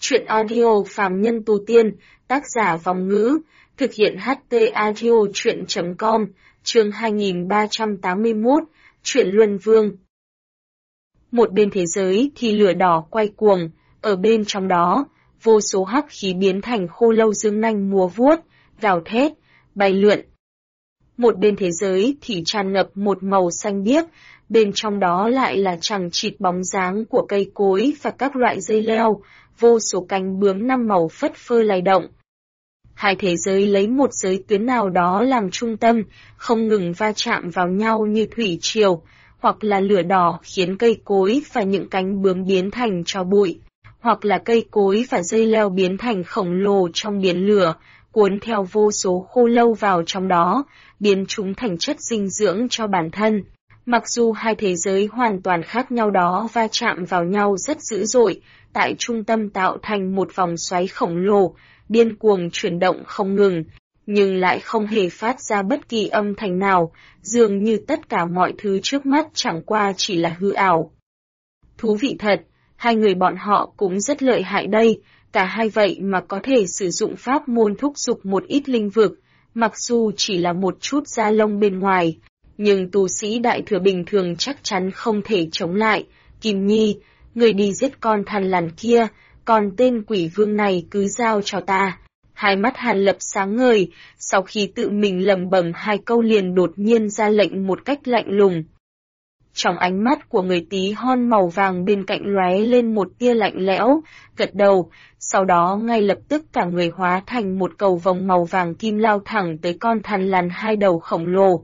Truyện audio Phàm Nhân Tu Tiên, tác giả Vòng Ngữ, thực hiện HT Audio Truyện.com, chương 2381, Truyện Luân Vương. Một bên thế giới thì lửa đỏ quay cuồng, ở bên trong đó, vô số hắc khí biến thành khô lâu dương nanh múa vuốt, gào thét, bay lượn. Một bên thế giới thì tràn ngập một màu xanh biếc, bên trong đó lại là chằng chịt bóng dáng của cây cối và các loại dây leo, vô số cánh bướm năm màu phất phơ lay động. Hai thế giới lấy một giới tuyến nào đó làm trung tâm, không ngừng va chạm vào nhau như thủy triều, hoặc là lửa đỏ khiến cây cối và những cánh bướm biến thành tro bụi, hoặc là cây cối và dây leo biến thành khổng lồ trong biển lửa, cuốn theo vô số khô lâu vào trong đó, biến chúng thành chất dinh dưỡng cho bản thân. Mặc dù hai thế giới hoàn toàn khác nhau đó va chạm vào nhau rất dữ dội, tại trung tâm tạo thành một vòng xoáy khổng lồ, điên cuồng chuyển động không ngừng, nhưng lại không hề phát ra bất kỳ âm thanh nào, dường như tất cả mọi thứ trước mắt chẳng qua chỉ là hư ảo. Thú vị thật, hai người bọn họ cũng rất lợi hại đây, cả hai vậy mà có thể sử dụng pháp môn thúc giục một ít linh vực, mặc dù chỉ là một chút da lông bên ngoài, nhưng tu sĩ đại thừa bình thường chắc chắn không thể chống lại. Kim Nhi, người đi giết con thằn lằn kia, còn tên quỷ vương này cứ giao cho ta. Hai mắt Hàn Lập sáng ngời, sau khi tự mình lẩm bẩm hai câu liền đột nhiên ra lệnh một cách lạnh lùng. Trong ánh mắt của người tí hon màu vàng bên cạnh lóe lên một tia lạnh lẽo, gật đầu, sau đó ngay lập tức cả người hóa thành một cầu vồng màu vàng kim lao thẳng tới con thằn lằn hai đầu khổng lồ.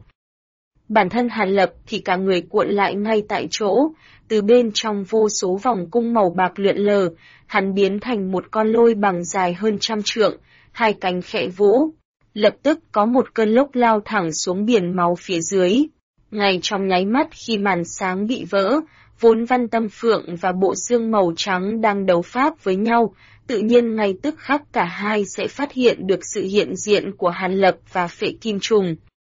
Bản thân Hàn Lập thì cả người cuộn lại ngay tại chỗ, từ bên trong vô số vòng cung màu bạc lượn lờ, hắn biến thành một con lôi bằng dài hơn 100 trượng, hai cánh khẽ vỗ. Lập tức có một cơn lốc lao thẳng xuống biển máu phía dưới. Ngay trong nháy mắt khi màn sáng bị vỡ, vốn Văn Tâm Phượng và Bộ Xương màu trắng đang đấu pháp với nhau, tự nhiên ngay tức khắc cả hai sẽ phát hiện được sự hiện diện của Hàn Lập và Phệ Kim Trùng.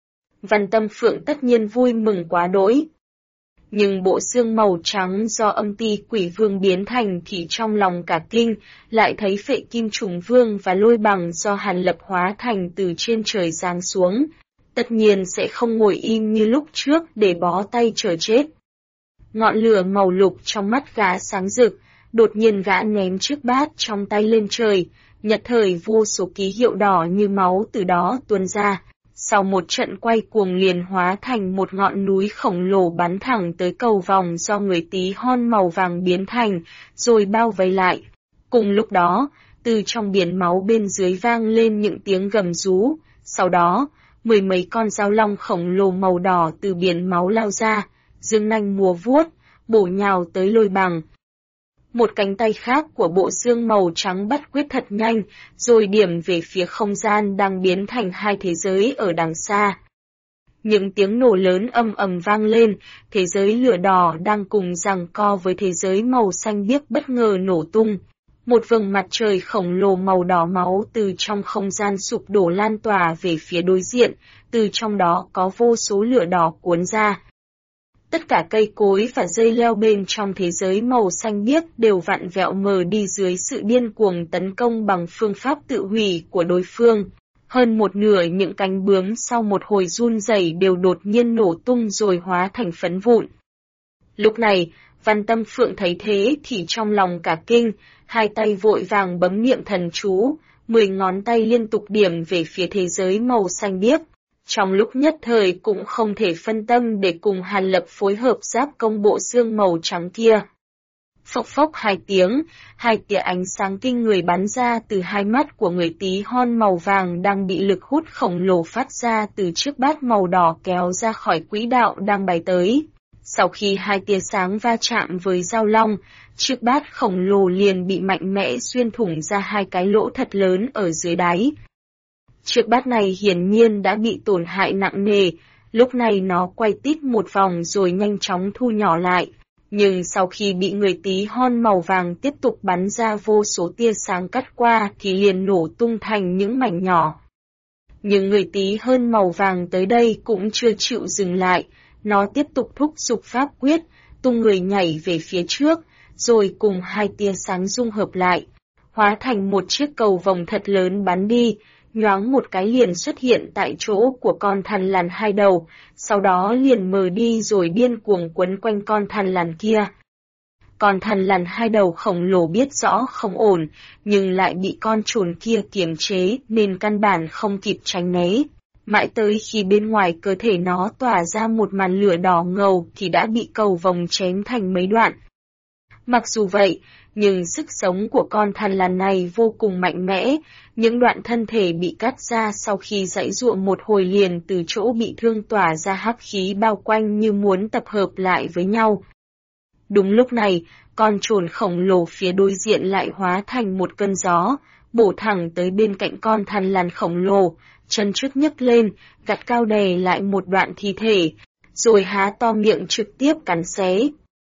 Văn Tâm Phượng tất nhiên vui mừng quá đỗi. Nhưng Bộ Xương màu trắng do âm ti quỷ vương biến thành thì trong lòng cả kinh, lại thấy Phệ Kim Trùng Vương và lôi bằng do Hàn Lập hóa thành từ trên trời giáng xuống. Tất nhiên sẽ không ngồi im như lúc trước để bó tay chờ chết. Ngọn lửa màu lục trong mắt gã sáng rực, đột nhiên gã ném chiếc bát trong tay lên trời, nhất thời vô số ký hiệu đỏ như máu từ đó tuôn ra. Sau một trận quay cuồng liền hóa thành một ngọn núi khổng lồ bắn thẳng tới cầu vòng do người tí hon màu vàng biến thành, rồi bao vây lại. Cùng lúc đó, từ trong biển máu bên dưới vang lên những tiếng gầm rú, sau đó, mười mấy con dao long khổng lồ màu đỏ từ biển máu lao ra, dương nanh múa vuốt, bổ nhào tới lôi bằng. Một cánh tay khác của Bộ Xương màu trắng bắt quyết thật nhanh, rồi điểm về phía không gian đang biến thành hai thế giới ở đằng xa. Những tiếng nổ lớn ầm ầm vang lên, thế giới lửa đỏ đang cùng giằng co với thế giới màu xanh biếc bất ngờ nổ tung. Một vầng mặt trời khổng lồ màu đỏ máu từ trong không gian sụp đổ lan tỏa về phía đối diện, từ trong đó có vô số lửa đỏ cuốn ra. Tất cả cây cối và dây leo bên trong thế giới màu xanh biếc đều vặn vẹo mờ đi dưới sự điên cuồng tấn công bằng phương pháp tự hủy của đối phương. Hơn một nửa những cánh bướm sau một hồi run rẩy đều đột nhiên nổ tung rồi hóa thành phấn vụn. Lúc này, Văn Tâm Phượng thấy thế thì trong lòng cả kinh, hai tay vội vàng bấm niệm thần chú, 10 ngón tay liên tục điểm về phía thế giới màu xanh biếc. Trong lúc nhất thời cũng không thể phân tâm để cùng Hàn Lập phối hợp giáp công Bộ Xương màu trắng kia. Phốc phốc hai tiếng, hai tia ánh sáng kinh người bắn ra từ hai mắt của người tí hon màu vàng đang bị lực hút khổng lồ phát ra từ chiếc bát màu đỏ kéo ra khỏi quỹ đạo đang bay tới. Sau khi hai tia sáng va chạm với dao long, chiếc bát khổng lồ liền bị mạnh mẽ xuyên thủng ra hai cái lỗ thật lớn ở dưới đáy. Chiếc bát này hiển nhiên đã bị tổn hại nặng nề, lúc này nó quay tít một vòng rồi nhanh chóng thu nhỏ lại. Nhưng sau khi bị người tí hon màu vàng tiếp tục bắn ra vô số tia sáng cắt qua thì liền nổ tung thành những mảnh nhỏ. Nhưng người tí hơn màu vàng tới đây cũng chưa chịu dừng lại, nó tiếp tục thúc giục pháp quyết, tung người nhảy về phía trước, rồi cùng hai tia sáng dung hợp lại. hóa thành một chiếc cầu vồng thật lớn bắn đi, nhoáng một cái liền xuất hiện tại chỗ của con thằn lằn hai đầu, sau đó liền mờ đi rồi điên cuồng quấn quanh con thằn lằn kia. Con thằn lằn hai đầu khổng lồ biết rõ không ổn, nhưng lại bị con trồn kia kiềm chế nên căn bản không kịp tránh né. Mãi tới khi bên ngoài cơ thể nó tỏa ra một màn lửa đỏ ngầu thì đã bị cầu vồng chém thành mấy đoạn. Mặc dù vậy, nhưng sức sống của con thằn lằn này vô cùng mạnh mẽ, những đoạn thân thể bị cắt ra sau khi giãy giụa một hồi liền từ chỗ bị thương tỏa ra hắc khí bao quanh như muốn tập hợp lại với nhau. Đúng lúc này, con trồn khổng lồ phía đối diện lại hóa thành một cơn gió, bổ thẳng tới bên cạnh con thằn lằn khổng lồ, chân trước nhấc lên, gặt cao đè lại một đoạn thi thể, rồi há to miệng trực tiếp cắn xé.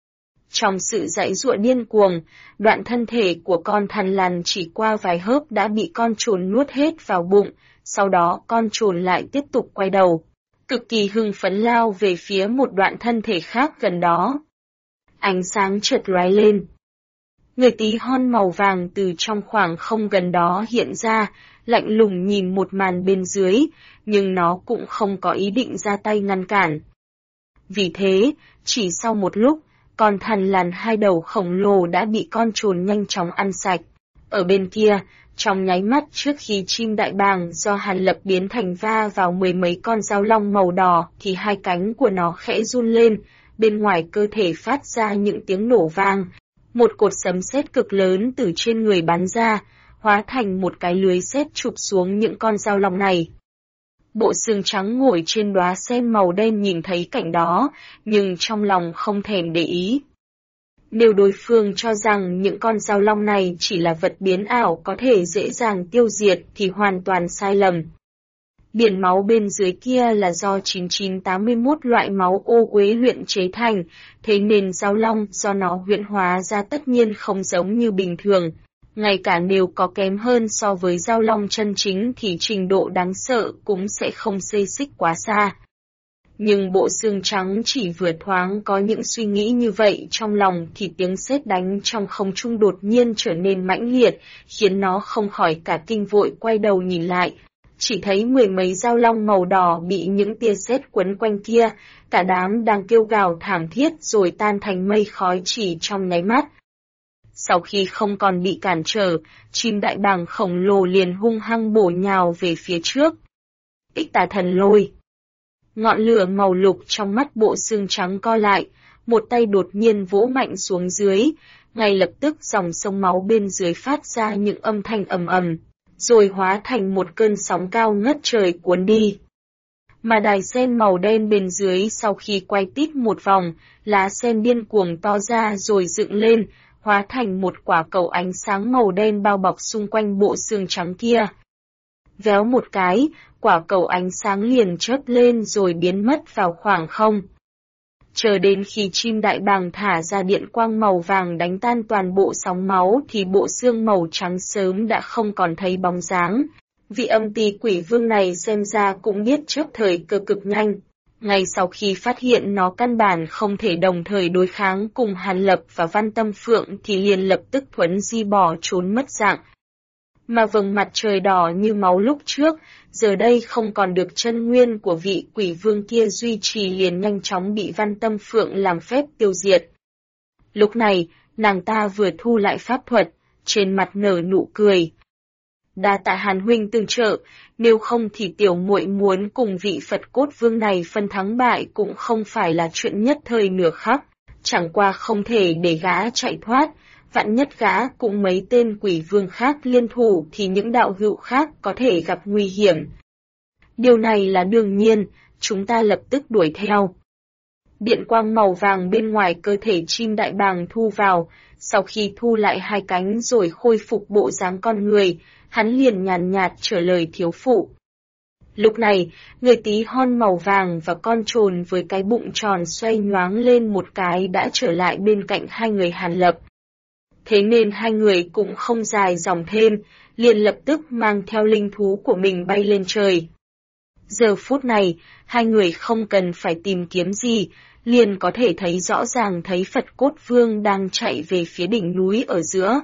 Trong sự giãy giụa điên cuồng, đoạn thân thể của con thằn lằn chỉ qua vài hớp đã bị con trồn nuốt hết vào bụng, sau đó con trồn lại tiếp tục quay đầu, cực kỳ hưng phấn lao về phía một đoạn thân thể khác gần đó. Ánh sáng chợt lóe lên. Người tí hon màu vàng từ trong khoảng không gần đó hiện ra, lạnh lùng nhìn một màn bên dưới, nhưng nó cũng không có ý định ra tay ngăn cản. Vì thế, chỉ sau một lúc, con thằn lằn hai đầu khổng lồ đã bị con trồn nhanh chóng ăn sạch. Ở bên kia, trong nháy mắt trước khi chim đại bàng do Hàn Lập biến thành va vào mười mấy con dao long màu đỏ thì hai cánh của nó khẽ run lên, bên ngoài cơ thể phát ra những tiếng nổ vang. Một cột sấm sét cực lớn từ trên người bắn ra, hóa thành một cái lưới sét chụp xuống những con dao long này. Bộ xương trắng ngồi trên đóa sen màu đen nhìn thấy cảnh đó, nhưng trong lòng không thèm để ý. Nếu đối phương cho rằng những con dao long này chỉ là vật biến ảo có thể dễ dàng tiêu diệt thì hoàn toàn sai lầm. Biển máu bên dưới kia là do 9981 loại máu ô uế luyện chế thành, thế nên dao long do nó huyễn hóa ra tất nhiên không giống như bình thường. Ngay cả nếu có kém hơn so với dao long chân chính thì trình độ đáng sợ cũng sẽ không xê xích quá xa. Nhưng bộ xương trắng chỉ vừa thoáng có những suy nghĩ như vậy trong lòng thì tiếng sét đánh trong không trung đột nhiên trở nên mãnh liệt, khiến nó không khỏi cả kinh vội quay đầu nhìn lại. Chỉ thấy mười mấy dao long màu đỏ bị những tia sét quấn quanh kia, cả đám đang kêu gào thảm thiết rồi tan thành mây khói chỉ trong nháy mắt. Sau khi không còn bị cản trở, chim đại bàng khổng lồ liền hung hăng bổ nhào về phía trước. Ích Tà Thần Lôi. Ngọn lửa màu lục trong mắt bộ xương trắng co lại, một tay đột nhiên vỗ mạnh xuống dưới, ngay lập tức dòng sông máu bên dưới phát ra những âm thanh ầm ầm, rồi hóa thành một cơn sóng cao ngất trời cuốn đi. Mà đài sen màu đen bên dưới sau khi quay tít một vòng, lá sen điên cuồng to ra rồi dựng lên, hóa thành một quả cầu ánh sáng màu đen bao bọc xung quanh bộ xương trắng kia. Véo một cái, quả cầu ánh sáng liền chớp lên rồi biến mất vào khoảng không. Chờ đến khi chim đại bàng thả ra điện quang màu vàng đánh tan toàn bộ sóng máu thì bộ xương màu trắng sớm đã không còn thấy bóng dáng. Vị âm ti quỷ vương này xem ra cũng biết chớp thời cơ cực nhanh. Ngay sau khi phát hiện nó căn bản không thể đồng thời đối kháng cùng Hàn Lập và Văn Tâm Phượng thì liền lập tức thuấn di bỏ trốn mất dạng. Mà vầng mặt trời đỏ như máu lúc trước, giờ đây không còn được chân nguyên của vị quỷ vương kia duy trì liền nhanh chóng bị Văn Tâm Phượng làm phép tiêu diệt. Lúc này, nàng ta vừa thu lại pháp thuật, trên mặt nở nụ cười. Đa tạ Hàn huynh tương trợ, nếu không thì tiểu muội muốn cùng vị Phật cốt vương này phân thắng bại cũng không phải là chuyện nhất thời nửa khắc, chẳng qua không thể để gã chạy thoát, vạn nhất gã cùng mấy tên quỷ vương khác liên thủ thì những đạo hữu khác có thể gặp nguy hiểm. Điều này là đương nhiên, chúng ta lập tức đuổi theo. Điện quang màu vàng bên ngoài cơ thể chim đại bàng thu vào, sau khi thu lại hai cánh rồi khôi phục bộ dáng con người, hắn liền nhàn nhạt trả lời thiếu phụ. Lúc này, người tí hon màu vàng và con trồn với cái bụng tròn xoay nhoáng lên một cái đã trở lại bên cạnh hai người Hàn Lập. Thế nên hai người cũng không dài dòng thêm, liền lập tức mang theo linh thú của mình bay lên trời. Giờ phút này, hai người không cần phải tìm kiếm gì, liền có thể thấy rõ ràng thấy Phật Cốt Vương đang chạy về phía đỉnh núi ở giữa.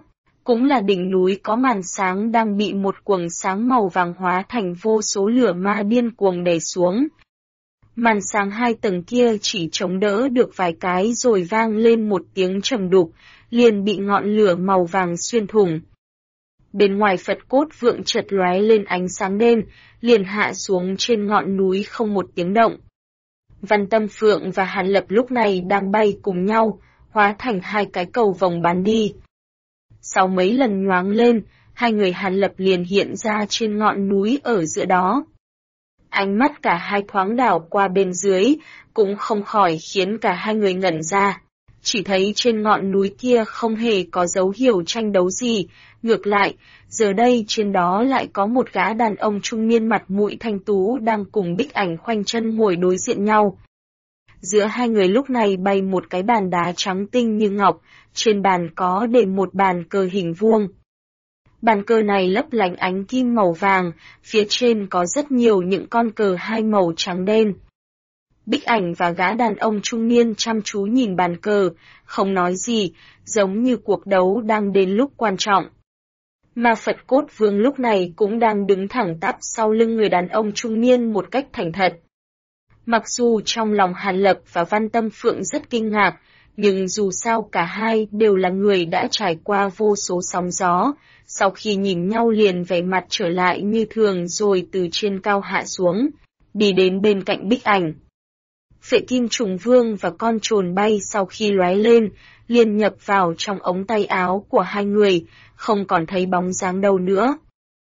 cũng là đỉnh núi có màn sáng đang bị một quầng sáng màu vàng hóa thành vô số lửa ma điên cuồng đè xuống. Màn sáng 2 tầng kia chỉ chống đỡ được vài cái rồi vang lên một tiếng trầm đục, liền bị ngọn lửa màu vàng xuyên thủng. Bên ngoài Phật cốt vượng chợt lóe lên ánh sáng đen, liền hạ xuống trên ngọn núi không một tiếng động. Văn Tâm Phượng và Hàn Lập lúc này đang bay cùng nhau, hóa thành 2 cái cầu vồng bắn đi. Sau mấy lần nhoáng lên, 2 người Hàn Lập liền hiện ra trên ngọn núi ở giữa đó. Ánh mắt cả hai thoáng đảo qua bên dưới, cũng không khỏi khiến cả 2 người ngẩn ra. Chỉ thấy trên ngọn núi kia không hề có dấu hiệu tranh đấu gì, ngược lại, giờ đây trên đó lại có một gã đàn ông trung niên mặt mũi thanh tú đang cùng Bích Ảnh khoanh chân ngồi đối diện nhau. Giữa 2 người lúc này bày một cái bàn đá trắng tinh như ngọc, trên bàn có để một bàn cờ hình vuông. Bàn cờ này lấp lánh ánh kim màu vàng, phía trên có rất nhiều những con cờ 2 màu trắng đen. Bích Ảnh và gã đàn ông trung niên chăm chú nhìn bàn cờ, không nói gì, giống như cuộc đấu đang đến lúc quan trọng. Mà Phật Cốt Vương lúc này cũng đang đứng thẳng tắp sau lưng người đàn ông trung niên một cách thành thật. Mặc dù trong lòng Hàn Lập và Văn Tâm Phượng rất kinh ngạc, nhưng dù sao cả hai đều là người đã trải qua vô số sóng gió, sau khi nhìn nhau liền vẻ mặt trở lại như thường rồi từ trên cao hạ xuống, đi đến bên cạnh Bích Ảnh. Phệ kim trùng vương và con trồn bay sau khi lóe lên, liền nhập vào trong ống tay áo của 2 người, không còn thấy bóng dáng đâu nữa.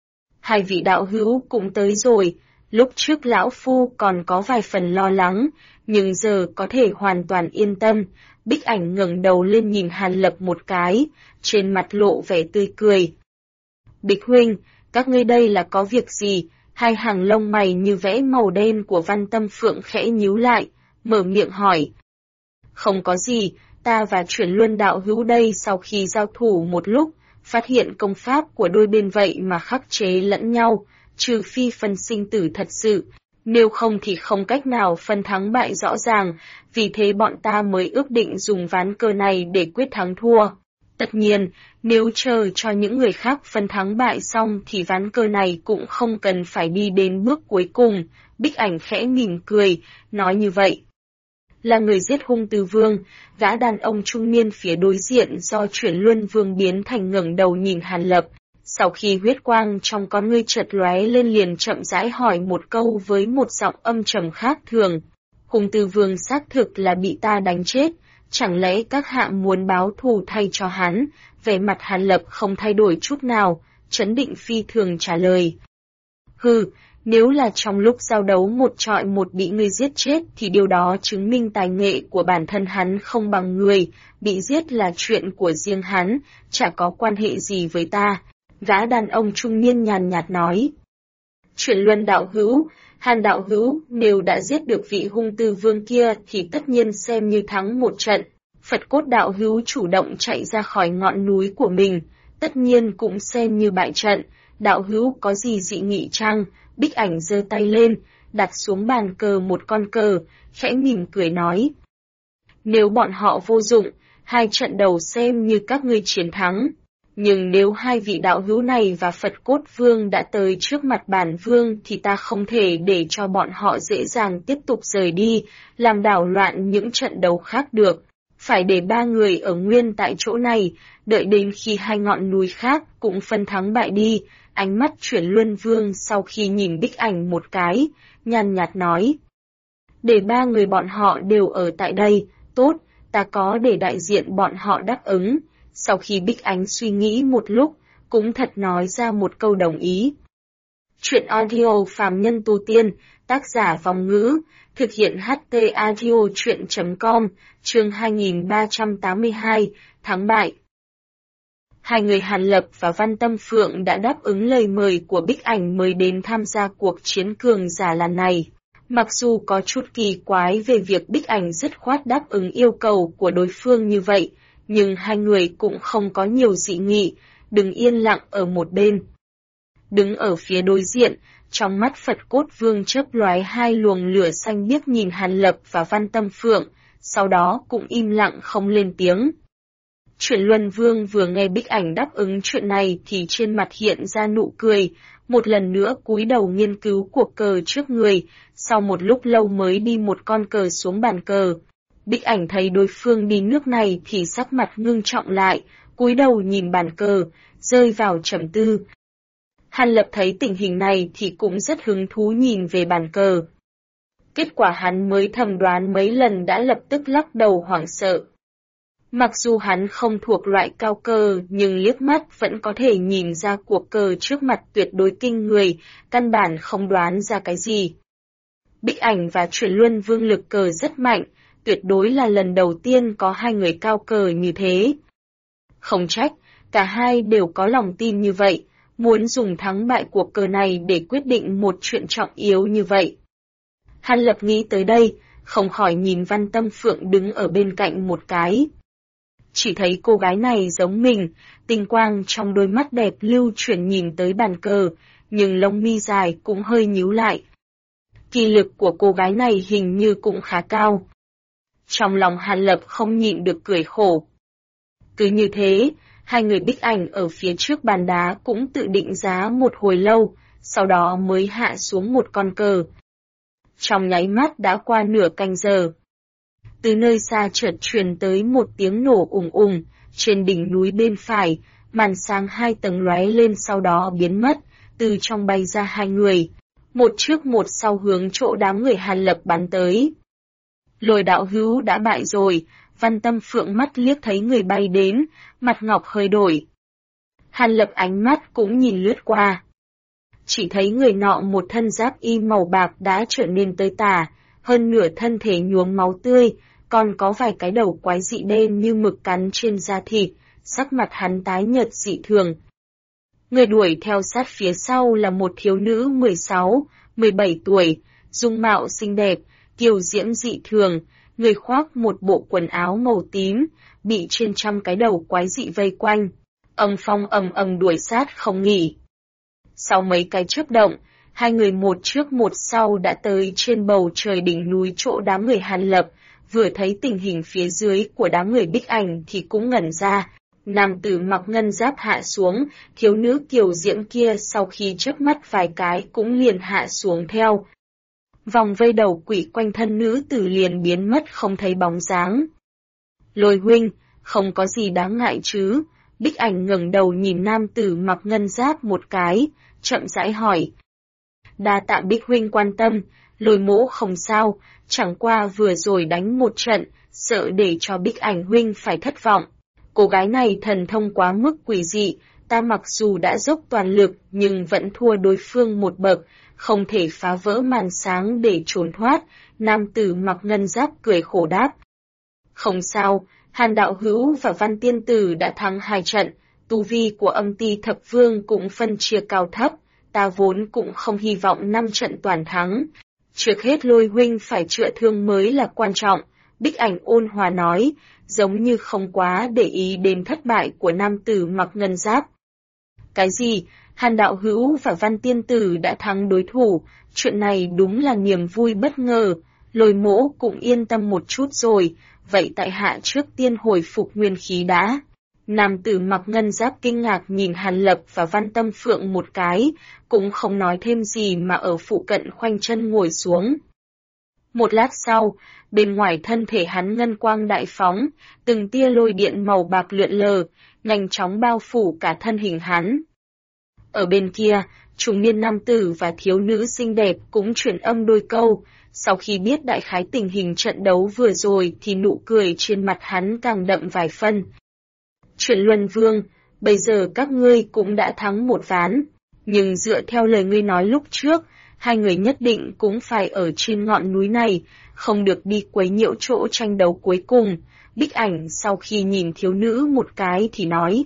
2 vị đạo hữu cũng tới rồi, lúc trước lão phu còn có vài phần lo lắng, nhưng giờ có thể hoàn toàn yên tâm. Bích Ảnh ngẩng đầu lên nhìn Hàn Lập một cái, trên mặt lộ vẻ tươi cười. Bích huynh, các ngươi đây là có việc gì? 2 hàng lông mày như vẽ màu đen của Văn Tâm Phượng khẽ nhíu lại, mở miệng hỏi. Không có gì, ta và Chuyển Luân đạo hữu đây sau khi giao thủ một lúc, phát hiện công pháp của đôi bên vậy mà khắc chế lẫn nhau, trừ phi phân sinh tử thật sự, nếu không thì không cách nào phân thắng bại rõ ràng, vì thế bọn ta mới ước định dùng ván cờ này để quyết thắng thua. Tất nhiên, nếu chờ cho những người khác phân thắng bại xong thì ván cờ này cũng không cần phải đi đến bước cuối cùng. Bích Ảnh khẽ mỉm cười, nói như vậy. Là người giết hung từ vương, gã đàn ông trung niên phía đối diện do Chuyển Luân Vương biến thành ngẩng đầu nhìn Hàn Lập. Sau khi huyết quang trong con ngươi chợt lóe lên liền chậm rãi hỏi một câu với một giọng âm trầm khác thường. Hung từ vương xác thực là bị ta đánh chết, chẳng lẽ các hạ muốn báo thù thay cho hắn? Vẻ mặt Hàn Lập không thay đổi chút nào, trấn định phi thường trả lời. Hừ, nếu là trong lúc giao đấu một trọi một bị ngươi giết chết thì điều đó chứng minh tài nghệ của bản thân hắn không bằng người, bị giết là chuyện của riêng hắn, chả có quan hệ gì với ta. Gã đàn ông trung niên nhàn nhạt nói. Chuyển Luân đạo hữu, Hàn đạo hữu, nếu đã giết được vị hung tư vương kia thì tất nhiên xem như thắng một trận. Phật Cốt đạo hữu chủ động chạy ra khỏi ngọn núi của mình, tất nhiên cũng xem như bại trận. Đạo hữu có gì dị nghị chăng? Bích Ảnh giơ tay lên, đặt xuống bàn cờ một con cờ, khẽ mỉm cười nói. Nếu bọn họ vô dụng, 2 trận đầu xem như các ngươi chiến thắng. Nhưng nếu 2 vị đạo hữu này và Phật Cốt Vương đã tới trước mặt bản vương thì ta không thể để cho bọn họ dễ dàng tiếp tục rời đi, làm đảo loạn những trận đấu khác được. Phải để 3 người ở nguyên tại chỗ này, đợi đến khi 2 ngọn núi khác cũng phân thắng bại đi. Ánh mắt Chuyển Luân Vương sau khi nhìn Bích Ảnh một cái, nhàn nhạt nói. Để 3 người bọn họ đều ở tại đây, tốt, ta có để đại diện bọn họ đáp ứng. Sau khi Bích Ánh suy nghĩ một lúc, cũng thật nói ra một câu đồng ý. Chuyện audio phàm nhân tu tiên, tác giả Vong Ngữ, thực hiện HT audio chuyện.com, chương 2382, thắng bại. 2 người Hàn Lập và Văn Tâm Phượng đã đáp ứng lời mời của Bích Ảnh mới đến tham gia cuộc chiến cường giả lần này. Mặc dù có chút kỳ quái về việc Bích Ảnh dứt khoát đáp ứng yêu cầu của đối phương như vậy, nhưng 2 người cũng không có nhiều dị nghị, đứng yên lặng ở một bên. Đứng ở phía đối diện, trong mắt Phật Cốt Vương chớp lóe 2 luồng lửa xanh biếc nhìn Hàn Lập và Văn Tâm Phượng, sau đó cũng im lặng không lên tiếng. Chuyển Luân Vương vừa nghe Bích Ảnh đáp ứng chuyện này thì trên mặt hiện ra nụ cười, một lần nữa cúi đầu nghiên cứu cuộc cờ trước người, sau một lúc lâu mới đi một con cờ xuống bàn cờ. Bích Ảnh thấy đối phương đi nước này thì sắc mặt ngưng trọng lại, cúi đầu nhìn bàn cờ, rơi vào trầm tư. Hàn Lập thấy tình hình này thì cũng rất hứng thú nhìn về bàn cờ. Kết quả hắn mới thầm đoán mấy lần đã lập tức lắc đầu hoảng sợ. Mặc dù hắn không thuộc loại cao cơ nhưng liếc mắt vẫn có thể nhìn ra cuộc cờ trước mặt tuyệt đối kinh người, căn bản không đoán ra cái gì. Bích Ảnh và Chuyển Luân Vương lực cờ rất mạnh, tuyệt đối là lần đầu tiên có hai người cao cờ như thế. Không trách, cả hai đều có lòng tin như vậy, muốn dùng thắng bại cuộc cờ này để quyết định một chuyện trọng yếu như vậy. Hàn Lập nghĩ tới đây, không khỏi nhìn Văn Tâm Phượng đứng ở bên cạnh một cái. Chỉ thấy cô gái này giống mình, tinh quang trong đôi mắt đẹp lưu chuyển nhìn tới bàn cờ, nhưng lông mi dài cũng hơi nhíu lại. Kỳ lực của cô gái này hình như cũng khá cao. Trong lòng Hàn Lập không nhịn được cười khổ. Cứ như thế, hai người Bích Ảnh ở phía trước bàn đá cũng tự định giá một hồi lâu, sau đó mới hạ xuống một con cờ. Trong nháy mắt đã qua nửa canh giờ. Từ nơi xa chợt truyền tới một tiếng nổ ùng ùng, trên đỉnh núi bên phải, màn sáng 2 tầng lóe lên sau đó biến mất, từ trong bay ra hai người, một trước một sau hướng chỗ đám người Hàn Lập bắn tới. Lôi đạo hữu đã bại rồi, Văn Tâm Phượng mắt liếc thấy người bay đến, mặt ngọc hơi đổi. Hàn Lập ánh mắt cũng nhìn lướt qua. Chỉ thấy người nọ một thân giáp y màu bạc đã trở nên tơi tả, hơn nửa thân thể nhuốm máu tươi, còn có vài cái đầu quái dị đen như mực cắn trên da thịt, sắc mặt hắn tái nhợt dị thường. Người đuổi theo sát phía sau là một thiếu nữ 16, 17 tuổi, dung mạo xinh đẹp, kiều diễm dị thường, người khoác một bộ quần áo màu tím, bị trên trăm cái đầu quái dị vây quanh. Âm phong ầm ầm đuổi sát không nghỉ. Sau mấy cái chớp động, hai người một trước một sau đã tới trên bầu trời đỉnh núi chỗ đám người Hàn Lập, vừa thấy tình hình phía dưới của đám người Bích Ảnh thì cũng ngẩn ra. Nam tử mặc ngân giáp hạ xuống, thiếu nữ kiều diễm kia sau khi chớp mắt vài cái cũng liền hạ xuống theo. Vòng vây đầu quỷ quanh thân nữ tử liền biến mất không thấy bóng dáng. Lôi huynh, không có gì đáng ngại chứ? Bích Ảnh ngẩng đầu nhìn nam tử mặc ngân giáp một cái, chậm rãi hỏi. Đa tạ Bích huynh quan tâm, Lôi mỗ không sao, chẳng qua vừa rồi đánh một trận, sợ để cho Bích Ảnh huynh phải thất vọng. Cô gái này thần thông quá mức quỷ dị, ta mặc dù đã dốc toàn lực nhưng vẫn thua đối phương một bậc, không thể phá vỡ màn sáng để trốn thoát, nam tử mặc ngân giáp cười khổ đáp. Không sao, Hàn đạo hữu và Văn tiên tử đã thắng 2 trận, tu vi của Âm Ti Thập Vương cũng phân chia cao thấp, ta vốn cũng không hy vọng 5 trận toàn thắng. Trước hết Lôi huynh phải chữa thương mới là quan trọng, Bích Ảnh ôn hòa nói, giống như không quá để ý đến thất bại của nam tử mặc ngân giáp. Cái gì? Hàn đạo hữu và Văn tiên tử đã thắng đối thủ, chuyện này đúng là niềm vui bất ngờ, Lôi mỗ cũng yên tâm một chút rồi, vậy tại hạ trước tiên hồi phục nguyên khí đã. Nam tử mặc ngân giáp kinh ngạc nhìn Hàn Lập và Văn Tâm Phượng một cái, cũng không nói thêm gì mà ở phụ cận khoanh chân ngồi xuống. Một lát sau, bên ngoài thân thể hắn ngân quang đại phóng, từng tia lôi điện màu bạc lượn lờ, nhanh chóng bao phủ cả thân hình hắn. Ở bên kia, trung niên nam tử và thiếu nữ xinh đẹp cũng truyền âm đôi câu, sau khi biết đại khái tình hình trận đấu vừa rồi thì nụ cười trên mặt hắn càng đậm vài phân. Chuyển Luân Vương, bây giờ các ngươi cũng đã thắng một ván, nhưng dựa theo lời ngươi nói lúc trước, hai người nhất định cũng phải ở trên ngọn núi này, không được đi quấy nhiễu chỗ tranh đấu cuối cùng. Bích Ảnh sau khi nhìn thiếu nữ một cái thì nói.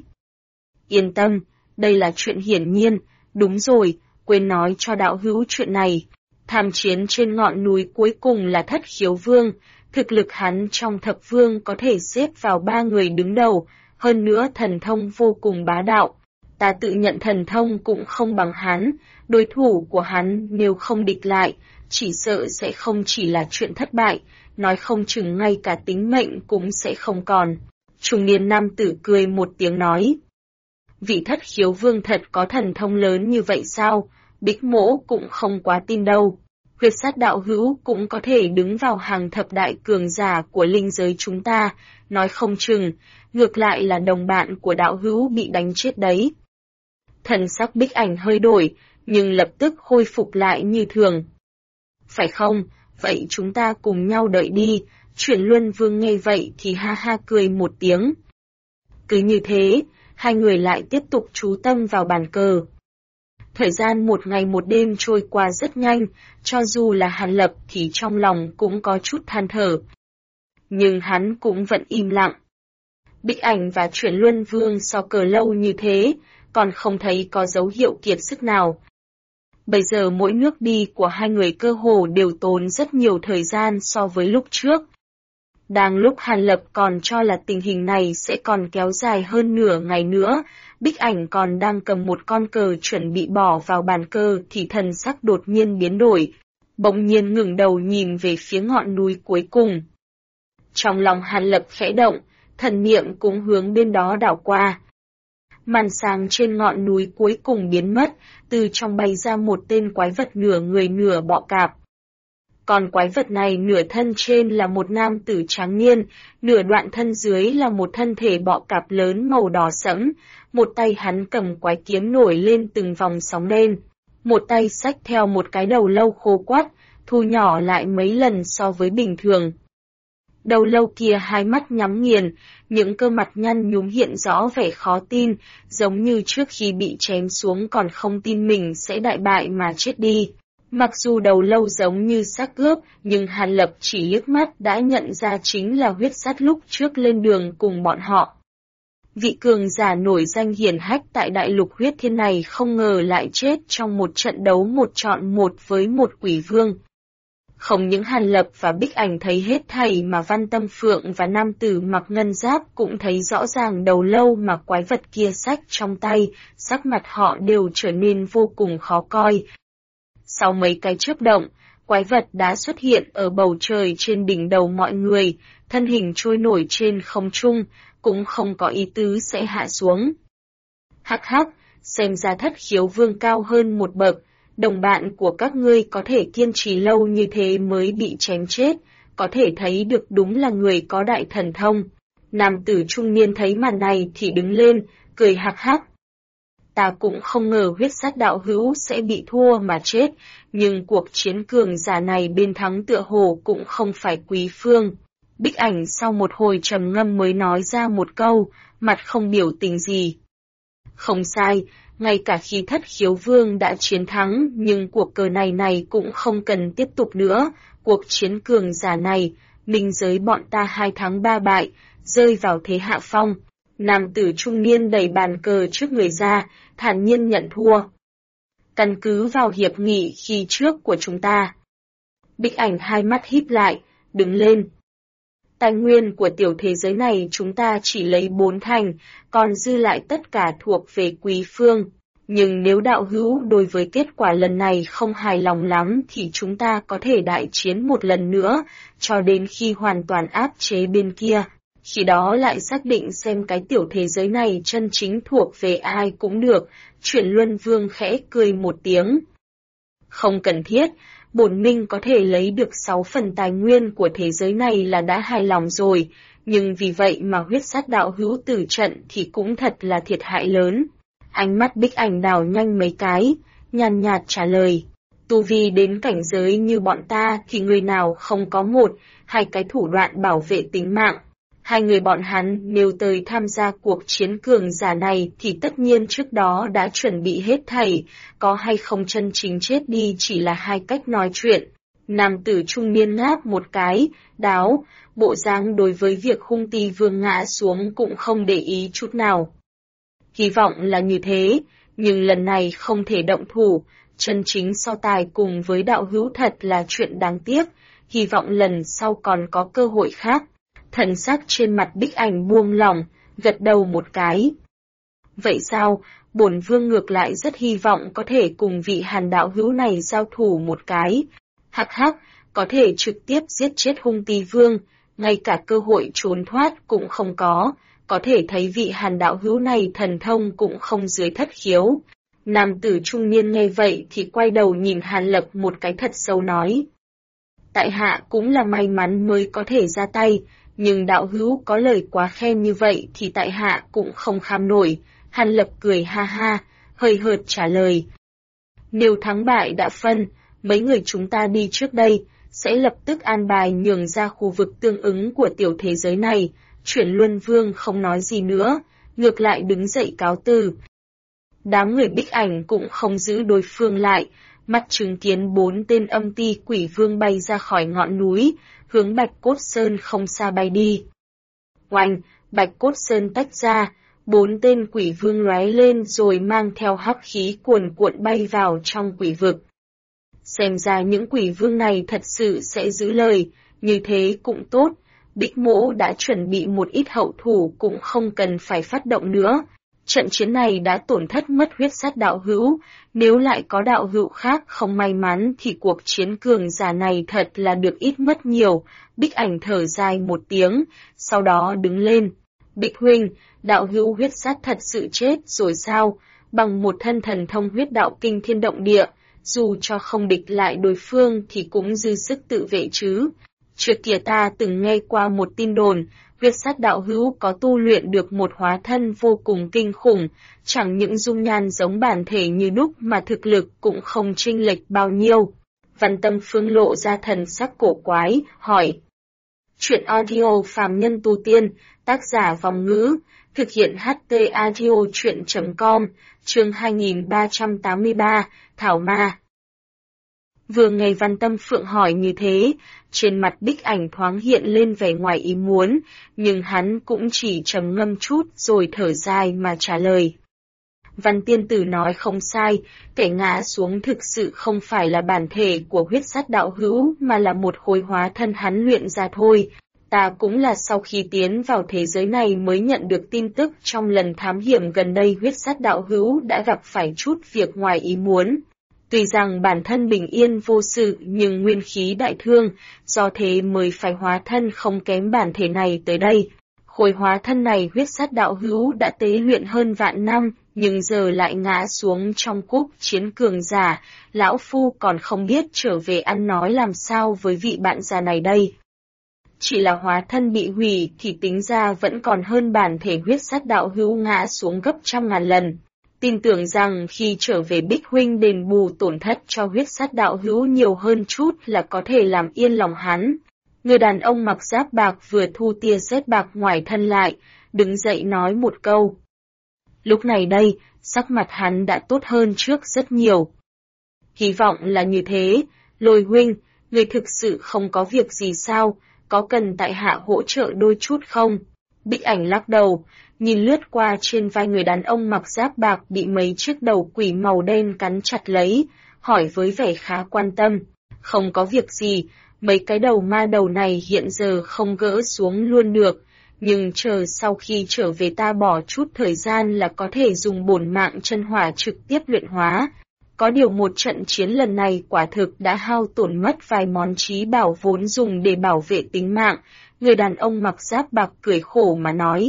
Yên tâm, đây là chuyện hiển nhiên, đúng rồi, quên nói cho đạo hữu chuyện này. Tham chiến trên ngọn núi cuối cùng là Thất Khiếu Vương, thực lực hắn trong thập vương có thể xếp vào 3 người đứng đầu, hơn nữa thần thông vô cùng bá đạo. Ta tự nhận thần thông cũng không bằng hắn, đối thủ của hắn nếu không địch lại, chỉ sợ sẽ không chỉ là chuyện thất bại, nói không chừng ngay cả tính mệnh cũng sẽ không còn. Trung niên nam tử cười một tiếng nói. Vị Thất Khiếu Vương thật có thần thông lớn như vậy sao? Bích Mỗ cũng không quá tin đâu. Huyết sát đạo hữu cũng có thể đứng vào hàng thập đại cường giả của linh giới chúng ta, nói không chừng, ngược lại là đồng bạn của đạo hữu bị đánh chết đấy. Thần sắc Bích Ảnh hơi đổi, nhưng lập tức khôi phục lại như thường. Phải không, vậy chúng ta cùng nhau đợi đi. Chuyển Luân Vương nghe vậy thì ha ha cười một tiếng. Cứ như thế, hai người lại tiếp tục chú tâm vào bàn cờ. Thời gian một ngày một đêm trôi qua rất nhanh, cho dù là Hàn Lập thì trong lòng cũng có chút than thở. Nhưng hắn cũng vẫn im lặng. Bích Ảnh và Chuyển Luân Vương so cờ lâu như thế, còn không thấy có dấu hiệu kiệt sức nào. Bây giờ mỗi nước đi của hai người cơ hồ đều tốn rất nhiều thời gian so với lúc trước. Đang lúc Hàn Lập còn cho là tình hình này sẽ còn kéo dài hơn nửa ngày nữa, Bích Ảnh còn đang cầm một con cờ chuẩn bị bỏ vào bàn cờ thì thần sắc đột nhiên biến đổi, bỗng nhiên ngẩng đầu nhìn về phía ngọn núi cuối cùng. Trong lòng Hàn Lập khẽ động, thần niệm cũng hướng bên đó đảo qua. Màn sáng trên ngọn núi cuối cùng biến mất, từ trong bay ra một tên quái vật nửa người nửa bọ cạp. Còn quái vật này nửa thân trên là một nam tử tráng niên, nửa đoạn thân dưới là một thân thể bọ cạp lớn màu đỏ sẫm, một tay hắn cầm quái kiếm nổi lên từng vòng sóng đen, một tay xách theo một cái đầu lâu khô quắt, thu nhỏ lại mấy lần so với bình thường. Đầu lâu kia hai mắt nhắm nghiền, những cơ mặt nhăn nhúm hiện rõ vẻ khó tin, giống như trước khi bị chém xuống còn không tin mình sẽ đại bại mà chết đi. Mặc dù đầu lâu giống như xác ướp, nhưng Hàn Lập chỉ liếc mắt đã nhận ra chính là huyết sát lúc trước lên đường cùng bọn họ. Vị cường giả nổi danh hiển hách tại đại lục huyết thiên này không ngờ lại chết trong một trận đấu một chọn một với một quỷ vương. Không những Hàn Lập và Bích Ảnh thấy hết thảy mà Văn Tâm Phượng và nam tử mặc ngân giáp cũng thấy rõ ràng đầu lâu mà quái vật kia xách trong tay, sắc mặt họ đều trở nên vô cùng khó coi. Sau mấy cái chớp động, quái vật đã xuất hiện ở bầu trời trên đỉnh đầu mọi người, thân hình trôi nổi trên không trung, cũng không có ý tứ sẽ hạ xuống. Hắc hắc, xem ra Thất Khiếu Vương cao hơn một bậc, đồng bạn của các ngươi có thể kiên trì lâu như thế mới bị chém chết, có thể thấy được đúng là người có đại thần thông. Nam tử trung niên thấy màn này thì đứng lên, cười hắc hắc. Ta cũng không ngờ huyết sát đạo hữu sẽ bị thua mà chết, nhưng cuộc chiến cường giả này bên thắng tựa hồ cũng không phải Quý Phương. Bích Ảnh sau một hồi trầm ngâm mới nói ra một câu, mặt không biểu tình gì. Không sai, ngay cả khi Thất Khiếu Vương đã chiến thắng, nhưng cuộc cờ này cũng không cần tiếp tục nữa, cuộc chiến cường giả này, minh giới bọn ta 2 thắng 3 bại, rơi vào thế hạ phong. Nam tử trung niên đẩy bàn cờ trước người ra, thản nhiên nhận thua. Căn cứ vào hiệp nghị khi trước của chúng ta. Bích Ảnh hai mắt híp lại, đứng lên. Tài nguyên của tiểu thế giới này chúng ta chỉ lấy 4 thành, còn dư lại tất cả thuộc về Quý Phương. Nhưng nếu đạo hữu đối với kết quả lần này không hài lòng lắm thì chúng ta có thể đại chiến một lần nữa, cho đến khi hoàn toàn áp chế bên kia. Khi đó lại xác định xem cái tiểu thế giới này chân chính thuộc về ai cũng được, Chuyển Luân Vương khẽ cười một tiếng. Không cần thiết, bổn minh có thể lấy được 6 phần tài nguyên của thế giới này là đã hài lòng rồi, nhưng vì vậy mà huyết sát đạo hữu tử trận thì cũng thật là thiệt hại lớn. Ánh mắt Bích Ảnh đảo nhanh mấy cái, nhàn nhạt trả lời. Tu vi đến cảnh giới như bọn ta thì người nào không có 1-2 cái thủ đoạn bảo vệ tính mạng. Hai người bọn hắn nếu tới tham gia cuộc chiến cường giả này thì tất nhiên trước đó đã chuẩn bị hết thảy, có hay không chân chính chết đi chỉ là hai cách nói chuyện. Nam tử trung niên ngáp một cái, đáo, bộ dáng đối với việc hung ti vương ngã xuống cũng không để ý chút nào. Hy vọng là như thế, nhưng lần này không thể động thủ, chân chính so tài cùng với đạo hữu thật là chuyện đáng tiếc, hy vọng lần sau còn có cơ hội khác. Thần sắc trên mặt Bích Ảnh buông lỏng, gật đầu một cái. Vậy sao, bổn vương ngược lại rất hy vọng có thể cùng vị Hàn đạo hữu này giao thủ một cái. Hắc hắc, có thể trực tiếp giết chết hung ti vương, ngay cả cơ hội trốn thoát cũng không có, có thể thấy vị Hàn đạo hữu này thần thông cũng không dưới thất khiếu. Nam tử trung niên nghe vậy thì quay đầu nhìn Hàn Lập một cái thật sâu nói. Tại hạ cũng là may mắn mới có thể ra tay, nhưng đạo hữu có lời quá khen như vậy thì tại hạ cũng không kham nổi. Hàn Lập cười ha ha, hơi hợt trả lời. Nếu thắng bại đã phân, mấy người chúng ta đi trước đây, sẽ lập tức an bài nhường ra khu vực tương ứng của tiểu thế giới này. Chuyển Luân Vương không nói gì nữa, ngược lại đứng dậy cáo từ. Đám người Bích Ảnh cũng không giữ đối phương lại, mắt chứng kiến 4 tên âm ti quỷ vương bay ra khỏi ngọn núi, hướng Bạch Cốt Sơn không xa bay đi. Oanh, Bạch Cốt Sơn tách ra, 4 tên quỷ vương lóe lên rồi mang theo hắc khí cuồn cuộn bay vào trong quỷ vực. Xem ra những quỷ vương này thật sự sẽ giữ lời, như thế cũng tốt, Bích Mỗ đã chuẩn bị một ít hậu thủ cũng không cần phải phát động nữa. Trận chiến này đã tổn thất mất huyết sát đạo hữu, nếu lại có đạo hữu khác không may mắn thì cuộc chiến cường giả này thật là được ít mất nhiều. Bích Ảnh thở dài một tiếng, sau đó đứng lên. Bích huynh, đạo hữu huyết sát thật sự chết rồi sao? Bằng một thân thần thông huyết đạo kinh thiên động địa, dù cho không địch lại đối phương thì cũng dư sức tự vệ chứ. Trước kia ta từng nghe qua một tin đồn, huyết sát đạo hữu có tu luyện được một hóa thân vô cùng kinh khủng, chẳng những dung nhan giống bản thể như đúc mà thực lực cũng không chênh lệch bao nhiêu. Văn Tâm Phương lộ ra thần sắc cổ quái, hỏi. Chuyện audio phàm nhân tu tiên, tác giả Vòng Ngữ, thực hiện HT audio chuyện.com, chương 2383, Thảo Ma. Vừa nghe Văn Tâm Phượng hỏi như thế, trên mặt Bích Ảnh thoáng hiện lên vẻ ngoài ý muốn, nhưng hắn cũng chỉ trầm ngâm chút rồi thở dài mà trả lời. Văn tiên tử nói không sai, kẻ ngã xuống thực sự không phải là bản thể của huyết sát đạo hữu mà là một khối hóa thân hắn luyện ra thôi. Ta cũng là sau khi tiến vào thế giới này mới nhận được tin tức trong lần thám hiểm gần đây huyết sát đạo hữu đã gặp phải chút việc ngoài ý muốn. Tuy rằng bản thân bình yên vô sự nhưng nguyên khí đại thương, do thế mới phải hóa thân không kém bản thể này tới đây. Khối hóa thân này huyết sát đạo hữu đã tế luyện hơn vạn năm, nhưng giờ lại ngã xuống trong cuộc chiến cường giả, lão phu còn không biết trở về ăn nói làm sao với vị bạn già này đây. Chỉ là hóa thân bị hủy thì tính ra vẫn còn hơn bản thể huyết sát đạo hữu ngã xuống gấp trăm ngàn lần. Tin tưởng rằng khi trở về Bích huynh đền bù tổn thất cho huyết sát đạo hữu nhiều hơn chút là có thể làm yên lòng hắn. Người đàn ông mặc giáp bạc vừa thu tia sét bạc ngoài thân lại, đứng dậy nói một câu. Lúc này đây, sắc mặt hắn đã tốt hơn trước rất nhiều. Hy vọng là như thế, Lôi huynh, người thực sự không có việc gì sao, có cần tại hạ hỗ trợ đôi chút không? Bích Ảnh lắc đầu, nhìn lướt qua trên vai người đàn ông mặc giáp bạc bị mấy chiếc đầu quỷ màu đen cắn chặt lấy, hỏi với vẻ khá quan tâm. Không có việc gì, mấy cái đầu ma đầu này hiện giờ không gỡ xuống luôn được, nhưng chờ sau khi trở về ta bỏ chút thời gian là có thể dùng bổn mạng chân hỏa trực tiếp luyện hóa. Có điều một trận chiến lần này quả thực đã hao tổn mất vài món trí bảo vốn dùng để bảo vệ tính mạng, người đàn ông mặc giáp bạc cười khổ mà nói.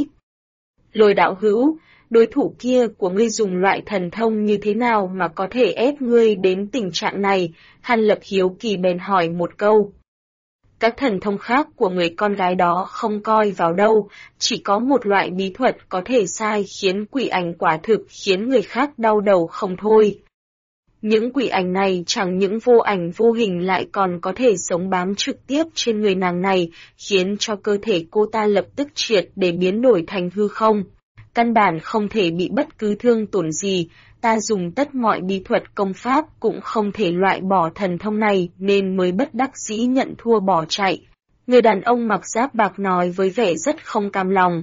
Lôi đạo hữu, đối thủ kia của ngươi dùng loại thần thông như thế nào mà có thể ép ngươi đến tình trạng này? Hàn Lập hiếu kỳ bèn hỏi một câu. Các thần thông khác của người con gái đó không coi vào đâu, chỉ có một loại bí thuật có thể sai khiến quỷ ảnh quả thực khiến người khác đau đầu không thôi. Những quỷ ảnh này chẳng những vô ảnh vô hình lại còn có thể sống bám trực tiếp trên người nàng này, khiến cho cơ thể cô ta lập tức triệt để biến đổi thành hư không. Căn bản không thể bị bất cứ thương tổn gì, ta dùng tất mọi bí thuật công pháp cũng không thể loại bỏ thần thông này nên mới bất đắc dĩ nhận thua bỏ chạy. Người đàn ông mặc giáp bạc nói với vẻ rất không cam lòng.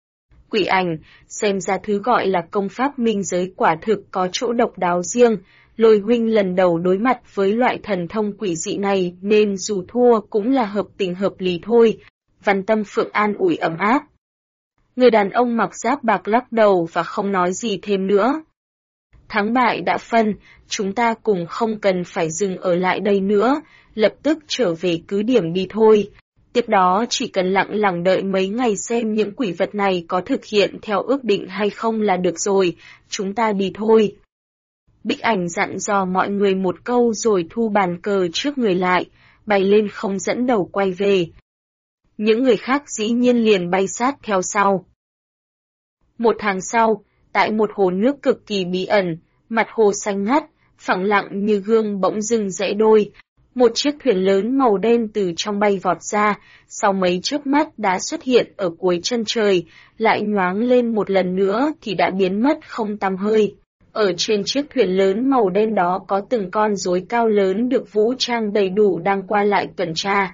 Quỷ ảnh, xem ra thứ gọi là công pháp minh giới quả thực có chỗ độc đáo riêng. Lôi huynh lần đầu đối mặt với loại thần thông quỷ dị này nên dù thua cũng là hợp tình hợp lý thôi. Văn Tâm Phượng an ủi ấm áp. Người đàn ông mặc giáp bạc lắc đầu và không nói gì thêm nữa. Thắng bại đã phân, chúng ta cùng không cần phải dừng ở lại đây nữa, lập tức trở về cứ điểm đi thôi. Tiếp đó chỉ cần lặng lặng đợi mấy ngày xem những quỷ vật này có thực hiện theo ước định hay không là được rồi, chúng ta đi thôi. Bích Ảnh dặn dò mọi người một câu rồi thu bàn cờ trước người lại, bay lên không dẫn đầu quay về. Những người khác dĩ nhiên liền bay sát theo sau. Một tháng sau, tại một hồ nước cực kỳ bí ẩn, mặt hồ xanh ngắt, phẳng lặng như gương bỗng dưng rẽ đôi. Một chiếc thuyền lớn màu đen từ trong bay vọt ra, sau mấy chớp mắt đã xuất hiện ở cuối chân trời, lại nhoáng lên một lần nữa thì đã biến mất không tăm hơi. Ở trên chiếc thuyền lớn màu đen đó có từng con rối cao lớn được vũ trang đầy đủ đang qua lại tuần tra.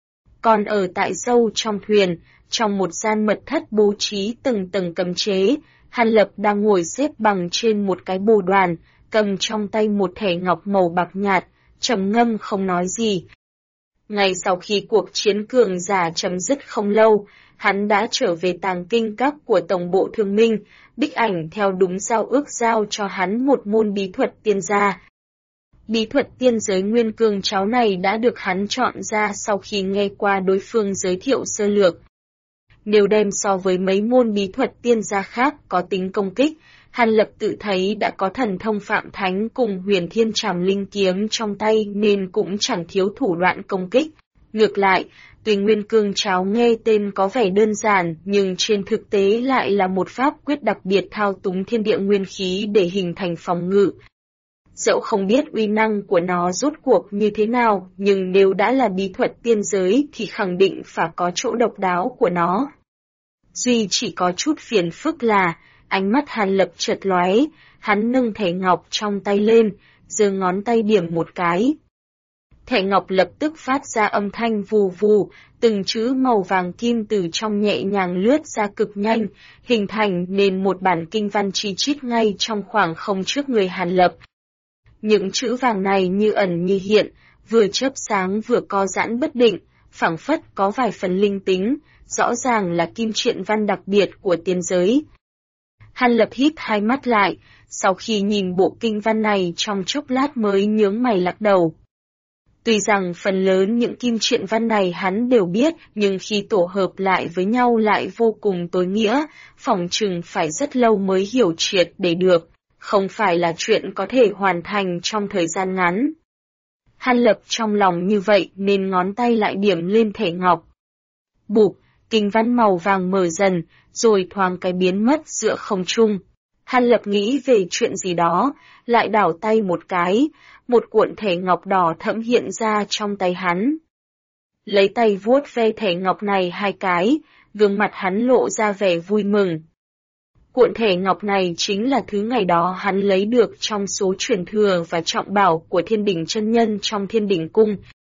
Còn ở tại sâu trong thuyền, trong một gian mật thất bố trí từng tầng cấm chế, Hàn Lập đang ngồi xếp bằng trên một cái bồ đoàn, cầm trong tay một thẻ ngọc màu bạc nhạt, trầm ngâm không nói gì. Ngay sau khi cuộc chiến cường giả chấm dứt không lâu, hắn đã trở về tàng kinh các của Tổng bộ Thương Minh, Bích Ảnh theo đúng giao ước giao cho hắn một môn bí thuật tiên gia. Bí thuật tiên giới nguyên cương cháo này đã được hắn chọn ra sau khi nghe qua đối phương giới thiệu sơ lược. Nếu đem so với mấy môn bí thuật tiên gia khác có tính công kích, Hàn Lập tự thấy đã có thần thông Phạm Thánh cùng Huyền Thiên Trảm Linh kiếm trong tay nên cũng chẳng thiếu thủ đoạn công kích. Ngược lại, tuy nguyên cương cháo nghe tên có vẻ đơn giản nhưng trên thực tế lại là một pháp quyết đặc biệt thao túng thiên địa nguyên khí để hình thành phòng ngự. Dẫu không biết uy năng của nó rốt cuộc như thế nào, nhưng nếu đã là bí thuật tiên giới thì khẳng định phải có chỗ độc đáo của nó. Duy chỉ có chút phiền phức là, ánh mắt Hàn Lập chợt lóe, hắn nâng thẻ ngọc trong tay lên, giơ ngón tay điểm một cái. Thẻ ngọc lập tức phát ra âm thanh vù vù, từng chữ màu vàng kim từ trong nhẹ nhàng lướt ra cực nhanh, hình thành nên một bản kinh văn chi chít ngay trong khoảng không trước người Hàn Lập. Những chữ vàng này như ẩn như hiện, vừa chớp sáng vừa co giãn bất định, phảng phất có vài phần linh tính, rõ ràng là kim triện văn đặc biệt của tiên giới. Hàn Lập híp hai mắt lại, sau khi nhìn bộ kinh văn này trong chốc lát mới nhướng mày lắc đầu. Tuy rằng phần lớn những kim triện văn này hắn đều biết, nhưng khi tổ hợp lại với nhau lại vô cùng tối nghĩa, phỏng chừng phải rất lâu mới hiểu triệt để được, không phải là chuyện có thể hoàn thành trong thời gian ngắn. Hàn Lập trong lòng như vậy nên ngón tay lại điểm lên thẻ ngọc. Bụp, kinh văn màu vàng mở dần, rồi thoáng cái biến mất giữa không trung. Hàn Lập nghĩ về chuyện gì đó, lại đảo tay một cái, một cuộn thẻ ngọc đỏ thẫm hiện ra trong tay hắn. Lấy tay vuốt ve thẻ ngọc này hai cái, gương mặt hắn lộ ra vẻ vui mừng. Cuộn thẻ ngọc này chính là thứ ngày đó hắn lấy được trong số truyền thừa và trọng bảo của Thiên Đỉnh chân nhân trong Thiên Đỉnh cung.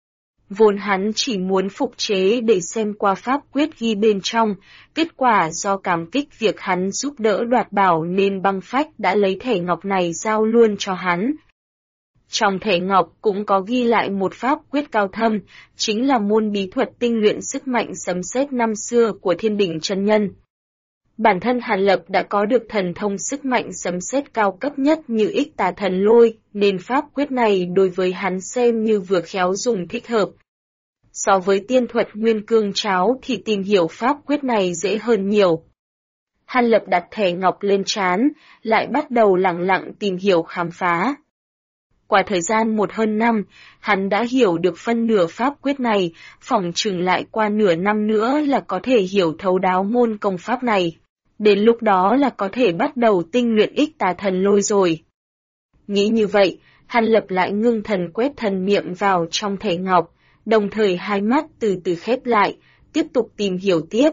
Vốn hắn chỉ muốn phục chế để xem qua pháp quyết ghi bên trong, kết quả do cảm kích việc hắn giúp đỡ đoạt bảo nên băng phách đã lấy thẻ ngọc này giao luôn cho hắn. Trong thẻ ngọc cũng có ghi lại một pháp quyết cao thâm, chính là môn bí thuật tinh luyện sức mạnh sấm sét năm xưa của Thiên Đỉnh chân nhân. Bản thân Hàn Lập đã có được thần thông sức mạnh sấm sét cao cấp nhất như Ích Tà Thần Lôi, nên pháp quyết này đối với hắn xem như vừa khéo dùng thích hợp. So với tiên thuật nguyên cương cháo thì tìm hiểu pháp quyết này dễ hơn nhiều. Hàn Lập đặt thẻ ngọc lên trán, lại bắt đầu lặng lặng tìm hiểu khám phá. Qua thời gian hơn năm, hắn đã hiểu được phân nửa pháp quyết này, phỏng chừng lại qua nửa năm nữa là có thể hiểu thấu đáo môn công pháp này. Đến lúc đó là có thể bắt đầu tinh luyện Ích Tà Thần Lôi rồi. Nghĩ như vậy, Hàn Lập lại ngưng thần quét thần niệm vào trong thẻ ngọc, đồng thời hai mắt từ từ khép lại, tiếp tục tìm hiểu tiếp.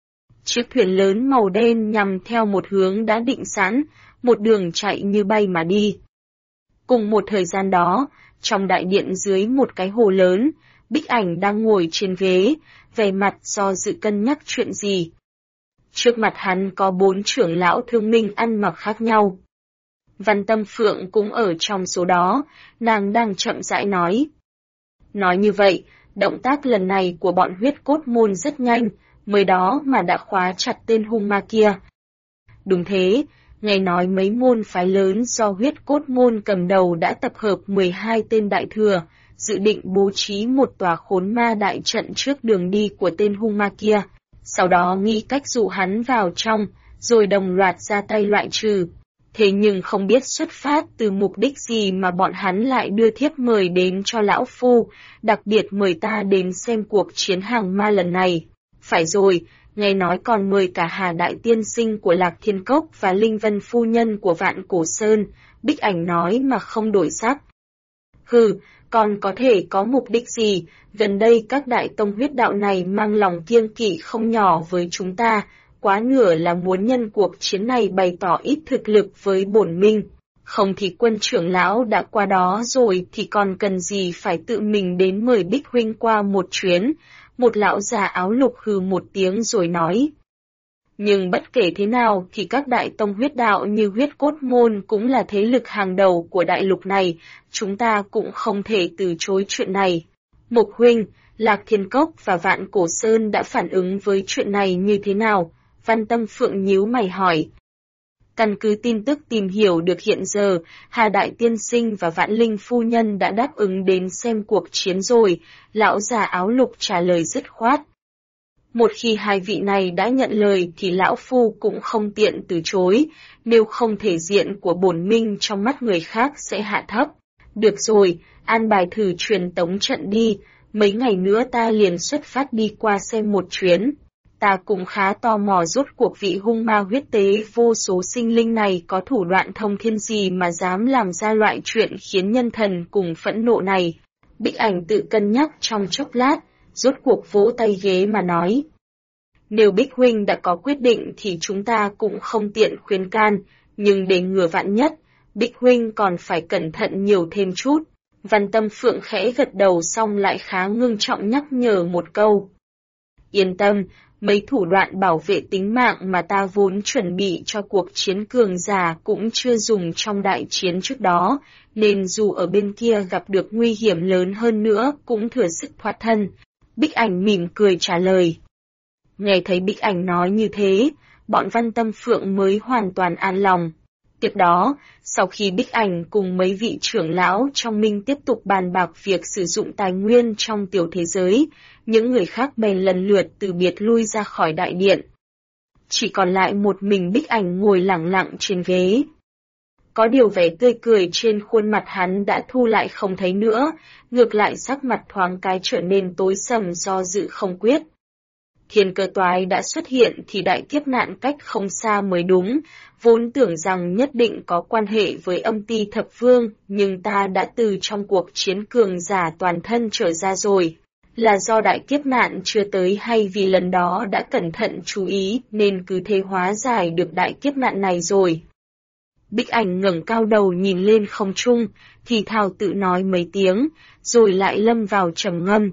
Chiếc thuyền lớn màu đen nhằm theo một hướng đã định sẵn, một đường chạy như bay mà đi. Cùng một thời gian đó, trong đại điện dưới một cái hồ lớn, Bích Ảnh đang ngồi trên ghế, vẻ mặt do dự cân nhắc chuyện gì. Trước mặt hắn có 4 trưởng lão Thương Minh ăn mặc khác nhau. Văn Tâm Phượng cũng ở trong số đó, nàng đang chậm rãi nói. Nói như vậy, động tác lần này của bọn huyết cốt môn rất nhanh, mới đó mà đã khóa chặt tên hung ma kia. Đúng thế, nghe nói mấy môn phái lớn do huyết cốt môn cầm đầu đã tập hợp 12 tên đại thừa, dự định bố trí một tòa khốn ma đại trận trước đường đi của tên hung ma kia, sau đó nghĩ cách dụ hắn vào trong, rồi đồng loạt ra tay loại trừ. Thế nhưng không biết xuất phát từ mục đích gì mà bọn hắn lại đưa thiếp mời đến cho lão phu, đặc biệt mời ta đến xem cuộc chiến hàng ma lần này. Phải rồi, nghe nói còn mời cả Hà Đại Tiên Sinh của Lạc Thiên Cốc và Linh Vân Phu Nhân của Vạn Cổ Sơn, Bích Ảnh nói mà không đổi sắc. Hừ, còn có thể có mục đích gì, gần đây các đại tông huyết đạo này mang lòng kiêng kỵ không nhỏ với chúng ta, quá nửa là muốn nhân cuộc chiến này bày tỏ ít thực lực với bổn minh. Không thì quân trưởng lão đã qua đó rồi thì còn cần gì phải tự mình đến mời Bích huynh qua một chuyến. Một lão già áo lục hừ một tiếng rồi nói. Nhưng bất kể thế nào thì các đại tông huyết đạo như huyết cốt môn cũng là thế lực hàng đầu của đại lục này, chúng ta cũng không thể từ chối chuyện này. Mục huynh, Lạc Thiên Cốc và Vạn Cổ Sơn đã phản ứng với chuyện này như thế nào? Văn Tâm Phượng nhíu mày hỏi. Căn cứ tin tức tìm hiểu được hiện giờ, Hà Đại Tiên Sinh và Vạn Linh Phu Nhân đã đáp ứng đến xem cuộc chiến rồi, lão già áo lục trả lời dứt khoát. Một khi hai vị này đã nhận lời thì lão phu cũng không tiện từ chối, nếu không thể diện của bổn minh trong mắt người khác sẽ hạ thấp. Được rồi, an bài thử truyền tống trận đi, mấy ngày nữa ta liền xuất phát đi qua xem một chuyến. Ta cũng khá tò mò rốt cuộc vị hung ma huyết tế vô số sinh linh này có thủ đoạn thông thiên gì mà dám làm ra loại chuyện khiến nhân thần cùng phẫn nộ này. Bích Ảnh tự cân nhắc trong chốc lát, rốt cuộc vỗ tay ghế mà nói. Nếu Bích huynh đã có quyết định thì chúng ta cũng không tiện khuyên can, nhưng để ngừa vạn nhất, Bích huynh còn phải cẩn thận nhiều thêm chút. Văn Tâm Phượng khẽ gật đầu xong lại khá ngưng trọng nhắc nhở một câu. Yên tâm, mấy thủ đoạn bảo vệ tính mạng mà ta vốn chuẩn bị cho cuộc chiến cường giả cũng chưa dùng trong đại chiến trước đó, nên dù ở bên kia gặp được nguy hiểm lớn hơn nữa cũng thừa sức thoát thân. Bích Ảnh mỉm cười trả lời. Nghe thấy Bích Ảnh nói như thế, bọn Văn Tâm Phượng mới hoàn toàn an lòng. Tiếp đó, sau khi Bích Ảnh cùng mấy vị trưởng lão trong minh tiếp tục bàn bạc việc sử dụng tài nguyên trong tiểu thế giới, những người khác bèn lần lượt từ biệt lui ra khỏi đại điện. Chỉ còn lại một mình Bích Ảnh ngồi lặng lặng trên ghế. Có điều vẻ tươi cười trên khuôn mặt hắn đã thu lại không thấy nữa, ngược lại sắc mặt thoáng cái trở nên tối sầm do dự không quyết. Thiên Cơ Toái đã xuất hiện thì đại kiếp nạn cách không xa mới đúng, vốn tưởng rằng nhất định có quan hệ với âm ti thập vương, nhưng ta đã từ trong cuộc chiến cường giả toàn thân trở ra rồi. Là do đại kiếp nạn chưa tới hay vì lần đó đã cẩn thận chú ý nên cứ thế hóa giải được đại kiếp nạn này rồi. Bích Ảnh ngẩng cao đầu nhìn lên không trung, thì thào tự nói mấy tiếng, rồi lại lâm vào trầm ngâm.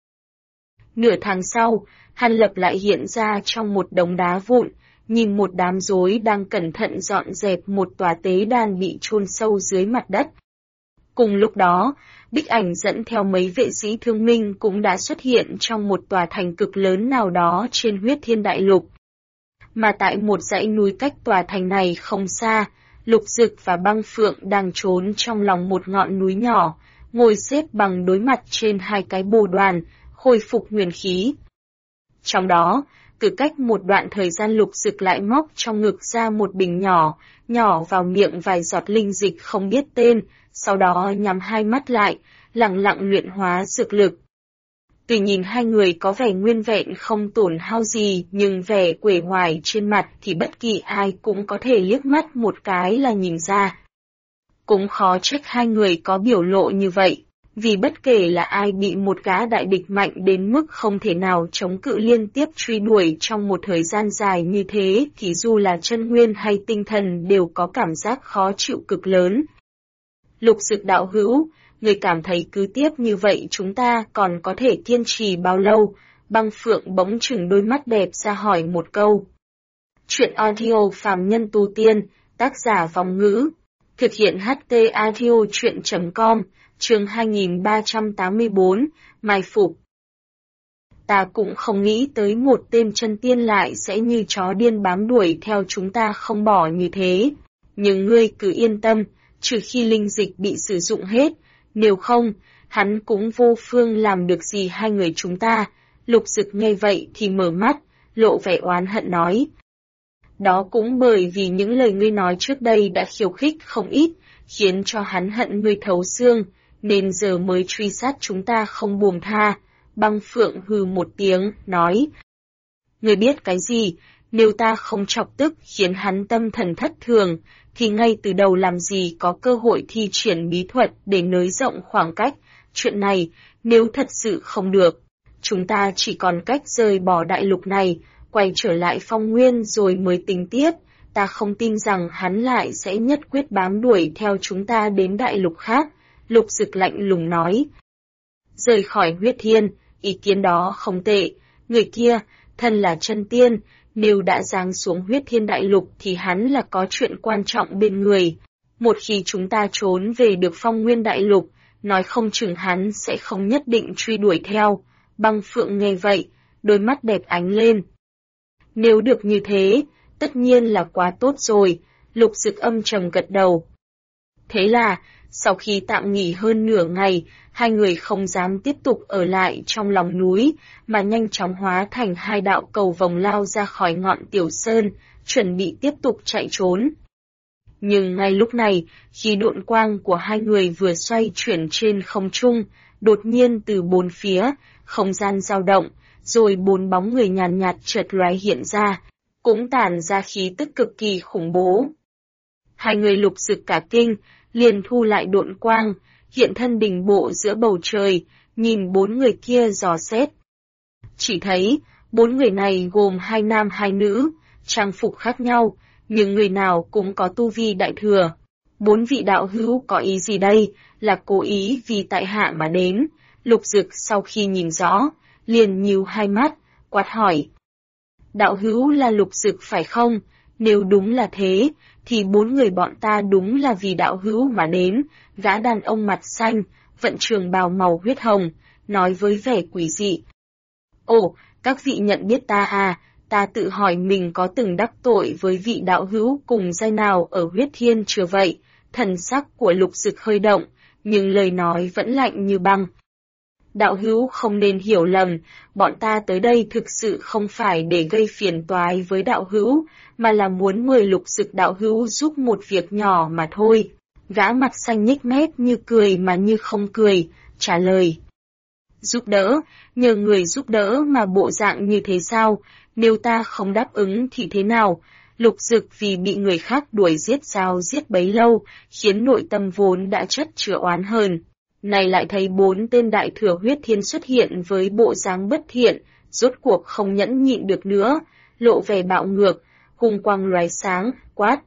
Nửa tháng sau, Hàn Lập lại hiện ra trong một đống đá vụn, nhìn một đám rối đang cẩn thận dọn dẹp một tòa tế đàn bị chôn sâu dưới mặt đất. Cùng lúc đó, Bích Ảnh dẫn theo mấy vệ sĩ thương minh cũng đã xuất hiện trong một tòa thành cực lớn nào đó trên huyết thiên đại lục. Mà tại một dãy núi cách tòa thành này không xa, Lục Dực và Băng Phượng đang trốn trong lòng một ngọn núi nhỏ, ngồi xếp bằng đối mặt trên hai cái bồ đoàn, khôi phục nguyên khí. Trong đó, cứ cách một đoạn thời gian Lục Dực lại móc trong ngực ra một bình nhỏ, nhỏ vào miệng vài giọt linh dịch không biết tên, sau đó nhắm hai mắt lại, lặng lặng luyện hóa dược lực. Tuy nhìn hai người có vẻ nguyên vẹn không tổn hao gì, nhưng vẻ uể oải trên mặt thì bất kỳ ai cũng có thể liếc mắt một cái là nhìn ra. Cũng khó trách hai người có biểu lộ như vậy, vì bất kể là ai bị một gã đại địch mạnh đến mức không thể nào chống cự liên tiếp truy đuổi trong một thời gian dài như thế thì dù là chân nguyên hay tinh thần đều có cảm giác khó chịu cực lớn. Lục Dực đạo hữu, người cảm thấy cứ tiếp như vậy chúng ta còn có thể kiên trì bao lâu? Băng Phượng bỗng chừng đôi mắt đẹp ra hỏi một câu. Chuyện audio phàm nhân tu tiên, tác giả Vong Ngữ, thực hiện HT audio chuyện.com, chương 2384, Mai Phục. Ta cũng không nghĩ tới một tên chân tiên lại sẽ như chó điên bám đuổi theo chúng ta không bỏ như thế. Nhưng ngươi cứ yên tâm, trừ khi linh dịch bị sử dụng hết, nếu không, hắn cũng vô phương làm được gì hai người chúng ta. Lục Dực nghe vậy thì mở mắt, lộ vẻ oán hận nói. Đó cũng bởi vì những lời ngươi nói trước đây đã khiêu khích không ít, khiến cho hắn hận ngươi thấu xương, nên giờ mới truy sát chúng ta không buông tha. Băng Phượng hừ một tiếng, nói. Ngươi biết cái gì, nếu ta không chọc tức khiến hắn tâm thần thất thường, thì ngay từ đầu làm gì có cơ hội thi triển bí thuật để nới rộng khoảng cách. Chuyện này, nếu thật sự không được, chúng ta chỉ còn cách rời bỏ đại lục này, quay trở lại Phong Nguyên rồi mới tính tiếp. Ta không tin rằng hắn lại sẽ nhất quyết bám đuổi theo chúng ta đến đại lục khác. Lục Dực lạnh lùng nói. Rời khỏi huyết thiên, ý kiến đó không tệ. Người kia, thân là chân tiên, nếu đã giáng xuống huyết thiên đại lục thì hắn là có chuyện quan trọng bên người. Một khi chúng ta trốn về được Phong Nguyên đại lục, nói không chừng hắn sẽ không nhất định truy đuổi theo. Băng Phượng nghe vậy, đôi mắt đẹp ánh lên. Nếu được như thế, tất nhiên là quá tốt rồi. Lục Dực âm trầm gật đầu. Thế là, sau khi tạm nghỉ hơn nửa ngày, hai người không dám tiếp tục ở lại trong lòng núi, mà nhanh chóng hóa thành hai đạo cầu vồng lao ra khỏi ngọn tiểu sơn, chuẩn bị tiếp tục chạy trốn. Nhưng ngay lúc này, khi độn quang của hai người vừa xoay chuyển trên không trung, đột nhiên từ bốn phía, không gian dao động, rồi bốn bóng người nhàn nhạt chợt lóe hiện ra, cũng tản ra khí tức cực kỳ khủng bố. Hai người Lục Dực cả kinh, liền thu lại độn quang, hiện thân đình bộ giữa bầu trời, nhìn bốn người kia dò xét. Chỉ thấy, bốn người này gồm hai nam hai nữ, trang phục khác nhau, nhưng người nào cũng có tu vi đại thừa. Bốn vị đạo hữu có ý gì đây, là cố ý vì tại hạ mà đến. Lục Dực sau khi nhìn rõ, liền nhíu hai mắt, quát hỏi. Đạo hữu là Lục Dực phải không? Nếu đúng là thế, thì bốn người bọn ta đúng là vì đạo hữu mà đến. Gã đàn ông mặt xanh, vận trường bào màu huyết hồng, nói với vẻ quỷ dị. Ồ, các vị nhận biết ta à, ta tự hỏi mình có từng đắc tội với vị đạo hữu cùng giai nào ở huyết thiên chưa vậy? Thần sắc của Lục Dực hơi động, nhưng lời nói vẫn lạnh như băng. Đạo hữu không nên hiểu lầm, bọn ta tới đây thực sự không phải để gây phiền toái với đạo hữu, mà là muốn mời Lục Dực đạo hữu giúp một việc nhỏ mà thôi. Gã mặt xanh nhếch mép như cười mà như không cười, trả lời. Giúp đỡ, nhờ người giúp đỡ mà bộ dạng như thế sao, nếu ta không đáp ứng thì thế nào? Lục Dực vì bị người khác đuổi giết sao giết bấy lâu, khiến nội tâm vốn đã chất chứa oán hờn. Này lại thấy bốn tên đại thừa huyết thiên xuất hiện với bộ dáng bất thiện, rốt cuộc không nhẫn nhịn được nữa, lộ vẻ bạo ngược, hung quang lóe sáng, quát.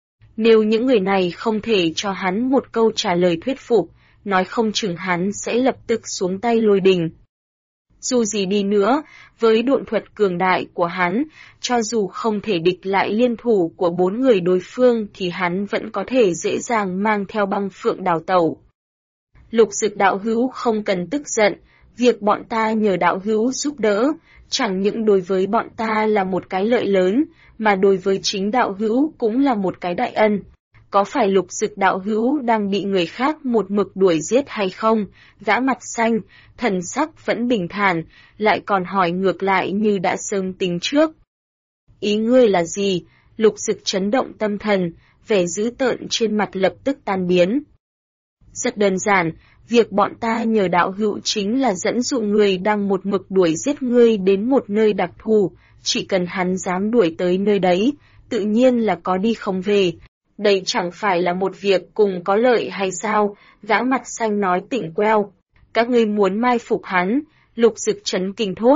Nếu những người này không thể cho hắn một câu trả lời thuyết phục, nói không chừng hắn sẽ lập tức xuống tay lôi đình. Dù gì đi nữa, với độn thuật cường đại của hắn, cho dù không thể địch lại liên thủ của bốn người đối phương thì hắn vẫn có thể dễ dàng mang theo Băng Phượng đào tẩu. Lục Dực đạo hữu không cần tức giận, việc bọn ta nhờ đạo hữu giúp đỡ, chẳng những đối với bọn ta là một cái lợi lớn, mà đối với chính đạo hữu cũng là một cái đại ân. Có phải Lục Dực đạo hữu đang bị người khác một mực đuổi giết hay không? Gã mặt xanh, thần sắc vẫn bình thản, lại còn hỏi ngược lại như đã sớm tính trước. Ý ngươi là gì? Lục Dực chấn động tâm thần, vẻ dữ tợn trên mặt lập tức tan biến. Rất đơn giản, việc bọn ta nhờ đạo hữu chính là dẫn dụ người đang một mực đuổi giết ngươi đến một nơi đặc thù, chỉ cần hắn dám đuổi tới nơi đấy, tự nhiên là có đi không về. Đây chẳng phải là một việc cùng có lợi hay sao? Gã mặt xanh nói tỉnh queo. Các ngươi muốn mai phục hắn, Lục Dực chấn kinh thốt.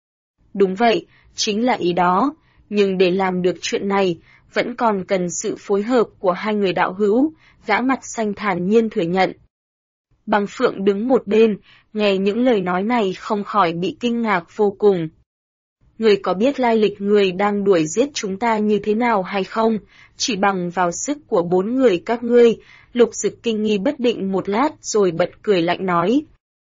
Đúng vậy, chính là ý đó, nhưng để làm được chuyện này, vẫn còn cần sự phối hợp của hai người đạo hữu, gã mặt xanh thản nhiên thừa nhận. Băng Phượng đứng một bên, nghe những lời nói này không khỏi bị kinh ngạc vô cùng. Người có biết lai lịch người đang đuổi giết chúng ta như thế nào hay không? Chỉ bằng vào sức của bốn người các ngươi, Lục Dực kinh nghi bất định một lát rồi bật cười lạnh nói.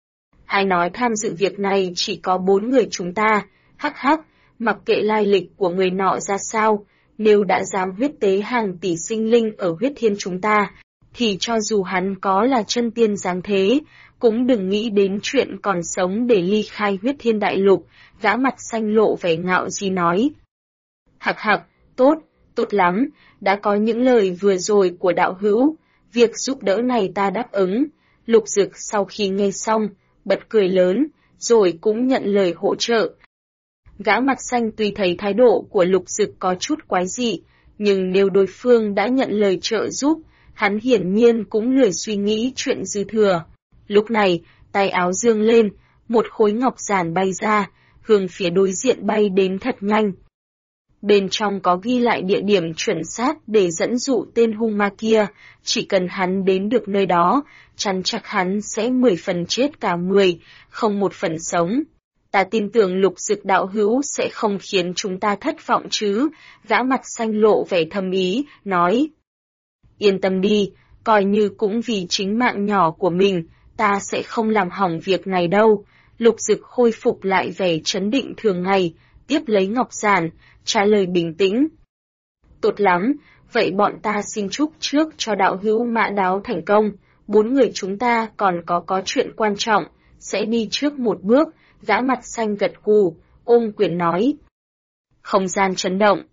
Ai nói tham dự việc này chỉ có bốn người chúng ta, hắc hắc, mặc kệ lai lịch của người nọ ra sao, nếu đã dám huyết tế hàng tỷ sinh linh ở huyết thiên chúng ta, thì cho dù hắn có là chân tiên giáng thế, cũng đừng nghĩ đến chuyện còn sống để ly khai huyết thiên đại lục. Gã mặt xanh lộ vẻ ngạo gì nói. Hặc hặc, tốt, tốt lắm, đã có những lời vừa rồi của đạo hữu, việc giúp đỡ này ta đáp ứng. Lục Dực sau khi nghe xong, bật cười lớn, rồi cũng nhận lời hỗ trợ. Gã mặt xanh tuy thấy thái độ của Lục Dực có chút quái dị, nhưng nếu đối phương đã nhận lời trợ giúp, hắn hiển nhiên cũng lười suy nghĩ chuyện dư thừa. Lúc này, tay áo dương lên, một khối ngọc giản bay ra, hướng phía đối diện bay đến thật nhanh. Bên trong có ghi lại địa điểm chuẩn xác để dẫn dụ tên hung ma kia, chỉ cần hắn đến được nơi đó, chắn chắc hắn sẽ 10 phần chết cả 10, không một phần sống. Ta tin tưởng Lục Dực đạo hữu sẽ không khiến chúng ta thất vọng chứ, gã mặt xanh lộ vẻ thâm ý, nói. Yên tâm đi, coi như cũng vì chính mạng nhỏ của mình, ta sẽ không làm hỏng việc này đâu. Lục Dực khôi phục lại vẻ trấn định thường ngày, tiếp lấy ngọc giản, trả lời bình tĩnh. Tốt lắm, vậy bọn ta xin chúc trước cho đạo hữu Mã Đáo thành công, 4 người chúng ta còn có chuyện quan trọng, sẽ đi trước một bước, gã mặt xanh gật gù, ôm quyền nói. Không gian chấn động.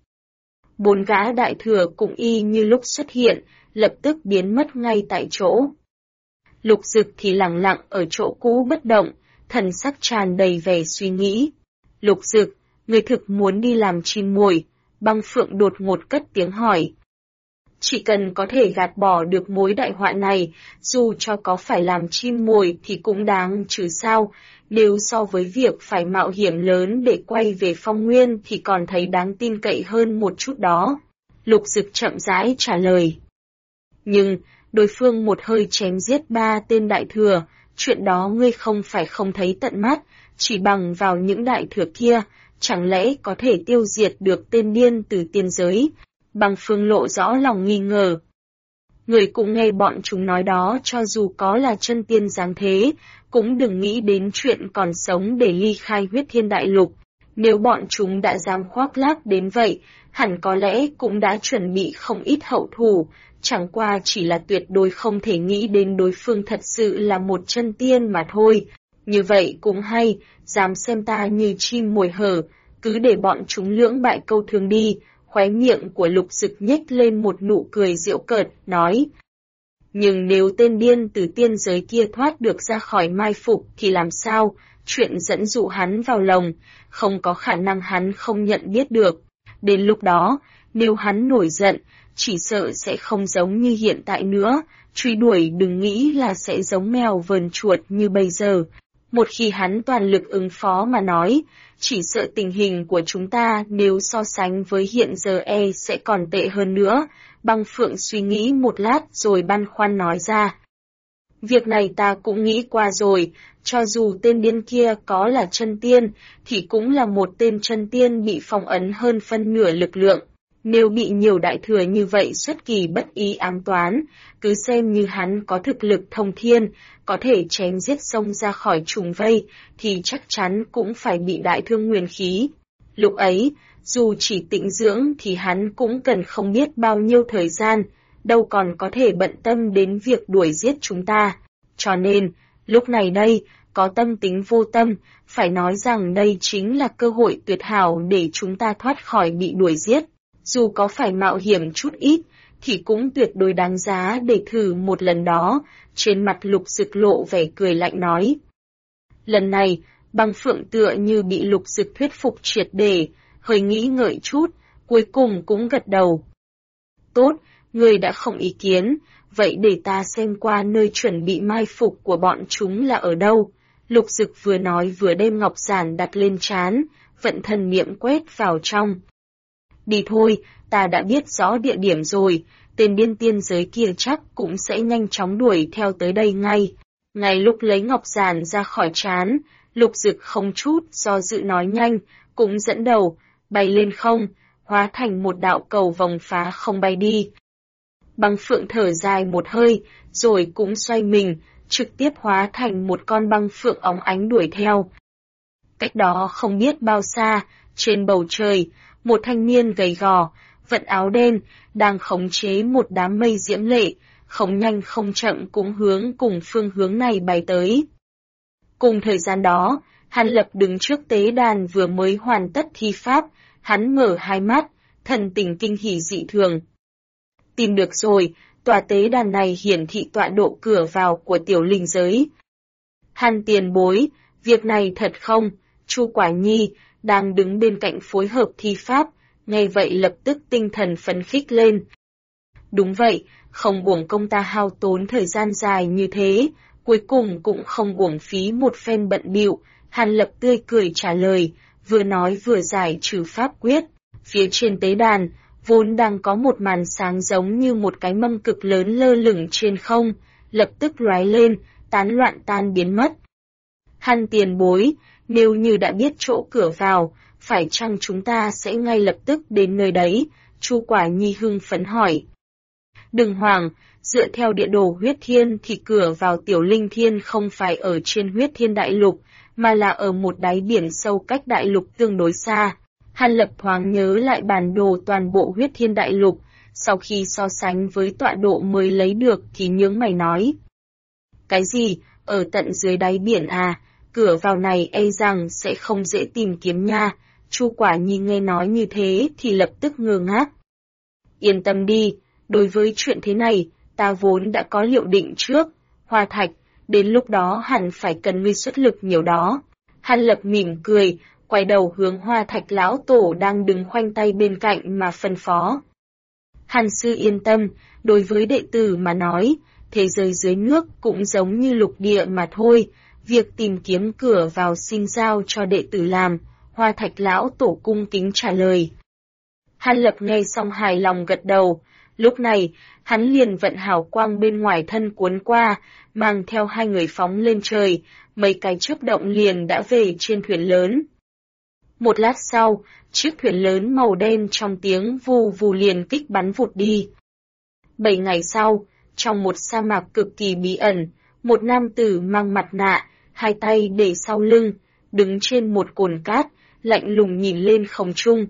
4 gã đại thừa cũng y như lúc xuất hiện, lập tức biến mất ngay tại chỗ. Lục Dực thì lặng lặng ở chỗ cũ bất động, thần sắc tràn đầy vẻ suy nghĩ. Lục Dực, người thực muốn đi làm chim mồi, Băng Phượng đột ngột cất tiếng hỏi. Chỉ cần có thể gạt bỏ được mối đại họa này, dù cho có phải làm chim mồi thì cũng đáng chứ sao, nếu so với việc phải mạo hiểm lớn để quay về Phong Nguyên thì còn thấy đáng tin cậy hơn một chút đó. Lục Dực chậm rãi trả lời. Nhưng, đối phương một hơi chém giết 3 tên đại thừa, chuyện đó ngươi không phải không thấy tận mắt, chỉ bằng vào những đại thừa kia, chẳng lẽ có thể tiêu diệt được tên điên từ tiên giới? Băng Phương lộ rõ lòng nghi ngờ. Người cũng nghe bọn chúng nói đó, cho dù có là chân tiên giáng thế, cũng đừng nghĩ đến chuyện còn sống để ly khai huyết thiên đại lục. Nếu bọn chúng đã dám khoác lác đến vậy, hẳn có lẽ cũng đã chuẩn bị không ít hậu thủ, chẳng qua chỉ là tuyệt đối không thể nghĩ đến đối phương thật sự là một chân tiên mà thôi. Như vậy cũng hay, dám xem ta như chim mồi hở, cứ để bọn chúng lưỡng bại câu thương đi. Khóe miệng của Lục Dực nhếch lên một nụ cười giễu cợt, nói. Nhưng nếu tên điên từ tiên giới kia thoát được ra khỏi mai phục thì làm sao? Chuyện dẫn dụ hắn vào lồng, không có khả năng hắn không nhận biết được. Đến lúc đó, nếu hắn nổi giận, chỉ sợ sẽ không giống như hiện tại nữa, truy đuổi đừng nghĩ là sẽ giống mèo vờn chuột như bây giờ. Một khi hắn toàn lực ứng phó mà nói, chỉ sợ tình hình của chúng ta nếu so sánh với hiện giờ sẽ còn tệ hơn nữa. Băng Phượng suy nghĩ một lát rồi băn khoăn nói ra. Việc này ta cũng nghĩ qua rồi, cho dù tên điên kia có là chân tiên, thì cũng là một tên chân tiên bị phong ấn hơn phân nửa lực lượng. Nếu bị nhiều đại thừa như vậy xuất kỳ bất ý ám toán, cứ xem như hắn có thực lực thông thiên, có thể chém giết xông ra khỏi trùng vây, thì chắc chắn cũng phải bị đại thương nguyên khí. Lúc ấy, dù chỉ tĩnh dưỡng thì hắn cũng cần không biết bao nhiêu thời gian, đâu còn có thể bận tâm đến việc đuổi giết chúng ta. Cho nên, lúc này đây, có tâm tính vô tâm, phải nói rằng đây chính là cơ hội tuyệt hảo để chúng ta thoát khỏi bị đuổi giết. Dù có phải mạo hiểm chút ít, thì cũng tuyệt đối đáng giá để thử một lần đó. Trên mặt Lục Dực lộ vẻ cười lạnh nói. Lần này, Băng Phượng tựa như bị Lục Dực thuyết phục triệt để, hơi nghĩ ngợi chút, cuối cùng cũng gật đầu. Tốt, ngươi đã không ý kiến, vậy để ta xem qua nơi chuẩn bị mai phục của bọn chúng là ở đâu. Lục Dực vừa nói vừa đem ngọc giản đặt lên trán, vận thần niệm quét vào trong. Đi thôi, ta đã biết rõ địa điểm rồi, tên điên tiên giới kia chắc cũng sẽ nhanh chóng đuổi theo tới đây ngay. Ngay lúc lấy ngọc giản ra khỏi trán, Lục Dực không chút do dự nói nhanh, cũng dẫn đầu, bay lên không, hóa thành một đạo cầu vòng phá không bay đi. Băng Phượng thở dài một hơi, rồi cũng xoay mình, trực tiếp hóa thành một con băng phượng óng ánh đuổi theo. Cách đó không biết bao xa, trên bầu trời, một thanh niên gầy gò, vận áo đen, đang khống chế một đám mây diễm lệ, không nhanh không chậm cũng hướng cùng phương hướng này bay tới. Cùng thời gian đó, Hàn Lập đứng trước tế đàn vừa mới hoàn tất thi pháp, hắn mở hai mắt, thần tình kinh hỉ dị thường. Tìm được rồi, tòa tế đàn này hiển thị tọa độ cửa vào của tiểu linh giới. Hàn tiền bối, việc này thật không? Chu Quả Nhi, đang đứng bên cạnh phối hợp thi pháp, nghe vậy lập tức tinh thần phấn khích lên. Đúng vậy, không uổng công ta hao tốn thời gian dài như thế, cuối cùng cũng không uổng phí một phen bận bịu. Hàn Lập tươi cười trả lời, vừa nói vừa giải trừ pháp quyết. Phía trên tế đàn, vốn đang có một màn sáng giống như một cái mâm cực lớn lơ lửng trên không, lập tức lóe lên, tán loạn tan biến mất. Hàn tiền bối, nếu như đã biết chỗ cửa vào, phải chăng chúng ta sẽ ngay lập tức đến nơi đấy? Chu Quả Nhi hưng phấn hỏi. Đừng hoảng, dựa theo địa đồ huyết thiên thì cửa vào tiểu linh thiên không phải ở trên huyết thiên đại lục, mà là ở một đáy biển sâu cách đại lục tương đối xa. Hàn Lập thoáng nhớ lại bản đồ toàn bộ huyết thiên đại lục, sau khi so sánh với tọa độ mới lấy được thì nhướng mày nói. Cái gì, ở tận dưới đáy biển à, cửa vào này e rằng sẽ không dễ tìm kiếm nha. Chu Quả Nhi nghe nói như thế thì lập tức ngơ ngác. Yên tâm đi, đối với chuyện thế này, ta vốn đã có liệu định trước, Hoa Thạch, đến lúc đó hẳn phải cần ngươi xuất lực nhiều đó. Hàn Lập mỉm cười, quay đầu hướng Hoa Thạch lão tổ đang đứng khoanh tay bên cạnh mà phân phó. Hàn sư yên tâm, đối với đệ tử mà nói, thế giới dưới nước cũng giống như lục địa mà thôi, việc tìm kiếm cửa vào xin giao cho đệ tử làm, Hoa Thạch lão tổ cung kính trả lời. Hàn Lập nghe xong hài lòng gật đầu, lúc này, hắn liền vận hào quang bên ngoài thân cuốn qua, mang theo hai người phóng lên trời, mấy cái chớp động liền đã về trên thuyền lớn. Một lát sau, chiếc thuyền lớn màu đen trong tiếng vù vù liền kích bắn vụt đi. 7 ngày sau, trong một sa mạc cực kỳ bí ẩn, một nam tử mang mặt nạ, hai tay để sau lưng, đứng trên một cồn cát, lạnh lùng nhìn lên không trung.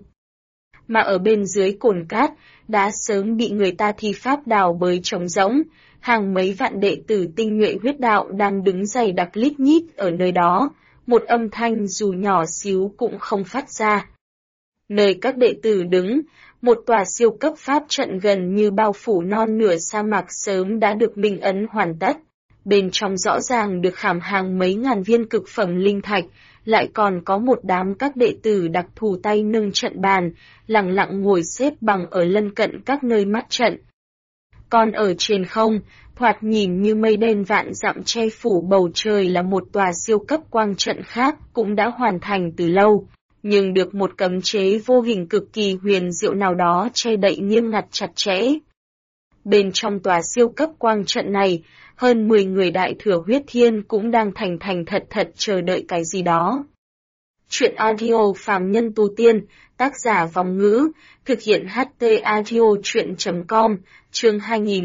Mà ở bên dưới cồn cát, đã sớm bị người ta thi pháp đào bới trống rỗng, hàng mấy vạn đệ tử tinh nhuệ huyết đạo đang đứng dày đặc lít nhít ở nơi đó, một âm thanh dù nhỏ xíu cũng không phát ra. Nơi các đệ tử đứng, một tòa siêu cấp pháp trận gần như bao phủ non nửa sa mạc sớm đã được minh ấn hoàn tất. Bên trong rõ ràng được khảm hàng mấy ngàn viên cực phẩm linh thạch, lại còn có một đám các đệ tử đặc thù tay nâng trận bàn, lặng lặng ngồi xếp bằng ở lân cận các nơi mắt trận. Còn ở trên không, thoạt nhìn như mây đen vạn dặm che phủ bầu trời là một tòa siêu cấp quang trận khác cũng đã hoàn thành từ lâu, nhưng được một cấm chế vô hình cực kỳ huyền diệu nào đó che đậy nghiêm ngặt chặt chẽ. Bên trong tòa siêu cấp quang trận này, hơn 10 người đại thừa huyết thiên cũng đang thành thật chờ đợi cái gì đó. Chuyện audio phàm nhân tu tiên, tác giả Vòng Ngữ, thực hiện HT audio chuyện.com, chương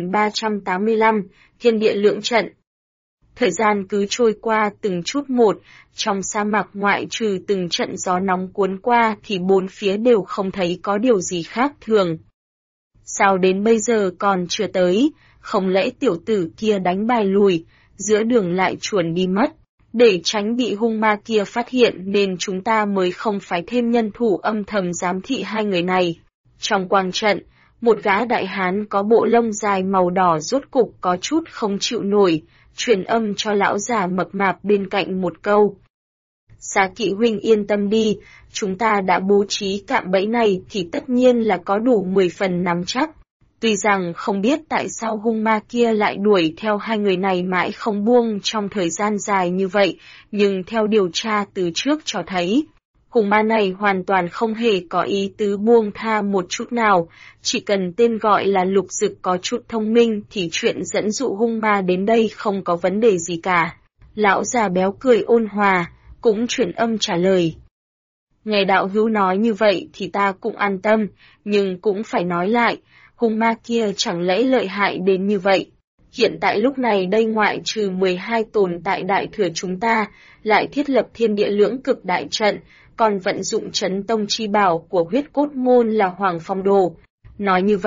2385, Thiên địa lượng trận. Thời gian cứ trôi qua từng chút một, trong sa mạc ngoại trừ từng trận gió nóng cuốn qua thì bốn phía đều không thấy có điều gì khác thường. Sao đến bây giờ còn chưa tới, không lẽ tiểu tử kia đánh bài lùi, giữa đường lại chuồn đi mất. Để tránh bị hung ma kia phát hiện nên chúng ta mới không phải thêm nhân thủ âm thầm giám thị hai người này. Trong quang trận, một gã đại hán có bộ lông dài màu đỏ rốt cục có chút không chịu nổi, truyền âm cho lão già mập mạp bên cạnh một câu. Xá Kỵ huynh yên tâm đi, chúng ta đã bố trí cạm bẫy này thì tất nhiên là có đủ 10 phần nắm chắc. Tuy rằng không biết tại sao hung ma kia lại đuổi theo hai người này mãi không buông trong thời gian dài như vậy, nhưng theo điều tra từ trước cho thấy, hung ma này hoàn toàn không hề có ý tứ buông tha một chút nào, chỉ cần tên gọi là Lục Dực có chút thông minh thì chuyện dẫn dụ hung ma đến đây không có vấn đề gì cả. Lão già béo cười ôn hòa, cũng truyền âm trả lời. Nghe đạo hữu nói như vậy thì ta cũng an tâm, nhưng cũng phải nói lại, hung ma kia chẳng lẽ lợi hại đến như vậy. Hiện tại lúc này đây ngoại trừ 12 tồn tại đại thừa chúng ta, lại thiết lập thiên địa lưỡng cực đại trận, còn vận dụng trấn tông chi bảo của huyết cốt môn là Hoàng Phong Đồ. Nói như vậy,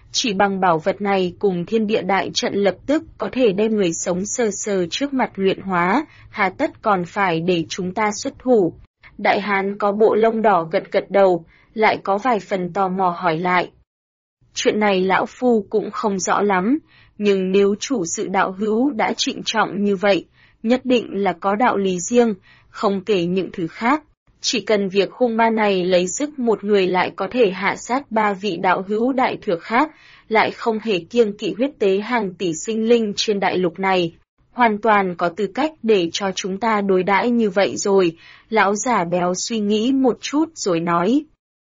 Chỉ bằng bảo vật này cùng thiên địa đại trận lập tức có thể đem người sống sờ sờ trước mặt luyện hóa, hà tất còn phải để chúng ta xuất thủ. Đại hán có bộ lông đỏ gật gật đầu, lại có vài phần tò mò hỏi lại. Chuyện này lão phu cũng không rõ lắm, nhưng nếu chủ sự đạo hữu đã trịnh trọng như vậy, nhất định là có đạo lý riêng, không kể những thứ khác. Chỉ cần việc hung ma này lấy sức một người lại có thể hạ sát 3 vị đạo hữu đại thừa khác, lại không hề kiêng kỵ huyết tế hàng tỷ sinh linh trên đại lục này. Hoàn toàn có tư cách để cho chúng ta đối đãi như vậy rồi, lão giả béo suy nghĩ một chút rồi nói.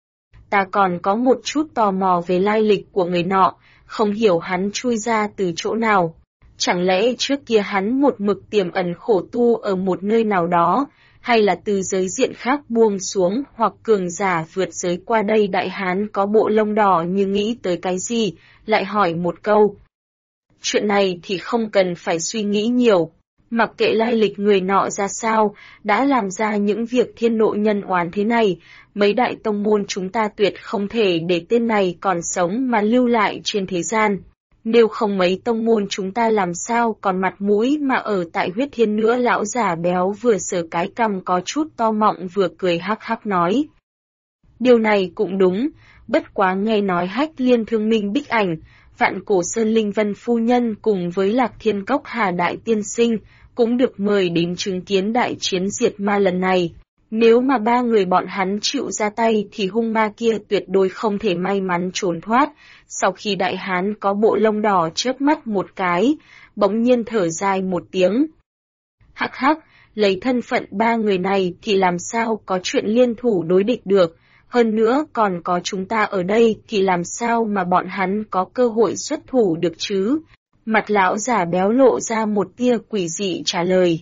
Ta còn có một chút tò mò về lai lịch của người nọ, không hiểu hắn chui ra từ chỗ nào. Chẳng lẽ trước kia hắn một mực tiềm ẩn khổ tu ở một nơi nào đó, hay là từ giới diện khác buông xuống hoặc cường giả vượt giới qua đây? Đại hán có bộ lông đỏ như nghĩ tới cái gì, lại hỏi một câu. Chuyện này thì không cần phải suy nghĩ nhiều, mặc kệ lai lịch người nọ ra sao, đã làm ra những việc thiên nộ nhân oán thế này, mấy đại tông môn chúng ta tuyệt không thể để tên này còn sống mà lưu lại trên thế gian. Nếu không mấy tông môn chúng ta làm sao còn mặt mũi mà ở tại huyết thiên nữa? Lão giả béo vừa sờ cái cằm có chút to mọng vừa cười hắc hắc nói. Điều này cũng đúng, bất quá nghe nói Hách Liên Thương Minh Bích Ảnh, Vạn Cổ Sơn Linh Vân Phu Nhân cùng với Lạc Thiên Cốc Hà Đại Tiên Sinh cũng được mời đến chứng kiến đại chiến diệt ma lần này. Nếu mà 3 người bọn hắn chịu ra tay thì hung ma kia tuyệt đối không thể may mắn trốn thoát. Sau khi đại hán có bộ lông đỏ chớp mắt một cái, bỗng nhiên thở dài một tiếng. Hắc hắc, lấy thân phận 3 người này thì làm sao có chuyện liên thủ đối địch được, hơn nữa còn có chúng ta ở đây thì làm sao mà bọn hắn có cơ hội xuất thủ được chứ? Mặt lão giả béo lộ ra một tia quỷ dị trả lời.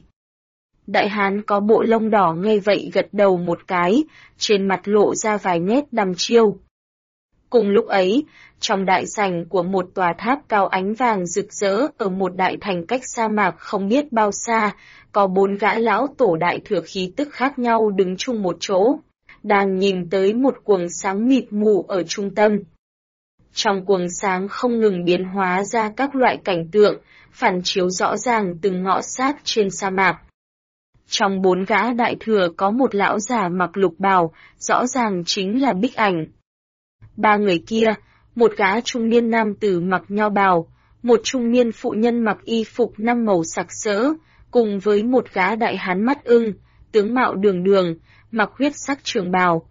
Đại hán có bộ lông đỏ nghe vậy gật đầu một cái, trên mặt lộ ra vài nét đăm chiêu. Cùng lúc ấy, trong đại sảnh của một tòa tháp cao ánh vàng rực rỡ ở một đại thành cách sa mạc không biết bao xa, có 4 gã lão tổ đại thừa khí tức khác nhau đứng chung một chỗ, đang nhìn tới một quầng sáng mịt mù ở trung tâm. Trong quầng sáng không ngừng biến hóa ra các loại cảnh tượng, phản chiếu rõ ràng từng ngõ sát trên sa mạc. Trong 4 gã đại thừa có một lão già mặc lục bào, rõ ràng chính là Bích Ảnh. 3 người kia, một gã trung niên nam tử mặc nho bào, một trung niên phụ nhân mặc y phục 5 màu sặc sỡ, cùng với một gã đại hán mắt ưng, tướng mạo đường đường, mặc huyết sắc trường bào.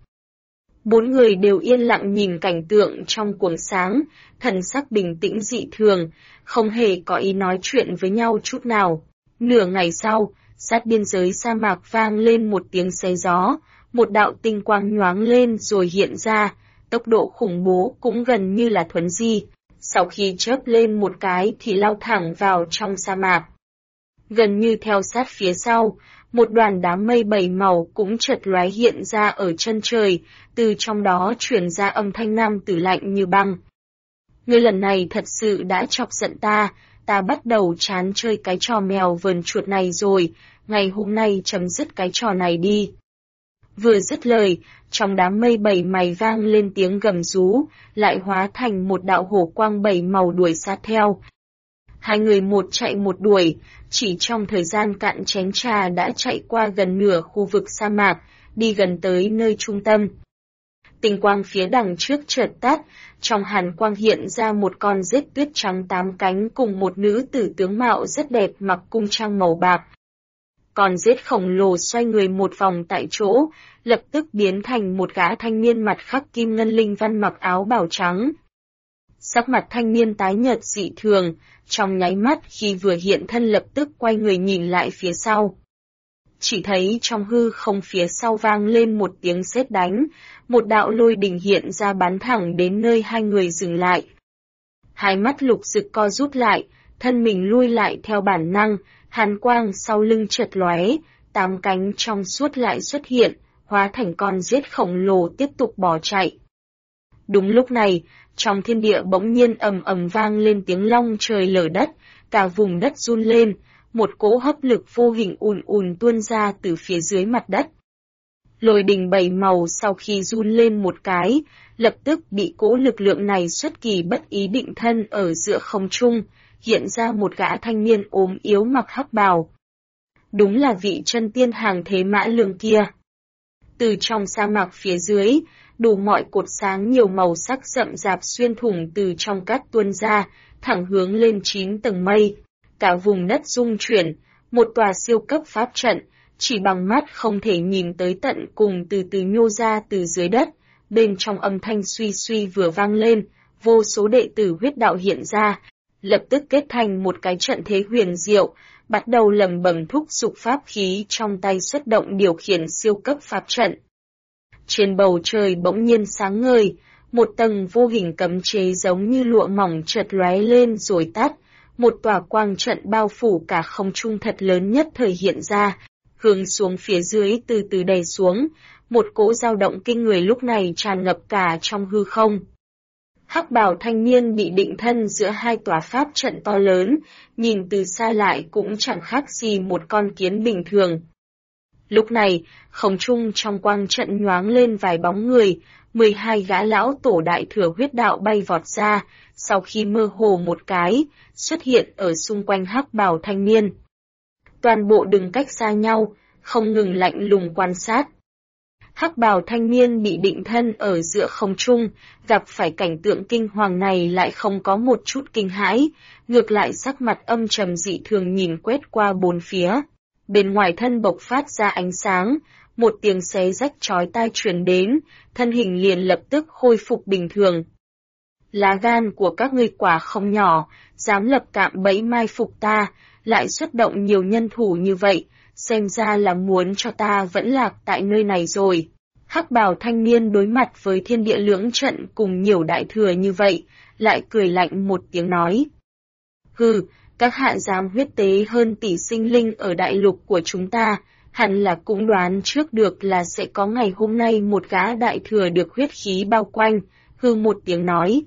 4 người đều yên lặng nhìn cảnh tượng trong quầng sáng, thần sắc bình tĩnh dị thường, không hề có ý nói chuyện với nhau chút nào. Nửa ngày sau, sát biên giới sa mạc vang lên một tiếng xé gió, một đạo tinh quang nhoáng lên rồi hiện ra, tốc độ khủng bố cũng gần như là thuấn di, sau khi chớp lên một cái thì lao thẳng vào trong sa mạc. Gần như theo sát phía sau, một đoàn đám mây 7 màu cũng chợt lóe hiện ra ở chân trời, từ trong đó truyền ra âm thanh nam tử lạnh như băng. Ngươi lần này thật sự đã chọc giận ta bắt đầu chán chơi cái trò mèo vờn chuột này rồi, ngày hôm nay chấm dứt cái trò này đi. Vừa dứt lời, trong đám mây 7 mày vang lên tiếng gầm rú, lại hóa thành một đạo hổ quang 7 màu đuổi sát theo. 2 người một chạy một đuổi, chỉ trong thời gian cạn chén trà đã chạy qua gần nửa khu vực sa mạc, đi gần tới nơi trung tâm. Tinh quang phía đằng trước chợt tắt, trong hàn quang hiện ra một con rết tuyết trắng 8 cánh cùng một nữ tử tướng mạo rất đẹp mặc cung trang màu bạc. Con rết khổng lồ xoay người một vòng tại chỗ, lập tức biến thành một gã thanh niên mặt khắc kim ngân linh văn mặc áo bào trắng. Sắc mặt thanh niên tái nhợt dị thường, trong nháy mắt khi vừa hiện thân lập tức quay người nhìn lại phía sau. Chỉ thấy trong hư không phía sau vang lên một tiếng sét đánh, một đạo lôi đình hiện ra bắn thẳng đến nơi 2 người dừng lại. Hai mắt Lục Dực co rút lại, thân mình lui lại theo bản năng, hàn quang sau lưng chợt lóe, 8 cánh trong suốt lại xuất hiện, hóa thành con rết khổng lồ tiếp tục bỏ chạy. Đúng lúc này, trong thiên địa bỗng nhiên ầm ầm vang lên tiếng long trời lở đất, cả vùng đất run lên, một cỗ hấp lực vô hình ùn ùn tuôn ra từ phía dưới mặt đất. Lôi đình bảy màu sau khi run lên một cái, lập tức bị cỗ lực lượng này xuất kỳ bất ý định thân ở giữa không trung, hiện ra một gã thanh niên ốm yếu mặc hắc bào. Đúng là vị chân tiên hàng thế Mã Lương kia. Từ trong sa mạc phía dưới, đủ mọi cột sáng nhiều màu sắc rậm rạp xuyên thủng từ trong cát tuôn ra, thẳng hướng lên 9 tầng mây. Cả vùng đất rung chuyển, một tòa siêu cấp pháp trận, chỉ bằng mắt không thể nhìn tới tận cùng từ từ nhô ra từ dưới đất, bên trong âm thanh suy suy vừa vang lên, vô số đệ tử huyết đạo hiện ra, lập tức kết thành một cái trận thế huyền diệu, bắt đầu lầm bầm thúc giục pháp khí trong tay xuất động điều khiển siêu cấp pháp trận. Trên bầu trời bỗng nhiên sáng ngời, một tầng vô hình cấm chế giống như lụa mỏng chợt lóe lên rồi tắt, một tòa quang trận bao phủ cả không trung thật lớn nhất thời hiện ra, hướng xuống phía dưới từ từ đè xuống, một cỗ dao động kinh người lúc này tràn ngập cả trong hư không. Hắc bào thanh niên bị định thân giữa hai tòa pháp trận to lớn, nhìn từ xa lại cũng chẳng khác gì một con kiến bình thường. Lúc này, không trung trong quang trận nhoáng lên vài bóng người, 12 gã lão tổ đại thừa huyết đạo bay vọt ra, sau khi mơ hồ một cái, xuất hiện ở xung quanh hắc bào thanh niên. Toàn bộ đứng cách xa nhau, không ngừng lạnh lùng quan sát. Hắc bào thanh niên bị định thân ở giữa không trung, gặp phải cảnh tượng kinh hoàng này lại không có một chút kinh hãi, ngược lại sắc mặt âm trầm dị thường nhìn quét qua bốn phía. Bên ngoài thân bộc phát ra ánh sáng, một tiếng xé rách chói tai truyền đến, thân hình liền lập tức khôi phục bình thường. Lá gan của các ngươi quả không nhỏ, dám lập cạm bẫy mai phục ta, lại xuất động nhiều nhân thủ như vậy, xem ra là muốn cho ta vẫn lạc tại nơi này rồi. Hắc bào thanh niên đối mặt với thiên địa lưỡng trận cùng nhiều đại thừa như vậy, lại cười lạnh một tiếng nói. Hừ, các hạ dám huyết tế hơn tỷ sinh linh ở đại lục của chúng ta, hẳn là cũng đoán trước được là sẽ có ngày hôm nay một gã đại thừa được huyết khí bao quanh, hừ một tiếng nói.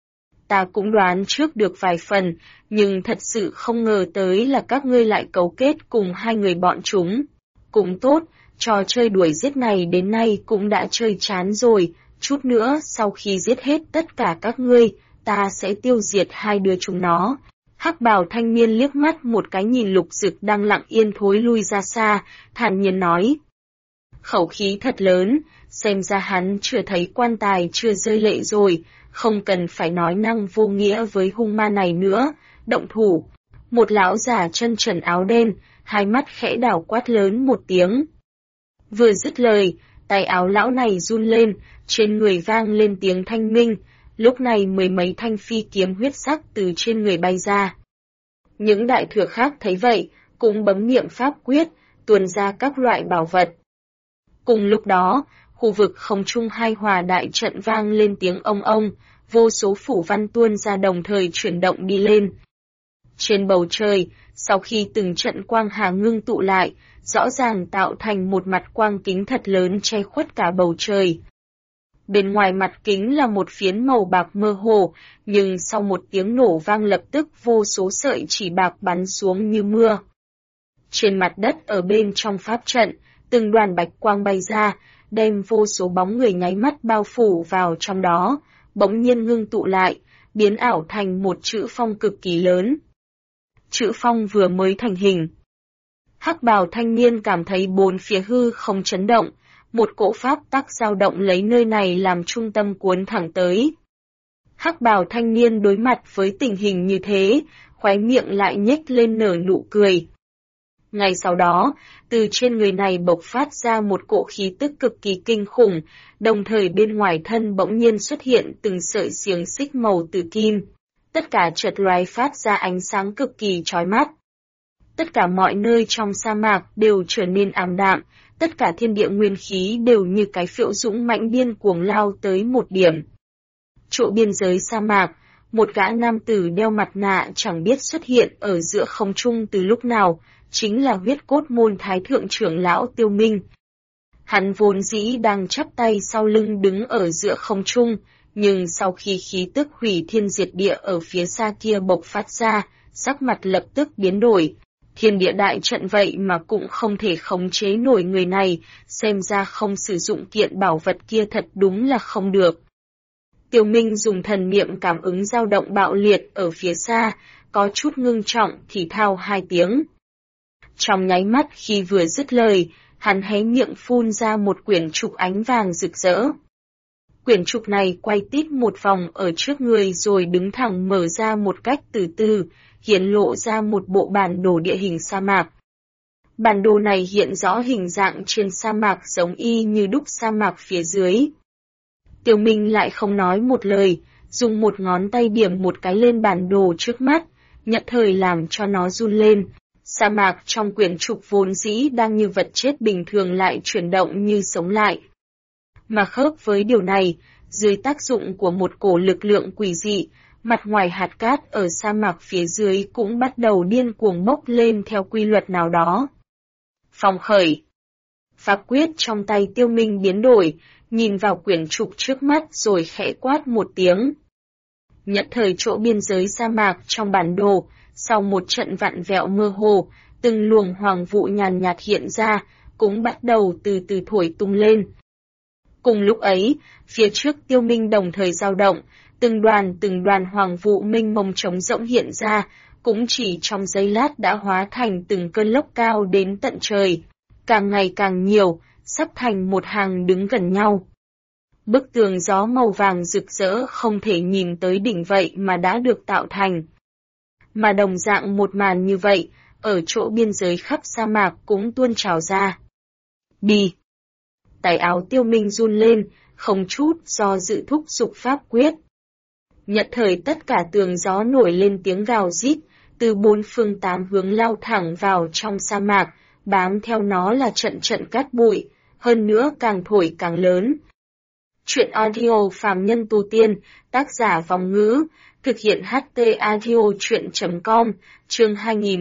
Ta cũng đoán trước được vài phần, nhưng thật sự không ngờ tới là các ngươi lại cấu kết cùng hai người bọn chúng. Cũng tốt, trò chơi đuổi giết này đến nay cũng đã chơi chán rồi, chút nữa sau khi giết hết tất cả các ngươi, ta sẽ tiêu diệt hai đứa chúng nó. Hắc bào thanh niên liếc mắt một cái nhìn Lục Dực đang lặng yên thối lui ra xa, thản nhiên nói. Khẩu khí thật lớn, xem ra hắn chưa thấy quan tài chưa rơi lệ rồi, không cần phải nói năng vô nghĩa với hung ma này nữa, động thủ. Một lão già chân trần áo đen, hai mắt khẽ đảo quát lớn một tiếng. Vừa dứt lời, tay áo lão này run lên, trên người vang lên tiếng thanh minh, lúc này mười mấy thanh phi kiếm huyết sắc từ trên người bay ra. Những đại thừa khác thấy vậy, cũng bấm niệm pháp quyết, tuôn ra các loại bảo vật. Cùng lúc đó, khu vực không trung hai hòa đại trận vang lên tiếng ông, vô số phủ văn tuôn ra đồng thời chuyển động đi lên. Trên bầu trời, sau khi từng trận quang hà ngưng tụ lại, rõ ràng tạo thành một mặt quang kính thật lớn che khuất cả bầu trời. Bên ngoài mặt kính là một phiến màu bạc mơ hồ, nhưng sau một tiếng nổ vang lập tức vô số sợi chỉ bạc bắn xuống như mưa. Trên mặt đất ở bên trong pháp trận, từng đoàn bạch quang bay ra, đem vô số bóng người nháy mắt bao phủ vào trong đó, bỗng nhiên ngưng tụ lại, biến ảo thành một chữ phong cực kỳ lớn. Chữ phong vừa mới thành hình. Hắc bào thanh niên cảm thấy bốn phía hư không chấn động, một cỗ pháp tắc dao động lấy nơi này làm trung tâm cuốn thẳng tới. Hắc bào thanh niên đối mặt với tình hình như thế, khóe miệng lại nhếch lên nở nụ cười. Ngay sau đó, từ trên người này bộc phát ra một cỗ khí tức cực kỳ kinh khủng, đồng thời bên ngoài thân bỗng nhiên xuất hiện từng sợi xiềng xích màu tử kim. Tất cả chợt lóe phát ra ánh sáng cực kỳ chói mắt. Tất cả mọi nơi trong sa mạc đều trở nên ảm đạm, tất cả thiên địa nguyên khí đều như cái phễu dũng mãnh điên cuồng lao tới một điểm. Chỗ biên giới sa mạc, một gã nam tử đeo mặt nạ chẳng biết xuất hiện ở giữa không trung từ lúc nào, chính là huyết cốt môn thái thượng trưởng lão Tiêu Minh. Hắn vốn dĩ đang chắp tay sau lưng đứng ở giữa không trung, nhưng sau khi khí tức hủy thiên diệt địa ở phía xa kia bộc phát ra, sắc mặt lập tức biến đổi, Thiên địa đại trận vậy mà cũng không thể khống chế nổi người này, xem ra không sử dụng kiện bảo vật kia thật đúng là không được. Tiêu Minh dùng thần niệm cảm ứng dao động bạo liệt ở phía xa, có chút ngưng trọng thì thào 2 tiếng. Trong nháy mắt khi vừa dứt lời, hắn hé miệng phun ra một quyển trục ánh vàng rực rỡ. Quyển trục này quay tít một vòng ở trước người rồi đứng thẳng mở ra một cách từ từ, hiện lộ ra một bộ bản đồ địa hình sa mạc. Bản đồ này hiện rõ hình dạng trên sa mạc giống y như đúc sa mạc phía dưới. Tiêu Minh lại không nói một lời, dùng một ngón tay điểm một cái lên bản đồ trước mắt, nhận thời làm cho nó run lên. Sa mạc trong quyển trục vốn dĩ đang như vật chết bình thường lại chuyển động như sống lại. Mà khớp với điều này, dưới tác dụng của một cổ lực lượng quỷ dị, mặt ngoài hạt cát ở sa mạc phía dưới cũng bắt đầu điên cuồng bốc lên theo quy luật nào đó. Phong khởi. Pháp quyết trong tay Tiêu Minh biến đổi, nhìn vào quyển trục trước mắt rồi khẽ quát một tiếng. Nhận thời chỗ biên giới sa mạc trong bản đồ, sau một trận vặn vẹo mơ hồ, từng luồng hoàng vụ nhàn nhạt hiện ra, cũng bắt đầu từ từ thổi tung lên. Cùng lúc ấy, phía trước Tiêu Minh đồng thời dao động, từng đoàn hoàng vụ mênh mông trống rỗng hiện ra, cũng chỉ trong giây lát đã hóa thành từng cơn lốc cao đến tận trời, càng ngày càng nhiều, sắp thành một hàng đứng gần nhau. Bức tường gió màu vàng rực rỡ không thể nhìn tới đỉnh vậy mà đã được tạo thành. Mà đồng dạng một màn như vậy, ở chỗ biên giới khắp sa mạc cũng tuôn trào ra. Đi! Tay áo Tiêu Minh run lên, không chút do dự thúc giục pháp quyết. Nhận thời tất cả tường gió nổi lên tiếng gào rít, từ 4 phương 8 hướng lao thẳng vào trong sa mạc, bám theo nó là trận trận cát bụi, hơn nữa càng thổi càng lớn. Chuyện audio phàm nhân tu tiên, tác giả Vong Ngữ, thực hiện HT audio chuyện.com, chương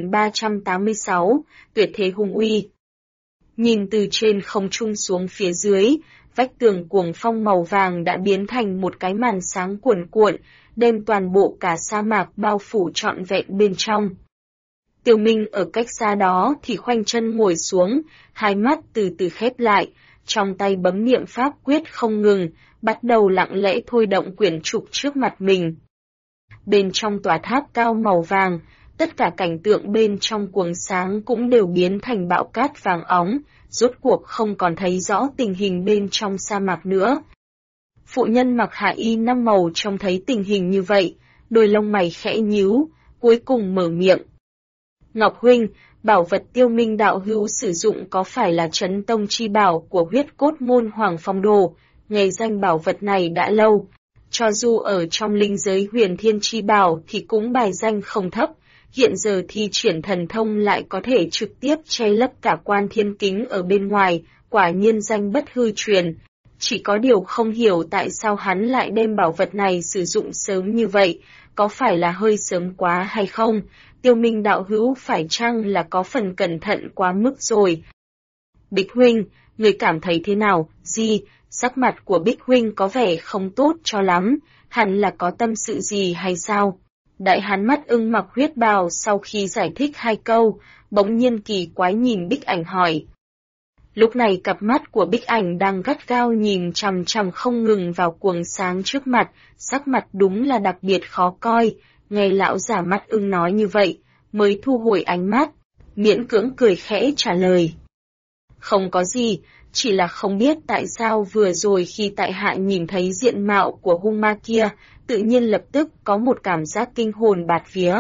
2386, tuyệt thế hung uy. Nhìn từ trên không trung xuống phía dưới, vách tường cuồng phong màu vàng đã biến thành một cái màn sáng cuồn cuộn, đem toàn bộ cả sa mạc bao phủ trọn vẹn bên trong. Tiêu Minh ở cách xa đó thì khoanh chân ngồi xuống, hai mắt từ từ khép lại, trong tay bấm niệm pháp quyết không ngừng, bắt đầu lặng lẽ thôi động quyển trục trước mặt mình. Bên trong tòa tháp cao màu vàng, tất cả cảnh tượng bên trong cuồng sáng cũng đều biến thành bão cát vàng óng, rốt cuộc không còn thấy rõ tình hình bên trong sa mạc nữa. Phụ nhân mặc hạ y 5 màu trông thấy tình hình như vậy, đôi lông mày khẽ nhíu, cuối cùng mở miệng. Ngọc huynh, bảo vật Tiêu Minh đạo hữu sử dụng có phải là Trấn Tông chi bảo của huyết cốt môn Hoàng Phong Đồ, nghe danh bảo vật này đã lâu. Cho dù ở trong linh giới huyền thiên chi bảo thì cũng bài danh không thấp, hiện giờ thi triển thần thông lại có thể trực tiếp che lấp cả quan thiên kính ở bên ngoài, quả nhiên danh bất hư truyền. Chỉ có điều không hiểu tại sao hắn lại đem bảo vật này sử dụng sớm như vậy, có phải là hơi sớm quá hay không? Tiêu Minh đạo hữu phải chăng là có phần cẩn thận quá mức rồi? Bích huynh, người cảm thấy thế nào? Gì? Sắc mặt của Bích huynh có vẻ không tốt cho lắm, hẳn là có tâm sự gì hay sao? Đại hán mắt ưng mặc huyết bào sau khi giải thích 2 câu, bỗng nhiên kỳ quái nhìn Bích Ảnh hỏi. Lúc này cặp mắt của Bích Ảnh đang gắt gao nhìn chằm chằm không ngừng vào cuồng sáng trước mặt, sắc mặt đúng là đặc biệt khó coi, nghe lão giả mắt ưng nói như vậy, mới thu hồi ánh mắt, miễn cưỡng cười khẽ trả lời. Không có gì, chỉ là không biết tại sao vừa rồi khi tại hạ nhìn thấy diện mạo của hung ma kia, tự nhiên lập tức có một cảm giác kinh hồn bạt vía.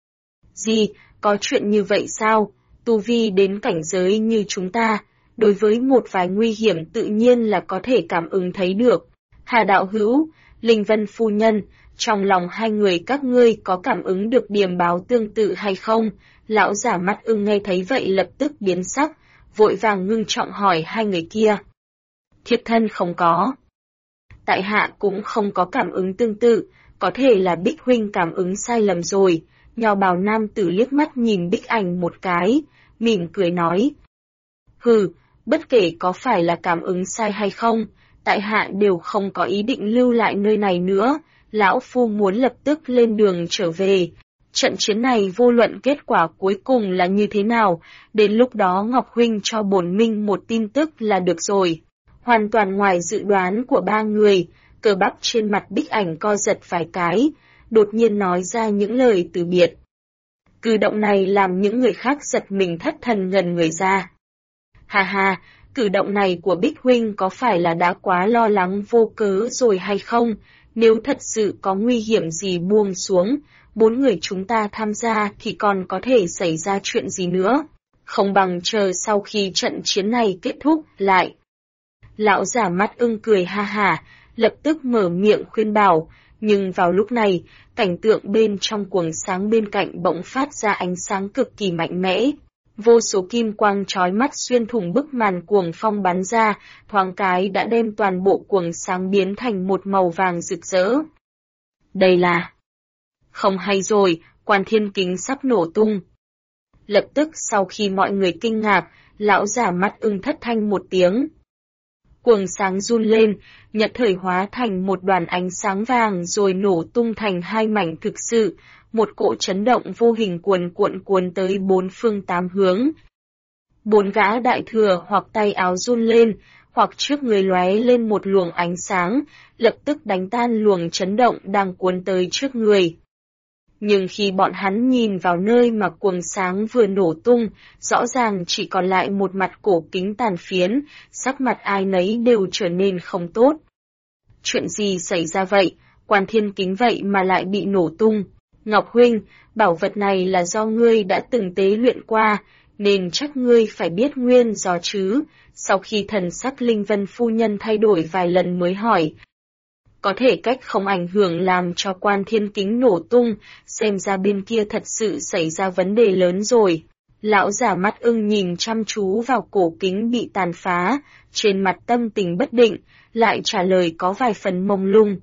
Gì, có chuyện như vậy sao? Tu vi đến cảnh giới như chúng ta, đối với một vài nguy hiểm tự nhiên là có thể cảm ứng thấy được. Hà đạo hữu, Linh Vân phu nhân, trong lòng hai người các ngươi có cảm ứng được điềm báo tương tự hay không? Lão giả mắt ưng nghe thấy vậy lập tức biến sắc, vội vàng ngưng trọng hỏi hai người kia. Thiếp thân không có. Tại hạ cũng không có cảm ứng tương tự, có thể là Bích huynh cảm ứng sai lầm rồi. Nho bào nam tử liếc mắt nhìn Bích Ảnh một cái, mỉm cười nói. Hừ, bất kể có phải là cảm ứng sai hay không, tại hạ đều không có ý định lưu lại nơi này nữa, lão phu muốn lập tức lên đường trở về. Trận chiến này vô luận kết quả cuối cùng là như thế nào, đến lúc đó Ngọc Huynh cho bổn Minh một tin tức là được rồi. Hoàn toàn ngoài dự đoán của ba người, cơ bắp trên mặt Bích Ảnh co giật vài cái, đột nhiên nói ra những lời từ biệt. Cử động này làm những người khác giật mình thất thần ngần người ra. Hà hà, cử động này của Bích Huynh có phải là đã quá lo lắng vô cớ rồi hay không? Nếu thật sự có nguy hiểm gì buông xuống, 4 người chúng ta tham gia thì còn có thể xảy ra chuyện gì nữa? Không bằng chờ sau khi trận chiến này kết thúc lại. Lão giả mắt ưng cười ha hả, lập tức mở miệng khuyên bảo, nhưng vào lúc này, cảnh tượng bên trong quầng sáng bên cạnh bỗng phát ra ánh sáng cực kỳ mạnh mẽ. Vô số kim quang chói mắt xuyên thủng bức màn cuồng phong bắn ra, thoáng cái đã đem toàn bộ quầng sáng biến thành một màu vàng rực rỡ. Đây là... Không hay rồi, Quan Thiên Kính sắp nổ tung. Lập tức sau khi mọi người kinh ngạc, lão giả mắt ưng thất thanh một tiếng. Quầng sáng run lên, nhất thời hóa thành một đoàn ánh sáng vàng rồi nổ tung thành hai mảnh thực sự, một cỗ chấn động vô hình cuồn tới 4 phương 8 hướng. 4 gã đại thừa hoặc tay áo run lên, hoặc trước người lóe lên một luồng ánh sáng, lập tức đánh tan luồng chấn động đang cuốn tới trước người. Nhưng khi bọn hắn nhìn vào nơi mà quầng sáng vừa nổ tung, rõ ràng chỉ còn lại một mặt cổ kính tàn phiến, sắc mặt ai nấy đều trở nên không tốt. Chuyện gì xảy ra vậy? Quan Thiên Kính vậy mà lại bị nổ tung. Ngọc Huynh, bảo vật này là do ngươi đã từng tế luyện qua, nên chắc ngươi phải biết nguyên do chứ. Sau khi thần sắc Linh Vân phu nhân thay đổi vài lần mới hỏi. Có thể cách không ảnh hưởng làm cho Quan Thiên Kính nổ tung, xem ra bên kia thật sự xảy ra vấn đề lớn rồi. Lão giả mắt ưng nhìn chăm chú vào cổ kính bị tàn phá, trên mặt tâm tình bất định, lại trả lời có vài phần mông lung.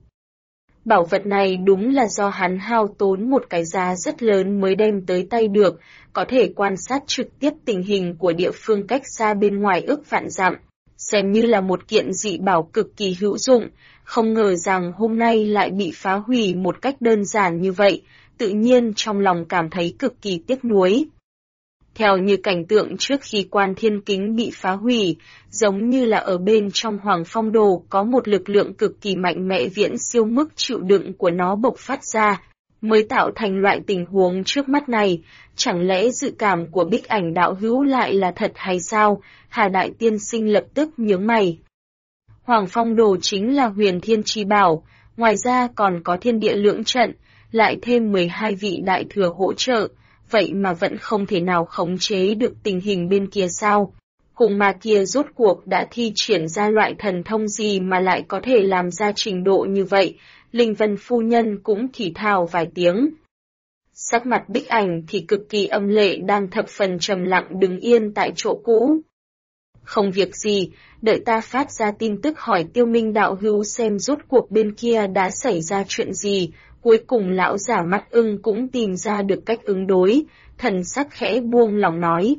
Bảo vật này đúng là do hắn hao tốn một cái giá rất lớn mới đem tới tay được, có thể quan sát trực tiếp tình hình của địa phương cách xa bên ngoài ước vạn dặm, xem như là một kiện dị bảo cực kỳ hữu dụng, không ngờ rằng hôm nay lại bị phá hủy một cách đơn giản như vậy, tự nhiên trong lòng cảm thấy cực kỳ tiếc nuối. Theo như cảnh tượng trước khi Quan Thiên Kính bị phá hủy, giống như là ở bên trong Hoàng Phong Đồ có một lực lượng cực kỳ mạnh mẽ viễn siêu mức chịu đựng của nó bộc phát ra, mới tạo thành loại tình huống trước mắt này. Chẳng lẽ dự cảm của Bích Ảnh đạo hữu lại là thật hay sao? Hà Đại Tiên Sinh lập tức nhướng mày. Hoàng Phong Đồ chính là huyền thiên chi bảo, ngoài ra còn có thiên địa lưỡng trận, lại thêm 12 vị đại thừa hỗ trợ. Vậy mà vẫn không thể nào khống chế được tình hình bên kia sao? Hùng ma kia rốt cuộc đã thi triển ra loại thần thông gì mà lại có thể làm ra trình độ như vậy? Linh Vân phu nhân cũng thì thào vài tiếng. Sắc mặt Bích Ảnh thì cực kỳ âm lệ đang thập phần trầm lặng đứng yên tại chỗ cũ. Không việc gì, đợi ta phát ra tin tức hỏi Tiêu Minh đạo hữu xem rốt cuộc bên kia đã xảy ra chuyện gì. Cuối cùng lão giả mắt ưng cũng tìm ra được cách ứng đối, thần sắc khẽ buông lòng nói.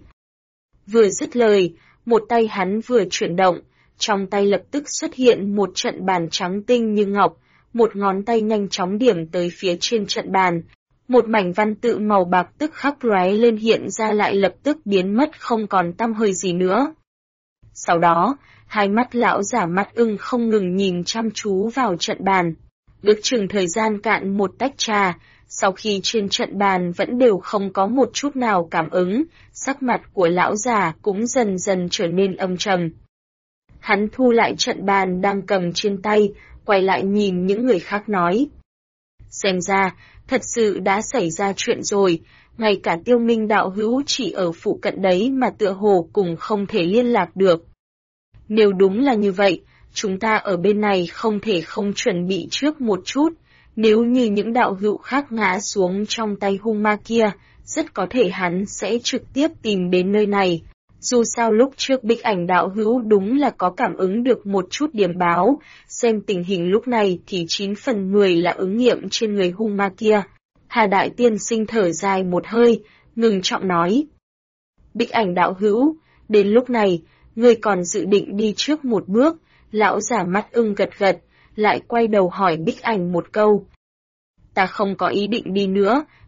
Vừa dứt lời, một tay hắn vừa chuyển động, trong tay lập tức xuất hiện một trận bàn trắng tinh như ngọc, một ngón tay nhanh chóng điểm tới phía trên trận bàn. Một mảnh văn tự màu bạc tức khắc lóe lên hiện ra lại lập tức biến mất không còn tăm hơi gì nữa. Sau đó, hai mắt lão giả mắt ưng không ngừng nhìn chăm chú vào trận bàn. Ước chừng thời gian cạn một tách trà, sau khi trên trận bàn vẫn đều không có một chút nào cảm ứng, sắc mặt của lão già cũng dần dần trở nên âm trầm. Hắn thu lại trận bàn đang cầm trên tay, quay lại nhìn những người khác nói. Xem ra, thật sự đã xảy ra chuyện rồi, ngay cả Tiêu Minh đạo hữu chỉ ở phụ cận đấy mà tựa hồ cùng không thể liên lạc được. Nếu đúng là như vậy, chúng ta ở bên này không thể không chuẩn bị trước một chút, nếu như những đạo hữu khác ngã xuống trong tay hung ma kia, rất có thể hắn sẽ trực tiếp tìm đến nơi này. Dù sao lúc trước Bích Ảnh đạo hữu đúng là có cảm ứng được một chút điểm báo, xem tình hình lúc này thì 9 phần 10 là ứng nghiệm trên người hung ma kia. Hà Đại Tiên Sinh thở dài một hơi, ngừng trọng nói. Bích Ảnh đạo hữu, đến lúc này, ngươi còn dự định đi trước một bước. Lão giả mắt ưng gật gật, lại quay đầu hỏi Bích Ảnh một câu. Ta không có ý định đi nữa,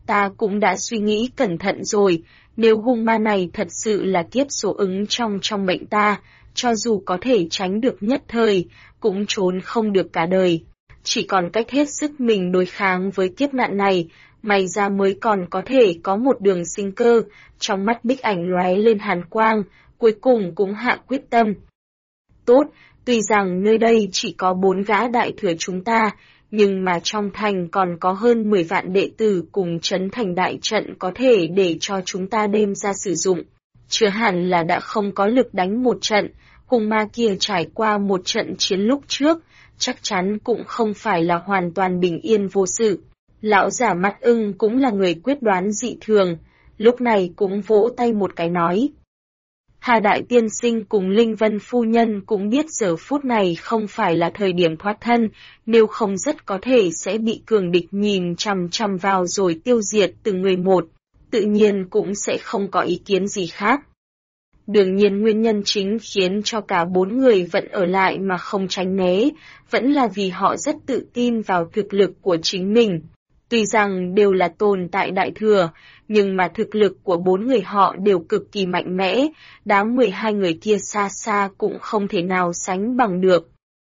Ta cũng đã suy nghĩ cẩn thận rồi, nếu hung ma này thật sự là kiếp số ứng trong mệnh ta, cho dù có thể tránh được nhất thời, cũng trốn không được cả đời. Chỉ còn cách hết sức mình đối kháng với kiếp nạn này, may ra mới còn có thể có một đường sinh cơ. Trong mắt Bích Ảnh lóe lên hàn quang, cuối cùng cũng hạ quyết tâm. Tốt, tuy rằng nơi đây chỉ có 4 gã đại thừa chúng ta, nhưng mà trong thành còn có hơn 10 vạn đệ tử cùng trấn thành đại trận có thể để cho chúng ta đem ra sử dụng. Chưa hẳn là đã không có lực đánh một trận, hung ma kia trải qua một trận chiến lúc trước, chắc chắn cũng không phải là hoàn toàn bình yên vô sự. Lão giả Mặt Ưng cũng là người quyết đoán dị thường, lúc này cũng vỗ tay một cái nói. Hà Đại Tiên Sinh cùng Linh Vân Phu Nhân cũng biết giờ phút này không phải là thời điểm thoát thân, nếu không rất có thể sẽ bị cường địch nhìn chằm chằm vào rồi tiêu diệt từng người một, tự nhiên cũng sẽ không có ý kiến gì khác. Đương nhiên nguyên nhân chính khiến cho cả 4 người vẫn ở lại mà không tránh né, vẫn là vì họ rất tự tin vào thực lực của chính mình. Tuy rằng đều là tồn tại đại thừa, nhưng mà thực lực của 4 người họ đều cực kỳ mạnh mẽ, đám 12 người kia xa xa cũng không thể nào sánh bằng được.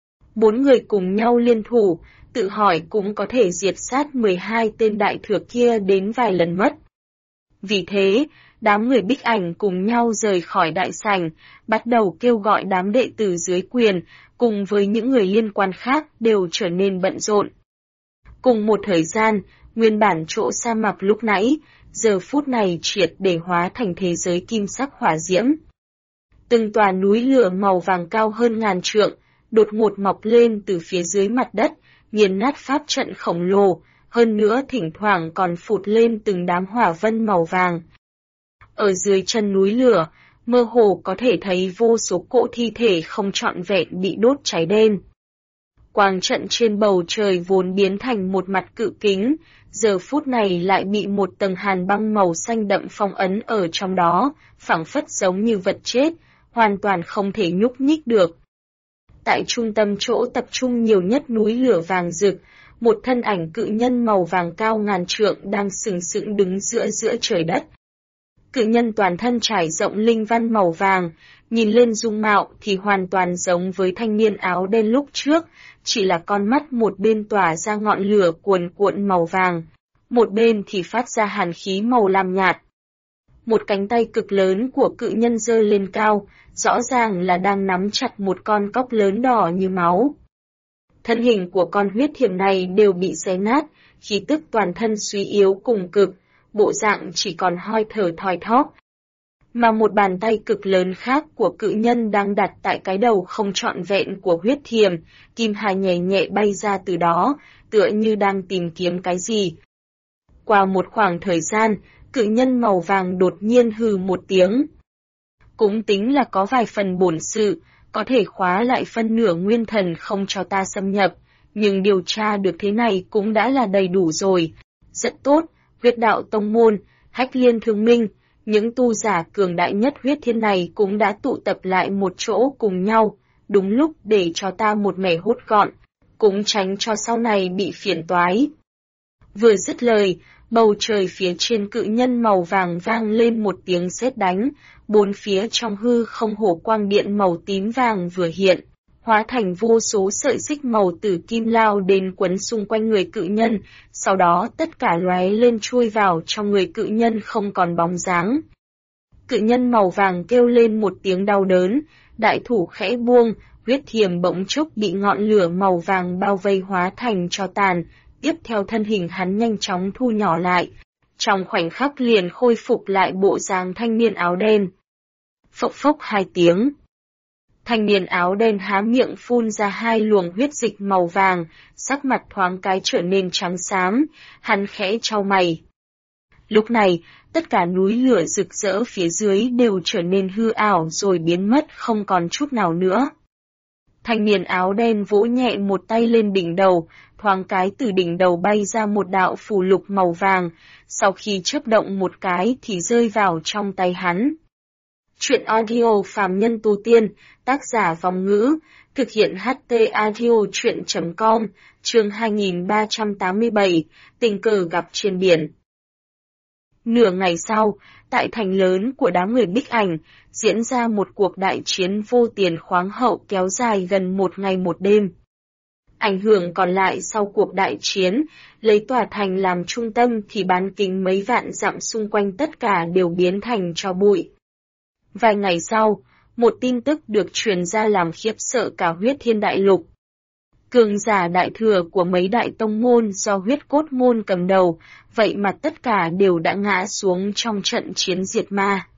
4 người cùng nhau liên thủ, tự hỏi cũng có thể diệt sát 12 tên đại thừa kia đến vài lần mất. Vì thế, đám người Bích Ảnh cùng nhau rời khỏi đại sảnh, bắt đầu kêu gọi đám đệ tử dưới quyền, cùng với những người liên quan khác đều trở nên bận rộn. Cùng một thời gian, nguyên bản chỗ sa mạc lúc nãy, giờ phút này triệt để hóa thành thế giới kim sắc hỏa diễm. Từng tòa núi lửa màu vàng cao hơn ngàn trượng, đột ngột mọc lên từ phía dưới mặt đất, nghiền nát pháp trận khổng lồ, hơn nữa thỉnh thoảng còn phụt lên từng đám hỏa vân màu vàng. Ở dưới chân núi lửa, mơ hồ có thể thấy vô số cỗ thi thể không trọn vẹn bị đốt cháy đen. Quang trận trên bầu trời vốn biến thành một mặt cự kính, giờ phút này lại bị một tầng hàn băng màu xanh đậm phong ấn ở trong đó, phảng phất giống như vật chết, hoàn toàn không thể nhúc nhích được. Tại trung tâm chỗ tập trung nhiều nhất núi lửa vàng rực, một thân ảnh cự nhân màu vàng cao ngàn trượng đang sừng sững đứng giữa trời đất. Cự nhân toàn thân trải rộng linh văn màu vàng, nhìn lên dung mạo thì hoàn toàn giống với thanh niên áo đen lúc trước, chỉ là con mắt một bên tỏa ra ngọn lửa cuồn cuộn màu vàng, một bên thì phát ra hàn khí màu lam nhạt. Một cánh tay cực lớn của cự nhân giơ lên cao, rõ ràng là đang nắm chặt một con cóc lớn đỏ như máu. Thân hình của con huyết thiểm này đều bị xé nát, khí tức toàn thân suy yếu cùng cực, bộ dạng chỉ còn hoi thở thoi thóp. Mà một bàn tay cực lớn khác của cự nhân đang đặt tại cái đầu không trọn vẹn của huyết thiểm, kim hà nhẹ nhẹ bay ra từ đó, tựa như đang tìm kiếm cái gì. Qua một khoảng thời gian, cự nhân màu vàng đột nhiên hừ một tiếng. Cũng tính là có vài phần bổn sự, có thể khóa lại phân nửa nguyên thần không cho ta xâm nhập, nhưng điều tra được thế này cũng đã là đầy đủ rồi. Rất tốt, huyết đạo tông môn, Hách Liên Thương Minh, những tu giả cường đại nhất huyết thiên này cũng đã tụ tập lại một chỗ cùng nhau, đúng lúc để cho ta một mẻ hốt gọn, cũng tránh cho sau này bị phiền toái. Vừa dứt lời, bầu trời phía trên cự nhân màu vàng vang lên một tiếng sét đánh, bốn phía trong hư không hổ quang điện màu tím vàng vừa hiện, hóa thành vô số sợi xích màu tử kim lao đến quấn xung quanh người cự nhân, sau đó tất cả lóe lên chui vào trong người cự nhân không còn bóng dáng. Cự nhân màu vàng kêu lên một tiếng đau đớn, đại thủ khẽ buông, huyết thiềm bỗng chốc bị ngọn lửa màu vàng bao vây hóa thành tro tàn, tiếp theo thân hình hắn nhanh chóng thu nhỏ lại, trong khoảnh khắc liền khôi phục lại bộ dáng thanh niên áo đen. Phốc phốc hai tiếng. Thanh niên áo đen há miệng phun ra hai luồng huyết dịch màu vàng, sắc mặt thoáng cái trở nên trắng xám, hắn khẽ chau mày. Lúc này, tất cả núi lửa rực rỡ phía dưới đều trở nên hư ảo rồi biến mất không còn chút nào nữa. Thanh niên áo đen vỗ nhẹ một tay lên đỉnh đầu, thoáng cái từ đỉnh đầu bay ra một đạo phù lục màu vàng, sau khi chớp động một cái thì rơi vào trong tay hắn. Chuyện audio phàm nhân tu tiên, tác giả Vong Ngữ, thực hiện HT audio chuyện.com, chương 2387, tình cờ gặp trên biển. Nửa ngày sau, tại thành lớn của đám người Bích Ảnh, diễn ra một cuộc đại chiến vô tiền khoáng hậu kéo dài gần 1 ngày 1 đêm. Ảnh hưởng còn lại sau cuộc đại chiến, lấy tòa thành làm trung tâm thì bán kính mấy vạn dặm xung quanh tất cả đều biến thành tro bụi. Vài ngày sau, một tin tức được truyền ra làm khiếp sợ cả Huyết Thiên Đại Lục. Cường giả đại thừa của mấy đại tông môn do Huyết Cốt môn cầm đầu, vậy mà tất cả đều đã ngã xuống trong trận chiến diệt ma.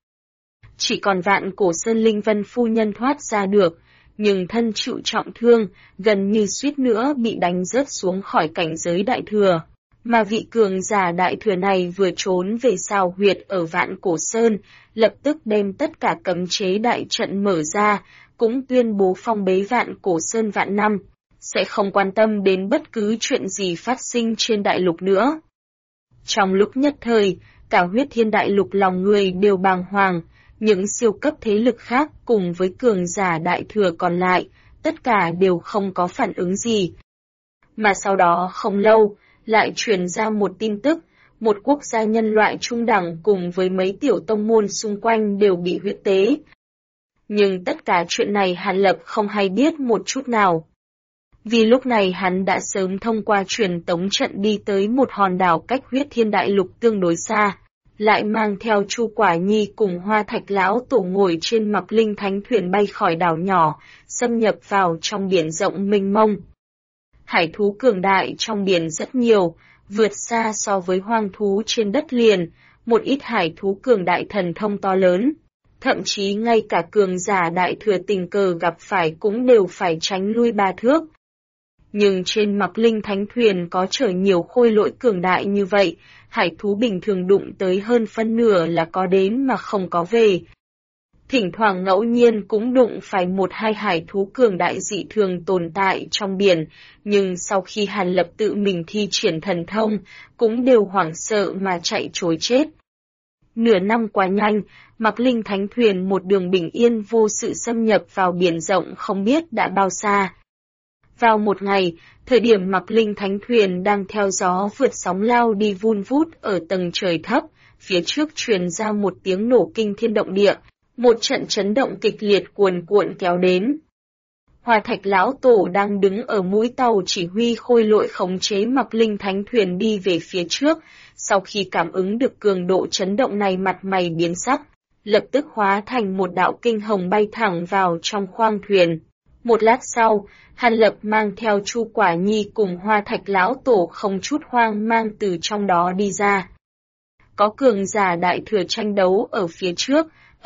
Chỉ còn Vạn Cổ Sơn Linh Vân phu nhân thoát ra được, nhưng thân chịu trọng thương, gần như suýt nữa bị đánh rớt xuống khỏi cảnh giới đại thừa. Mà vị cường giả đại thừa này vừa trốn về sao huyệt ở Vạn Cổ Sơn, lập tức đem tất cả cấm chế đại trận mở ra, cũng tuyên bố phong bế Vạn Cổ Sơn vạn năm, sẽ không quan tâm đến bất cứ chuyện gì phát sinh trên đại lục nữa. Trong lúc nhất thời, cả Huyết Thiên Đại Lục lòng người đều bàng hoàng, những siêu cấp thế lực khác cùng với cường giả đại thừa còn lại, tất cả đều không có phản ứng gì. Mà sau đó không lâu, lại truyền ra một tin tức, một quốc gia nhân loại trung đẳng cùng với mấy tiểu tông môn xung quanh đều bị huyết tế. Nhưng tất cả chuyện này Hàn Lập không hay biết một chút nào. Vì lúc này hắn đã sớm thông qua truyền tống trận đi tới một hòn đảo cách Huyết Thiên Đại Lục tương đối xa, lại mang theo Chu Quả Nhi cùng Hoa Thạch Lão Tổ ngồi trên Mặc Linh Thánh thuyền bay khỏi đảo nhỏ, xâm nhập vào trong biển rộng mênh mông. Hải thú cường đại trong biển rất nhiều, vượt xa so với hoang thú trên đất liền, một ít hải thú cường đại thần thông to lớn. Thậm chí ngay cả cường giả đại thừa tình cờ gặp phải cũng đều phải tránh lui 3 thước. Nhưng trên Mặc Linh Thánh thuyền có chở nhiều khôi lỗi cường đại như vậy, hải thú bình thường đụng tới hơn phân nửa là có đến mà không có về. Thỉnh thoảng ngẫu nhiên cũng đụng phải 1-2 hải thú cường đại dị thường tồn tại trong biển, nhưng sau khi Hàn Lập tự mình thi triển thần thông, cũng đều hoảng sợ mà chạy trối chết. Nửa năm quá nhanh, Mặc Linh Thánh thuyền một đường bình yên vô sự xâm nhập vào biển rộng không biết đã bao xa. Vào một ngày, thời điểm Mặc Linh Thánh thuyền đang theo gió vượt sóng lao đi vun vút ở tầng trời thấp, phía trước truyền ra một tiếng nổ kinh thiên động địa, một trận chấn động kịch liệt cuồn cuộn kéo đến. Hoa Thạch Lão Tổ đang đứng ở mũi tàu chỉ huy khôi lỗi khống chế Mặc Linh Thánh thuyền đi về phía trước, sau khi cảm ứng được cường độ chấn động này mặt mày biến sắc, lập tức hóa thành một đạo kinh hồng bay thẳng vào trong khoang thuyền. Một lát sau, Hàn Lập mang theo Chu Quả Nhi cùng Hoa Thạch Lão Tổ không chút hoang mang từ trong đó đi ra. Có cường giả đại thừa tranh đấu ở phía trước,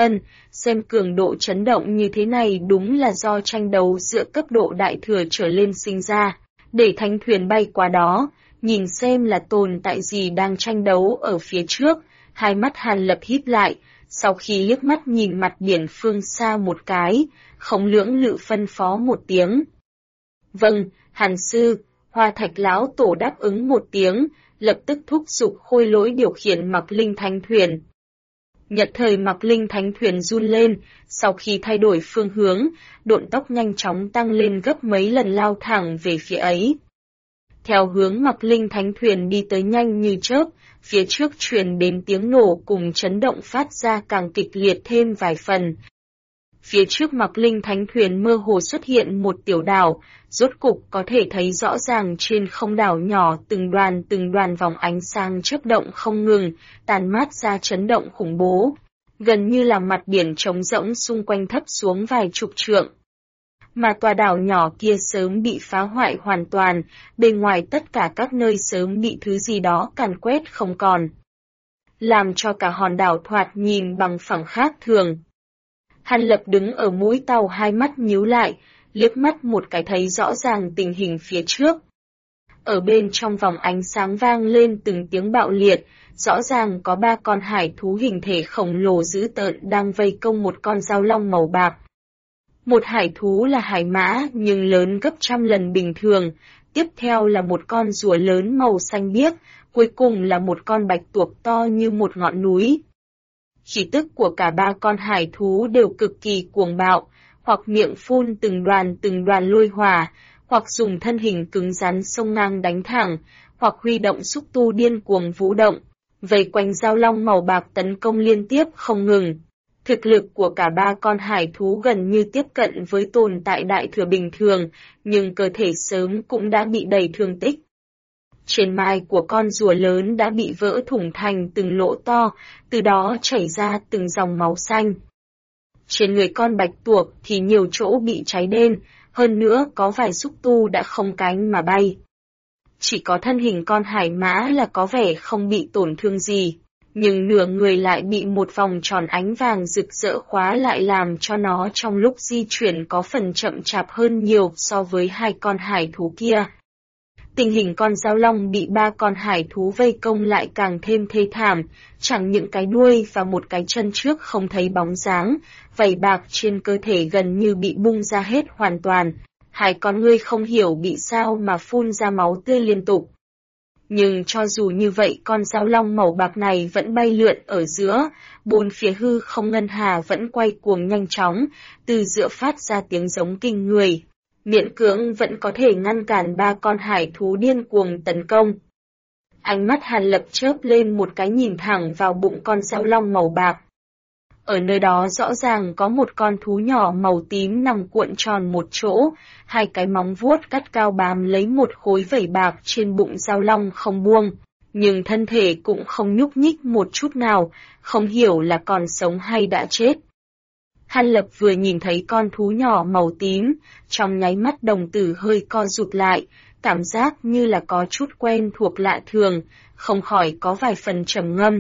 xem cường độ chấn động như thế này đúng là do tranh đấu giữa cấp độ đại thừa trở lên sinh ra, để thánh thuyền bay qua đó, nhìn xem là tồn tại gì đang tranh đấu ở phía trước, hai mắt Hàn Lập híp lại, sau khi liếc mắt nhìn mặt biển phương xa một cái, không lưỡng lự phân phó một tiếng. Vâng, Hàn sư, Hoa Thạch Lão Tổ đáp ứng một tiếng, lập tức thúc giục khôi lỗi điều khiển Mặc Linh Thánh thuyền. Nhất thời Mặc Linh Thánh thuyền run lên, sau khi thay đổi phương hướng, độn tốc nhanh chóng tăng lên gấp mấy lần lao thẳng về phía ấy. Theo hướng Mặc Linh Thánh thuyền đi tới nhanh như chớp, phía trước truyền đến tiếng nổ cùng chấn động phát ra càng kịch liệt thêm vài phần. Phía trước Mặc Linh Thánh thuyền mơ hồ xuất hiện một tiểu đảo, rốt cục có thể thấy rõ ràng trên không đảo nhỏ từng đoàn vòng ánh sáng chớp động không ngừng, tàn mát ra chấn động khủng bố, gần như là mặt biển trống rỗng xung quanh thấp xuống vài chục trượng. Mà tòa đảo nhỏ kia sớm bị phá hoại hoàn toàn, bên ngoài tất cả các nơi sớm bị thứ gì đó càn quét không còn, làm cho cả hòn đảo thoạt nhìn bằng phẳng khác thường. Hàn Lập đứng ở mũi tàu hai mắt nhíu lại, liếc mắt một cái thấy rõ ràng tình hình phía trước. Ở bên trong vòng ánh sáng vang lên từng tiếng bạo liệt, rõ ràng có 3 con hải thú hình thể khổng lồ dữ tợn đang vây công một con dao long màu bạc. Một hải thú là hải mã nhưng lớn gấp trăm lần bình thường, tiếp theo là một con rùa lớn màu xanh biếc, cuối cùng là một con bạch tuộc to như một ngọn núi. Khí tức của cả 3 con hải thú đều cực kỳ cuồng bạo, hoặc miệng phun từng đoàn lôi hỏa, hoặc dùng thân hình cứng rắn xông ngang đánh thẳng, hoặc huy động xúc tu điên cuồng vũ động, vây quanh Dao Long màu bạc tấn công liên tiếp không ngừng. Thực lực của cả ba con hải thú gần như tiếp cận với tồn tại đại thừa bình thường, nhưng cơ thể sớm cũng đã bị đầy thương tích. Trên mai của con rùa lớn đã bị vỡ thủng thành từng lỗ to, từ đó chảy ra từng dòng máu xanh. Trên người con bạch tuộc thì nhiều chỗ bị cháy đen, hơn nữa có vài xúc tu đã không cánh mà bay. Chỉ có thân hình con hải mã là có vẻ không bị tổn thương gì, nhưng nửa người lại bị một vòng tròn ánh vàng rực rỡ khóa lại làm cho nó trong lúc di chuyển có phần chậm chạp hơn nhiều so với hai con hải thú kia. Tình hình con Dao Long bị ba con hải thú vây công lại càng thêm thê thảm, chẳng những cái đuôi và một cái chân trước không thấy bóng dáng, vảy bạc trên cơ thể gần như bị bung ra hết hoàn toàn, hai con ngươi không hiểu bị sao mà phun ra máu tươi liên tục. Nhưng cho dù như vậy con Dao Long màu bạc này vẫn bay lượn ở giữa, bốn phía hư không ngân hà vẫn quay cuồng nhanh chóng, từ giữa phát ra tiếng giống kinh người. Miễn cưỡng vẫn có thể ngăn cản ba con hải thú điên cuồng tấn công. Ánh mắt Hàn Lập chớp lên một cái nhìn thẳng vào bụng con Dao Long màu bạc. Ở nơi đó rõ ràng có một con thú nhỏ màu tím nằm cuộn tròn một chỗ, hai cái móng vuốt cắt cao bám lấy một khối vảy bạc trên bụng Dao Long không buông, nhưng thân thể cũng không nhúc nhích một chút nào, không hiểu là còn sống hay đã chết. Hàn Lập vừa nhìn thấy con thú nhỏ màu tím, trong nháy mắt đồng tử hơi co rụt lại, cảm giác như là có chút quen thuộc lạ thường, không khỏi có vài phần trầm ngâm.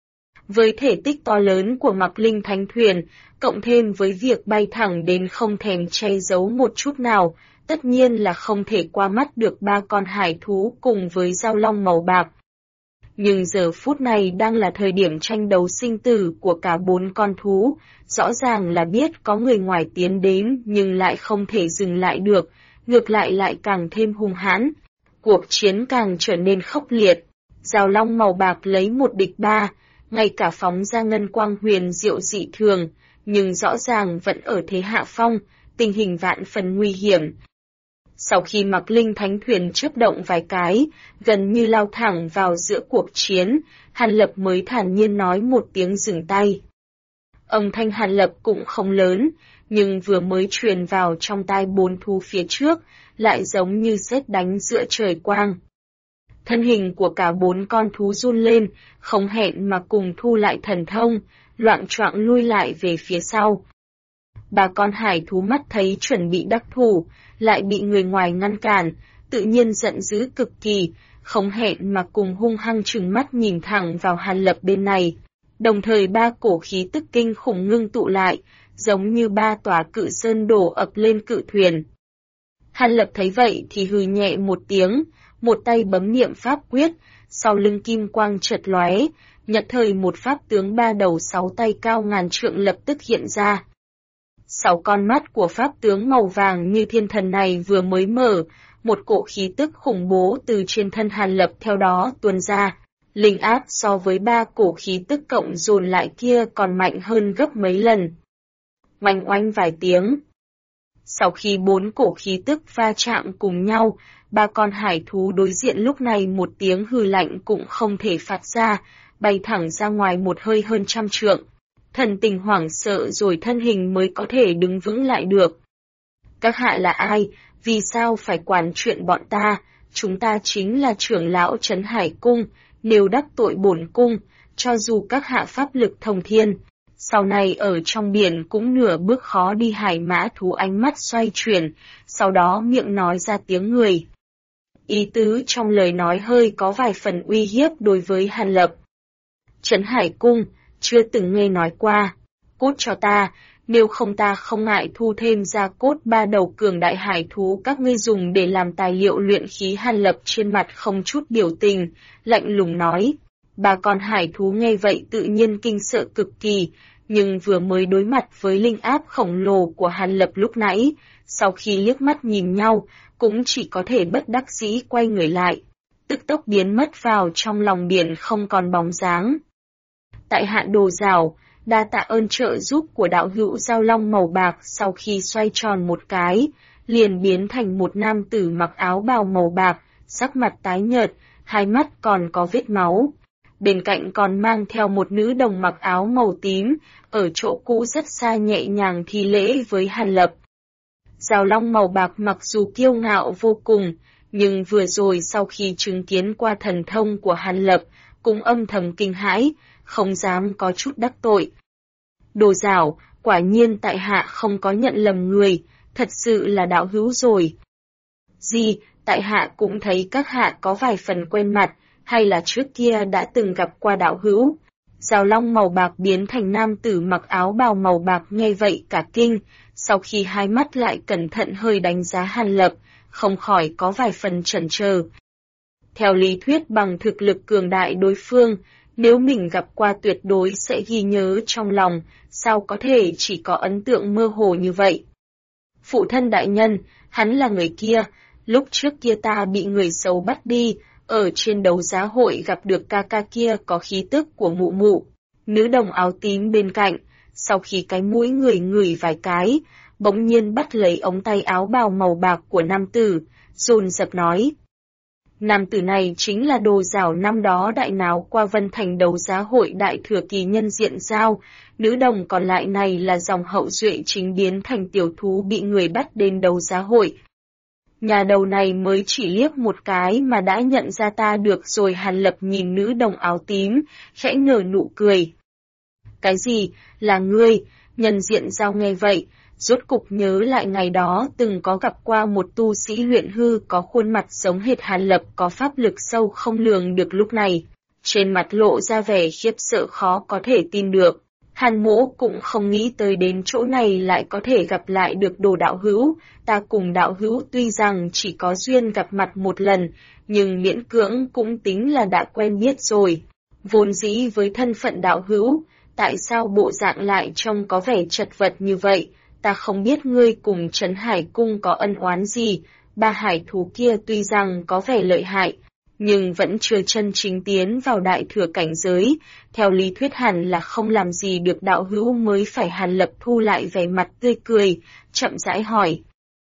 Với thể tích to lớn của Mạc Linh Thánh Thuyền, cộng thêm với việc bay thẳng đến không thèm che giấu một chút nào, tất nhiên là không thể qua mắt được ba con hải thú cùng với Dao Long màu bạc. Nhưng giờ phút này đang là thời điểm tranh đấu sinh tử của cả bốn con thú, rõ ràng là biết có người ngoài tiến đến nhưng lại không thể dừng lại được, ngược lại càng thêm hung hãn. Cuộc chiến càng trở nên khốc liệt. Dao Long màu bạc lấy một địch ba, ngay cả phóng ra ngân quang huyền diệu dị thường, nhưng rõ ràng vẫn ở thế hạ phong, tình hình vạn phần nguy hiểm. Sau khi Mạc Linh Thánh Thuyền chớp động vài cái, gần như lao thẳng vào giữa cuộc chiến, Hàn Lập mới thản nhiên nói một tiếng dừng tay. Âm thanh Hàn Lập cũng không lớn, nhưng vừa mới truyền vào trong tai bốn thú phía trước, lại giống như sét đánh giữa trời quang. Thân hình của cả bốn con thú run lên, không hẹn mà cùng thu lại thần thông, loạng choạng lui lại về phía sau. Ba con hải thú mắt thấy chuẩn bị đắc thủ, lại bị người ngoài ngăn cản, tự nhiên giận dữ cực kỳ, không hẹn mà cùng hung hăng trừng mắt nhìn thẳng vào Hàn Lập bên này. Đồng thời ba cổ khí tức kinh khủng ngưng tụ lại, giống như ba tòa cự sơn đổ ập lên cự thuyền. Hàn Lập thấy vậy thì hừ nhẹ một tiếng, một tay bấm niệm pháp quyết, sau lưng kim quang chợt lóe, nhất thời một pháp tướng ba đầu sáu tay cao ngàn trượng lập tức hiện ra. Sáu con mắt của pháp tướng màu vàng như thiên thần này vừa mới mở, một cỗ khí tức khủng bố từ trên thân Hàn Lập theo đó tuôn ra. Linh áp so với ba cổ khí tức cộng dồn lại kia còn mạnh hơn gấp mấy lần. Oanh oanh vài tiếng. Sau khi bốn cổ khí tức va chạm cùng nhau, ba con hải thú đối diện lúc này một tiếng hừ lạnh cũng không thể phát ra, bay thẳng ra ngoài một hơi hơn 100 trượng. Thần tình hoảng sợ rồi thân hình mới có thể đứng vững lại được. Các hạ là ai, vì sao phải quản chuyện bọn ta, chúng ta chính là trưởng lão Trấn Hải Cung, nếu đắc tội bổn cung, cho dù các hạ pháp lực thông thiên, sau này ở trong biển cũng nửa bước khó đi. Hải mã thú ánh mắt xoay chuyển, sau đó miệng nói ra tiếng người. Ý tứ trong lời nói hơi có vài phần uy hiếp đối với Hàn Lập. Trấn Hải Cung, chưa từng nghe nói qua, cốt cho ta, nếu không ta không ngại thu thêm ra cốt ba đầu cường đại hải thú các ngươi dùng để làm tài liệu luyện khí. Hàn Lập trên mặt không chút biểu tình, lạnh lùng nói. Ba con hải thú nghe vậy tự nhiên kinh sợ cực kỳ, nhưng vừa mới đối mặt với linh áp khổng lồ của Hàn Lập lúc nãy, sau khi liếc mắt nhìn nhau, cũng chỉ có thể bất đắc dĩ quay người lại, tức tốc biến mất vào trong lòng biển không còn bóng dáng. Tại hạ Đồ Giảo, đa tạ ơn trợ giúp của đạo hữu Dao Long màu bạc. Sau khi xoay tròn một cái, liền biến thành một nam tử mặc áo bào màu bạc, sắc mặt tái nhợt, hai mắt còn có vết máu. bên cạnh còn mang theo một nữ đồng mặc áo màu tím, ở chỗ cũ rất xa nhẹ nhàng thi lễ với Hàn Lập. Dao long màu bạc mặc dù kiêu ngạo vô cùng, nhưng vừa rồi sau khi chứng kiến qua thần thông của Hàn Lập, cũng âm thầm kinh hãi, không dám có chút đắc tội. Đồ giảo, quả nhiên tại hạ không có nhận lầm người, thật sự là đạo hữu rồi. Gì, tại hạ cũng thấy các hạ có vài phần quen mặt, hay là trước kia đã từng gặp qua đạo hữu. Dao long màu bạc biến thành nam tử mặc áo bào màu bạc nghe vậy cả kinh, sau khi hai mắt lại cẩn thận hơi đánh giá Hàn Lập, không khỏi có vài phần chần chờ. Theo lý thuyết bằng thực lực cường đại đối phương, nếu mình gặp qua tuyệt đối sẽ ghi nhớ trong lòng, sao có thể chỉ có ấn tượng mơ hồ như vậy. Phụ thân đại nhân, hắn là người kia, lúc trước kia ta bị người xấu bắt đi, ở trên đấu giá hội gặp được ca ca kia có khí tức của mụ mụ. Nữ đồng áo tím bên cạnh, sau khi cái mũi ngửi vài cái, bỗng nhiên bắt lấy ống tay áo bào màu bạc của nam tử, dồn dập nói. Nam tử này chính là Đồ Giảo năm đó đại náo qua Vân Thành đấu giá hội đại thừa kỳ nhân diện giao, nữ đồng còn lại này là dòng hậu duệ chính biến thành tiểu thú bị người bắt đến đấu giá hội. Nhà đầu này mới chỉ liếc một cái mà đã nhận ra ta được rồi. Hàn Lập nhìn nữ đồng áo tím, khẽ nở nụ cười. Cái gì, là ngươi? Nhân diện giao nghe vậy, rốt cục nhớ lại ngày đó từng có gặp qua một tu sĩ luyện hư có khuôn mặt giống hệt Hàn Lập, có pháp lực sâu không lường được. Lúc này, trên mặt lộ ra vẻ khiếp sợ khó có thể tin được. Hàn Mỗ cũng không nghĩ tới đến chỗ này lại có thể gặp lại được Đồ đạo hữu, ta cùng đạo hữu tuy rằng chỉ có duyên gặp mặt một lần, nhưng miễn cưỡng cũng tính là đã quen biết rồi. Vốn dĩ với thân phận đạo hữu, tại sao bộ dạng lại trông có vẻ chật vật như vậy? Ta không biết ngươi cùng Trấn Hải Cung có ân oán gì, ba hải thú kia tuy rằng có vẻ lợi hại, nhưng vẫn chưa chân chính tiến vào đại thừa cảnh giới, theo lý thuyết hẳn là không làm gì được đạo hữu mới phải. Hàn Lập thu lại vẻ mặt tươi cười, chậm rãi hỏi.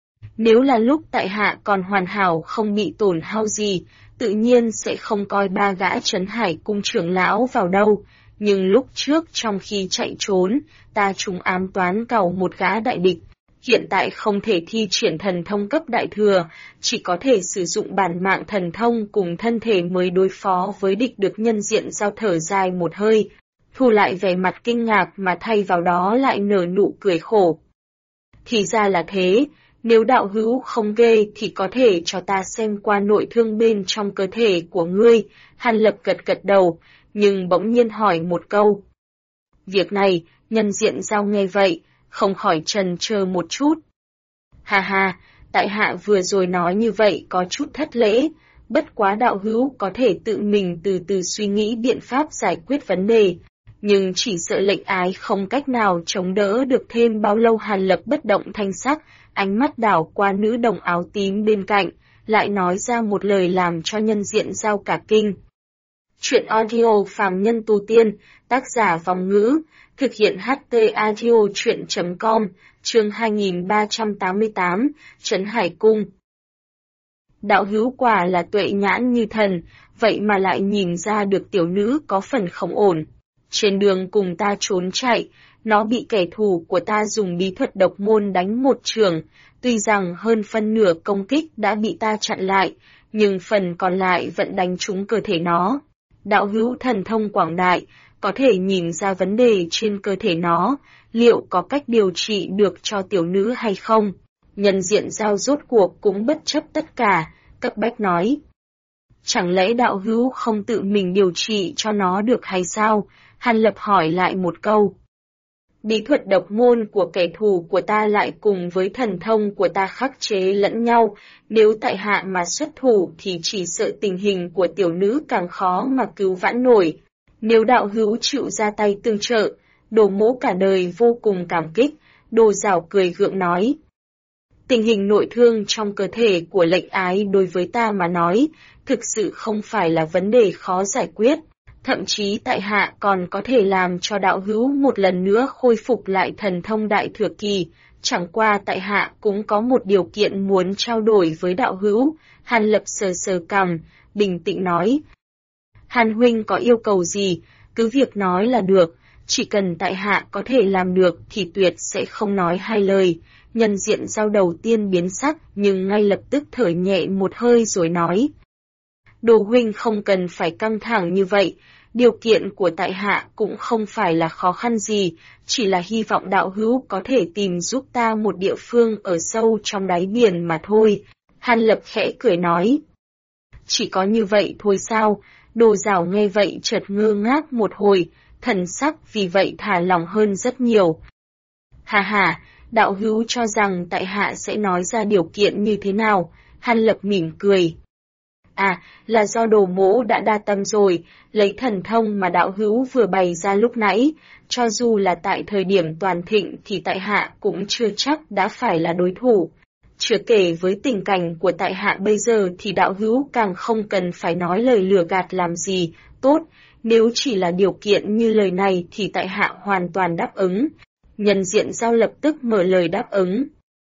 Nếu là lúc tại hạ còn hoàn hảo không bị tổn hao gì, tự nhiên sẽ không coi ba gã Trấn Hải Cung trưởng lão vào đâu, nhưng lúc trước trong khi chạy trốn, ta trúng ám toán cào một gã đại địch. Hiện tại không thể thi triển thần thông cấp đại thừa, chỉ có thể sử dụng bản mạng thần thông cùng thân thể mới đối phó với địch được. Nhân diện giao thở dài một hơi, thu lại vẻ mặt kinh ngạc mà thay vào đó lại nở nụ cười khổ. Thì ra là thế, nếu đạo hữu không ghê thì có thể cho ta xem qua nội thương bên trong cơ thể của ngươi. Hàn Lập gật đầu, nhưng bỗng nhiên hỏi một câu. Việc này, nhân diện giao nghe vậy, không khỏi chần chờ một chút. Ha, tại hạ vừa rồi nói như vậy có chút thất lễ, bất quá đạo hữu có thể tự mình từ từ suy nghĩ biện pháp giải quyết vấn đề, nhưng chỉ sợ lệnh ái không cách nào chống đỡ được thêm bao lâu. Hàn Lập bất động thanh sắc, ánh mắt đảo qua nữ đồng áo tím bên cạnh, lại nói ra một lời làm cho nhân diện giao cả kinh. Chuyện audio phàm nhân tu tiên, tác giả Vòng Ngữ, thực hiện HT audio chuyện.com, chương 2388, Trấn Hải Cung. Đạo hữu quả là tuệ nhãn như thần, vậy mà lại nhìn ra được tiểu nữ có phần không ổn. Trên đường cùng ta trốn chạy, nó bị kẻ thù của ta dùng bí thuật độc môn đánh một trường, tuy rằng hơn phân nửa công kích đã bị ta chặn lại, nhưng phần còn lại vẫn đánh trúng cơ thể nó. Đạo hữu thần thông quảng đại, có thể nhìn ra vấn đề trên cơ thể nó, liệu có cách điều trị được cho tiểu nữ hay không? Nhân diện giao rốt cuộc cũng bất chấp tất cả, cấp bách nói. Chẳng lẽ đạo hữu không tự mình điều trị cho nó được hay sao? Hàn Lập hỏi lại một câu. Bí thuật độc môn của kẻ thù của ta lại cùng với thần thông của ta khắc chế lẫn nhau, nếu tại hạ mà xuất thủ thì chỉ sợ tình hình của tiểu nữ càng khó mà cứu vãn nổi. Nếu đạo hữu chịu ra tay tương trợ, Đồ mỗ cả đời vô cùng cảm kích. Đồ Giảo cười gượng nói. Tình hình nội thương trong cơ thể của lệnh ái đối với ta mà nói, thực sự không phải là vấn đề khó giải quyết. Thậm chí tại hạ còn có thể làm cho đạo hữu một lần nữa khôi phục lại thần thông đại thừa kỳ, chẳng qua tại hạ cũng có một điều kiện muốn trao đổi với đạo hữu. Hàn Lập sờ cằm, bình tĩnh nói. Hàn huynh có yêu cầu gì, cứ việc nói là được, chỉ cần tại hạ có thể làm được thì tuyệt sẽ không nói hai lời. Nhân diện Giao đầu tiên biến sắc nhưng ngay lập tức thở nhẹ một hơi rồi nói. Đồ huynh không cần phải căng thẳng như vậy, điều kiện của tại hạ cũng không phải là khó khăn gì, chỉ là hy vọng đạo hữu có thể tìm giúp ta một địa phương ở sâu trong đáy biển mà thôi. Hàn Lập khẽ cười nói. Chỉ có như vậy thôi sao? Đồ Giảo nghe vậy chợt ngơ ngác một hồi, thần sắc vì vậy thả lỏng hơn rất nhiều. Hà hà, đạo hữu cho rằng tại hạ sẽ nói ra điều kiện như thế nào? Hàn Lập mỉm cười. À, là do Đồ mỗ đã đa tâm rồi, lấy thần thông mà đạo hữu vừa bày ra lúc nãy, cho dù là tại thời điểm toàn thịnh thì tại hạ cũng chưa chắc đã phải là đối thủ. Chưa kể với tình cảnh của tại hạ bây giờ thì đạo hữu càng không cần phải nói lời lừa gạt làm gì. Tốt, nếu chỉ là điều kiện như lời này thì tại hạ hoàn toàn đáp ứng. Nhân diện Giao lập tức mở lời đáp ứng.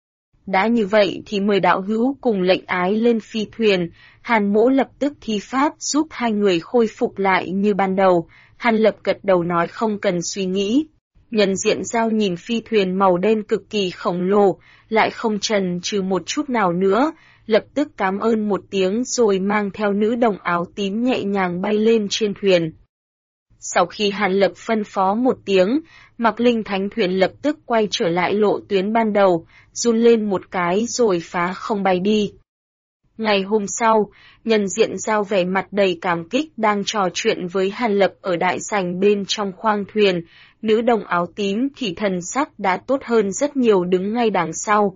Đã như vậy thì mời đạo hữu cùng lệnh ái lên phi thuyền. Hàn Mỗ lập tức thi pháp giúp hai người khôi phục lại như ban đầu. Hàn Lập gật đầu nói không cần suy nghĩ. Nhân diện Giao nhìn phi thuyền màu đen cực kỳ khổng lồ, lại không chần chừ một chút nào nữa, lập tức cảm ơn một tiếng rồi mang theo nữ đồng áo tím nhẹ nhàng bay lên trên thuyền. Sau khi Hàn Lập phân phó một tiếng, Mạc Linh Thánh thuyền lập tức quay trở lại lộ tuyến ban đầu, run lên một cái rồi phá không bay đi. Ngày hôm sau, Nhân diện Giao vẻ mặt đầy cảm kích đang trò chuyện với Hàn Lập ở đại sảnh bên trong khoang thuyền, nữ đồng áo tím thì thần sắc đã tốt hơn rất nhiều đứng ngay đằng sau.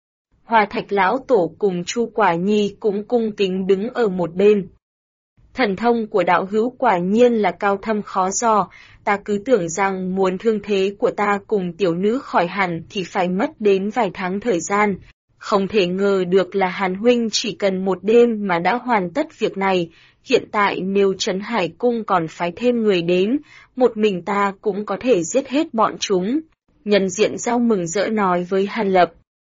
Hoa Thạch Lão Tổ cùng Chu Quả Nhi cũng cung kính đứng ở một bên. Thần thông của đạo hữu quả nhiên là cao thâm khó dò, ta cứ tưởng rằng muốn thương thế của ta cùng tiểu nữ khỏi hẳn thì phải mất đến vài tháng thời gian. Không thể ngờ được là Hàn huynh chỉ cần một đêm mà đã hoàn tất việc này, hiện tại nếu Trấn Hải Cung còn phái thêm người đến, một mình ta cũng có thể giết hết bọn chúng. Nhân diện Giao mừng rỡ nói với Hàn Lập.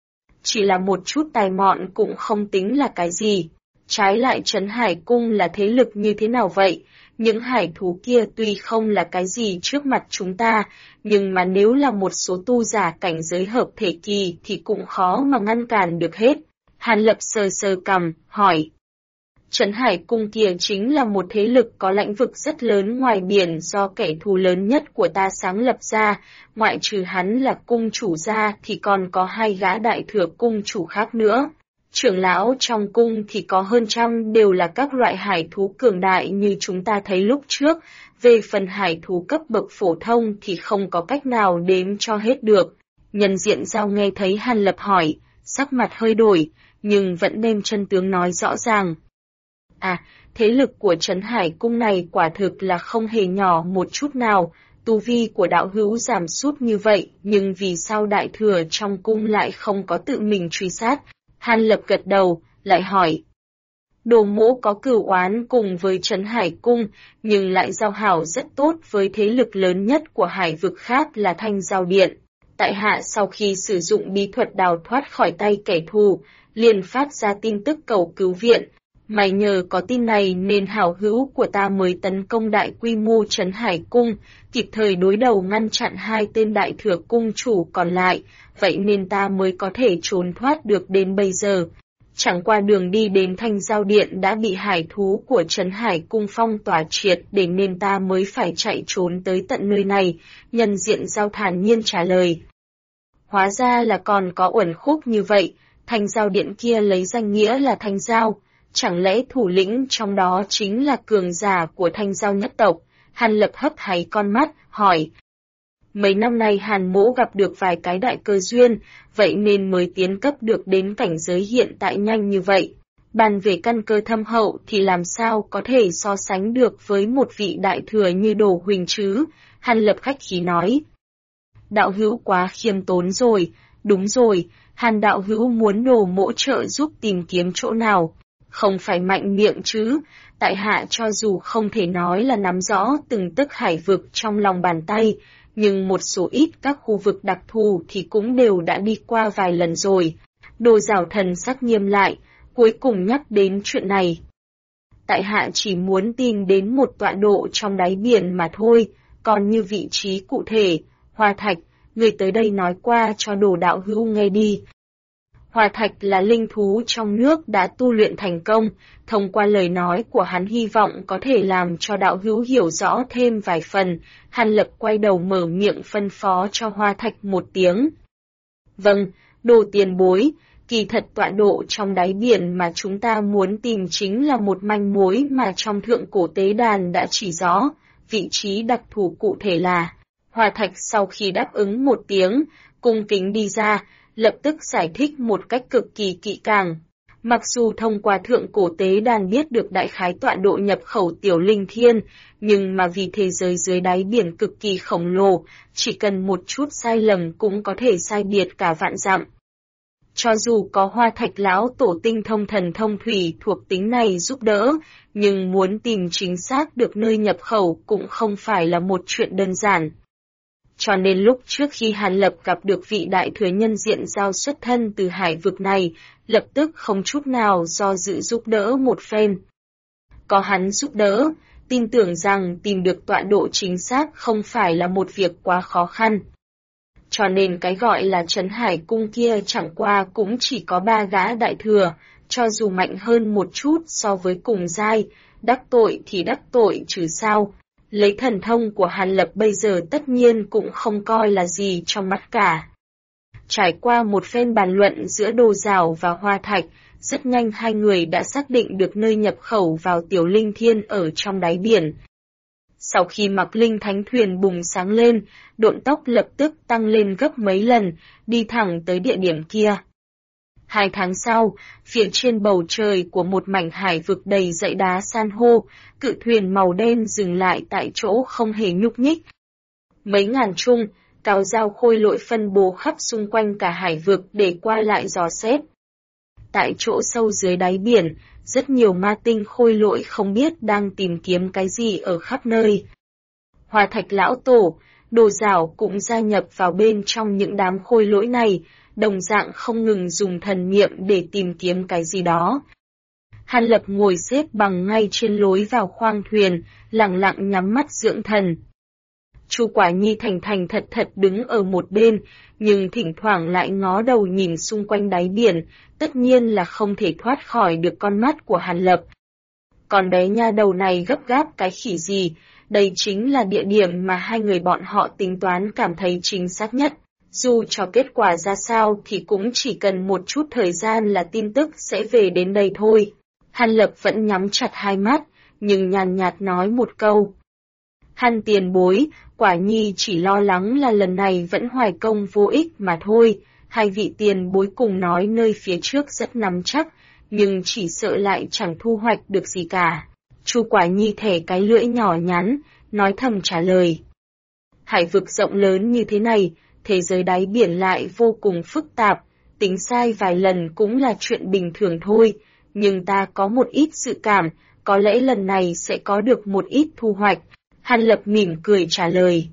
Chỉ là một chút tài mọn cũng không tính là cái gì. Trái lại Trấn Hải Cung là thế lực như thế nào vậy? Những hải thú kia tuy không là cái gì trước mặt chúng ta, nhưng mà nếu là một số tu giả cảnh giới hợp thể kỳ thì cũng khó mà ngăn cản được hết. Hàn Lập sờ sờ cằm, hỏi. Trấn Hải Cung kia chính là một thế lực có lãnh vực rất lớn ngoài biển do kẻ thù lớn nhất của ta sáng lập ra, ngoại trừ hắn là cung chủ ra thì còn có hai gã đại thừa cung chủ khác nữa. Trưởng lão trong cung thì có hơn trăm đều là các loại hải thú cường đại như chúng ta thấy lúc trước, về phần hải thú cấp bậc phổ thông thì không có cách nào đếm cho hết được. Nhân diện Giao nghe thấy Hàn Lập hỏi, sắc mặt hơi đổi, nhưng vẫn đem chân tướng nói rõ ràng. À, thế lực của Trấn Hải Cung này quả thực là không hề nhỏ một chút nào, tu vi của đạo hữu giảm sút như vậy, nhưng vì sao đại thừa trong cung lại không có tự mình truy sát? Hàn Lập gật đầu, lại hỏi. Đồ mỗ có cửu oán cùng với Trấn Hải Cung, nhưng lại giao hảo rất tốt với thế lực lớn nhất của hải vực khác là Thanh Giao Điện. Tại hạ sau khi sử dụng bí thuật đào thoát khỏi tay kẻ thù, liền phát ra tin tức cầu cứu viện. May nhờ có tin này nên hảo hữu của ta mới tấn công đại quy mô Trấn Hải Cung, kịp thời đối đầu ngăn chặn hai tên đại thừa cung chủ còn lại, vậy nên ta mới có thể trốn thoát được đến bây giờ. Chẳng qua đường đi đến Thanh Giao Điện đã bị hải thú của Trấn Hải Cung phong tỏa triệt để nên ta mới phải chạy trốn tới tận nơi này, Nhân diện Giao thản nhiên trả lời. Hóa ra là còn có uẩn khúc như vậy, Thanh Giao Điện kia lấy danh nghĩa là Thanh Giao. Chẳng lẽ thủ lĩnh trong đó chính là cường giả của Thanh Giao nhất tộc? Hàn Lập hấp háy con mắt, hỏi. Mấy năm nay Hàn Mỗ gặp được vài cái đại cơ duyên, vậy nên mới tiến cấp được đến cảnh giới hiện tại nhanh như vậy. Bàn về căn cơ thâm hậu thì làm sao có thể so sánh được với một vị đại thừa như Đồ Huỳnh chứ? Hàn Lập khách khí nói. Đạo hữu quá khiêm tốn rồi, đúng rồi, Hàn đạo hữu muốn Đồ Mỗ trợ giúp tìm kiếm chỗ nào? Không phải mạnh miệng chứ, tại hạ cho dù không thể nói là nắm rõ từng tấc hải vực trong lòng bàn tay, nhưng một số ít các khu vực đặc thù thì cũng đều đã đi qua vài lần rồi. Đồ Giảo thần sắc nghiêm lại, cuối cùng nhắc đến chuyện này. tại hạ chỉ muốn tìm đến một tọa độ trong đáy biển mà thôi, còn như vị trí cụ thể, Hoa Thạch, người tới đây nói qua cho Đồ đạo hữu nghe đi. Hoa Thạch là linh thú trong nước đã tu luyện thành công, thông qua lời nói của hắn hy vọng có thể làm cho đạo hữu hiểu rõ thêm vài phần. Hàn Lập quay đầu mở miệng phân phó cho Hoa Thạch một tiếng. Vâng, Đồ tiền bối, kỳ thật tọa độ trong đáy biển mà chúng ta muốn tìm chính là một manh mối mà trong thượng cổ tế đàn đã chỉ rõ, vị trí đặc thù cụ thể là. Hoa Thạch sau khi đáp ứng một tiếng, cung kính đi ra, lập tức giải thích một cách cực kỳ kỹ càng. Mặc dù thông qua thượng cổ tế đàn biết được đại khái tọa độ nhập khẩu tiểu linh thiên, nhưng mà vì thế giới dưới đáy biển cực kỳ khổng lồ, chỉ cần một chút sai lầm cũng có thể sai biệt cả vạn dặm. Cho dù có Hoa Thạch lão tổ tinh thông thần thông thủy thuộc tính này giúp đỡ, nhưng muốn tìm chính xác được nơi nhập khẩu cũng không phải là một chuyện đơn giản. Cho nên lúc trước khi Hàn Lập gặp được vị đại thừa nhân diện giao xuất thân từ hải vực này, lập tức không chút nào do dự giúp đỡ một phen. Có hắn giúp đỡ, tin tưởng rằng tìm được tọa độ chính xác không phải là một việc quá khó khăn. Cho nên cái gọi là Trấn Hải Cung kia chẳng qua cũng chỉ có 3 gã đại thừa, cho dù mạnh hơn một chút so với cùng giai, đắc tội thì đắc tội chứ sao. Lấy thần thông của Hàn Lập bây giờ tất nhiên cũng không coi là gì trong mắt cả. Trải qua một phen bàn luận giữa Đồ Giảo và Hoa Thạch, rất nhanh hai người đã xác định được nơi nhập khẩu vào tiểu linh thiên ở trong đáy biển. Sau khi mặc linh thánh thuyền bùng sáng lên, độn tốc lập tức tăng lên gấp mấy lần, đi thẳng tới địa điểm kia. 2 tháng sau, phía trên bầu trời của một mảnh hải vực đầy dãy đá san hô, cự thuyền màu đen dừng lại tại chỗ không hề nhúc nhích. Mấy ngàn chung, cáo dao khôi lỗi phân bố khắp xung quanh cả hải vực để qua lại dò xét. Tại chỗ sâu dưới đáy biển, rất nhiều ma tinh khôi lỗi không biết đang tìm kiếm cái gì ở khắp nơi. Hoa Thạch lão tổ, Đồ Giảo cũng gia nhập vào bên trong những đám khôi lỗi này, đồng dạng không ngừng dùng thần niệm để tìm kiếm cái gì đó. Hàn Lập ngồi xếp bằng ngay trên lối vào khoang thuyền, lặng lặng nhắm mắt dưỡng thần. Chu Quả Nhi thành thành thật thật đứng ở một bên, nhưng thỉnh thoảng lại ngó đầu nhìn xung quanh đáy biển, tất nhiên là không thể thoát khỏi được con mắt của Hàn Lập. Con bé nha đầu này gấp gáp cái khỉ gì, đây chính là địa điểm mà hai người bọn họ tính toán cảm thấy chính xác nhất. Dù cho kết quả ra sao thì cũng chỉ cần một chút thời gian là tin tức sẽ về đến đây thôi. Hàn Lập vẫn nhắm chặt hai mắt, nhưng nhàn nhạt nói một câu. Hàn tiền bối, Quả Nhi chỉ lo lắng là lần này vẫn hoài công vô ích mà thôi. Hai vị tiền bối cùng nói nơi phía trước rất nắm chắc, nhưng chỉ sợ lại chẳng thu hoạch được gì cả. Chu Quả Nhi thẻ cái lưỡi nhỏ nhắn, nói thầm trả lời. Hải vực rộng lớn như thế này, thế giới đáy biển lại vô cùng phức tạp, tính sai vài lần cũng là chuyện bình thường thôi, nhưng ta có một ít dự cảm, có lẽ lần này sẽ có được một ít thu hoạch. Hàn Lập mỉm cười trả lời.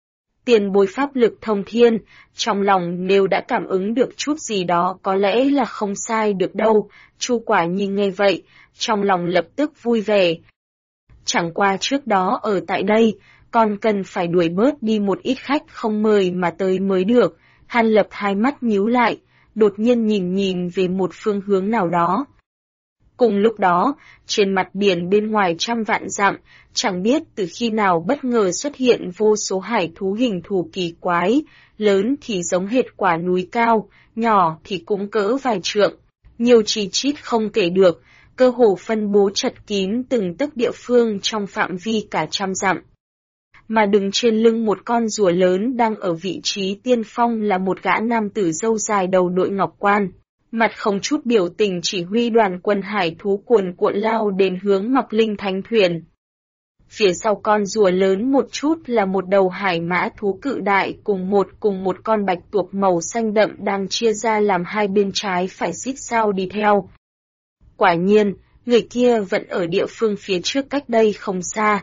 Tiền bối pháp lực thông thiên, trong lòng nếu đã cảm ứng được chút gì đó có lẽ là không sai được đâu. Chu Quả Nhi nghe vậy, trong lòng lập tức vui vẻ. Chẳng qua trước đó ở tại đây, còn cần phải đuổi bớt đi một ít khách không mời mà tới mới được. Hàn Lập hai mắt nhíu lại, đột nhiên nhìn về một phương hướng nào đó. Cùng lúc đó, trên mặt biển bên ngoài trăm vạn dặm, chẳng biết từ khi nào bất ngờ xuất hiện vô số hải thú hình thù kỳ quái, lớn thì giống hệt quả núi cao, nhỏ thì cũng cỡ vài trượng, nhiều chi chít không kể được, cơ hồ phân bố chật kín từng tấc địa phương trong phạm vi cả trăm dặm. Mà đứng trên lưng một con rùa lớn đang ở vị trí tiên phong là một gã nam tử râu dài đầu đội ngọc quan. Mặt không chút biểu tình chỉ huy đoàn quân hải thú cuồn cuộn lao đến hướng Ngọc Linh Thánh Thuyền. Phía sau con rùa lớn một chút là một đầu hải mã thú cự đại cùng một con bạch tuộc màu xanh đậm đang chia ra làm hai bên trái phải xít sao đi theo. Quả nhiên, người kia vẫn ở địa phương phía trước cách đây không xa,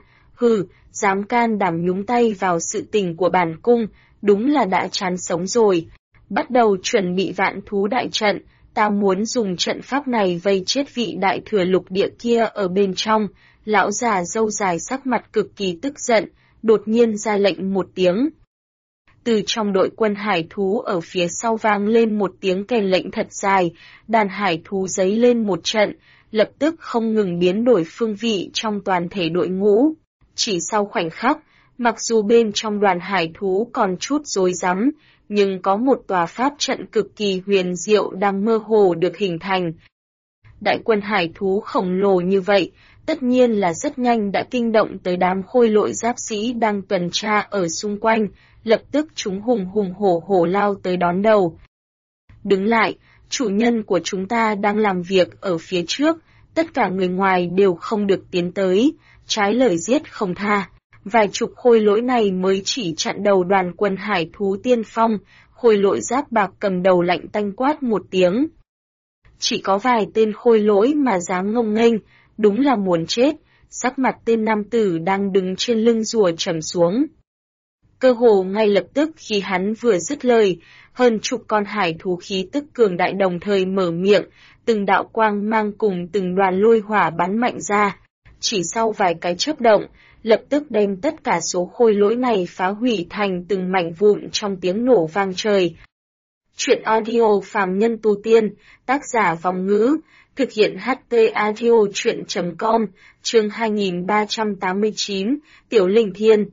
dám can đảm nhúng tay vào sự tình của bản cung, đúng là đã chán sống rồi. Bắt đầu chuẩn bị vạn thú đại trận, ta muốn dùng trận pháp này vây chết vị đại thừa lục địa kia ở bên trong. Lão già râu dài sắc mặt cực kỳ tức giận, đột nhiên ra lệnh một tiếng. Từ trong đội quân hải thú ở phía sau vang lên một tiếng kèn lệnh thật dài, đàn hải thú giấy lên một trận, lập tức không ngừng biến đổi phương vị trong toàn thể đội ngũ. Chỉ sau khoảnh khắc, mặc dù bên trong đoàn hải thú còn chút rối rắm, nhưng có một tòa pháp trận cực kỳ huyền diệu đang mơ hồ được hình thành. Đại quân hải thú khổng lồ như vậy, tất nhiên là rất nhanh đã kinh động tới đám khôi lội giáp sĩ đang tuần tra ở xung quanh, lập tức chúng hùng hùng hổ hổ lao tới đón đầu. Đứng lại, chủ nhân của chúng ta đang làm việc ở phía trước, tất cả người ngoài đều không được tiến tới, trái lời giết không tha. Vài chục khôi lỗi này mới chỉ chặn đầu đoàn quân hải thú tiên phong, khôi lỗi giáp bạc cầm đầu lạnh tanh quát một tiếng. Chỉ có vài tên khôi lỗi mà dám ngông nghênh, đúng là muốn chết, sắc mặt tên nam tử đang đứng trên lưng rùa trầm xuống. Cơ hồ ngay lập tức khi hắn vừa dứt lời, hơn chục con hải thú khí tức cường đại đồng thời mở miệng, từng đạo quang mang cùng từng đoàn lôi hỏa bắn mạnh ra. Chỉ sau vài cái chớp động, lập tức đem tất cả số khôi lỗi này phá hủy thành từng mảnh vụn trong tiếng nổ vang trời. Chuyện audio phàm nhân tu tiên, tác giả Vong Ngữ, thực hiện HT audio chuyện.com, chương 2389, Tiểu Linh Thiên.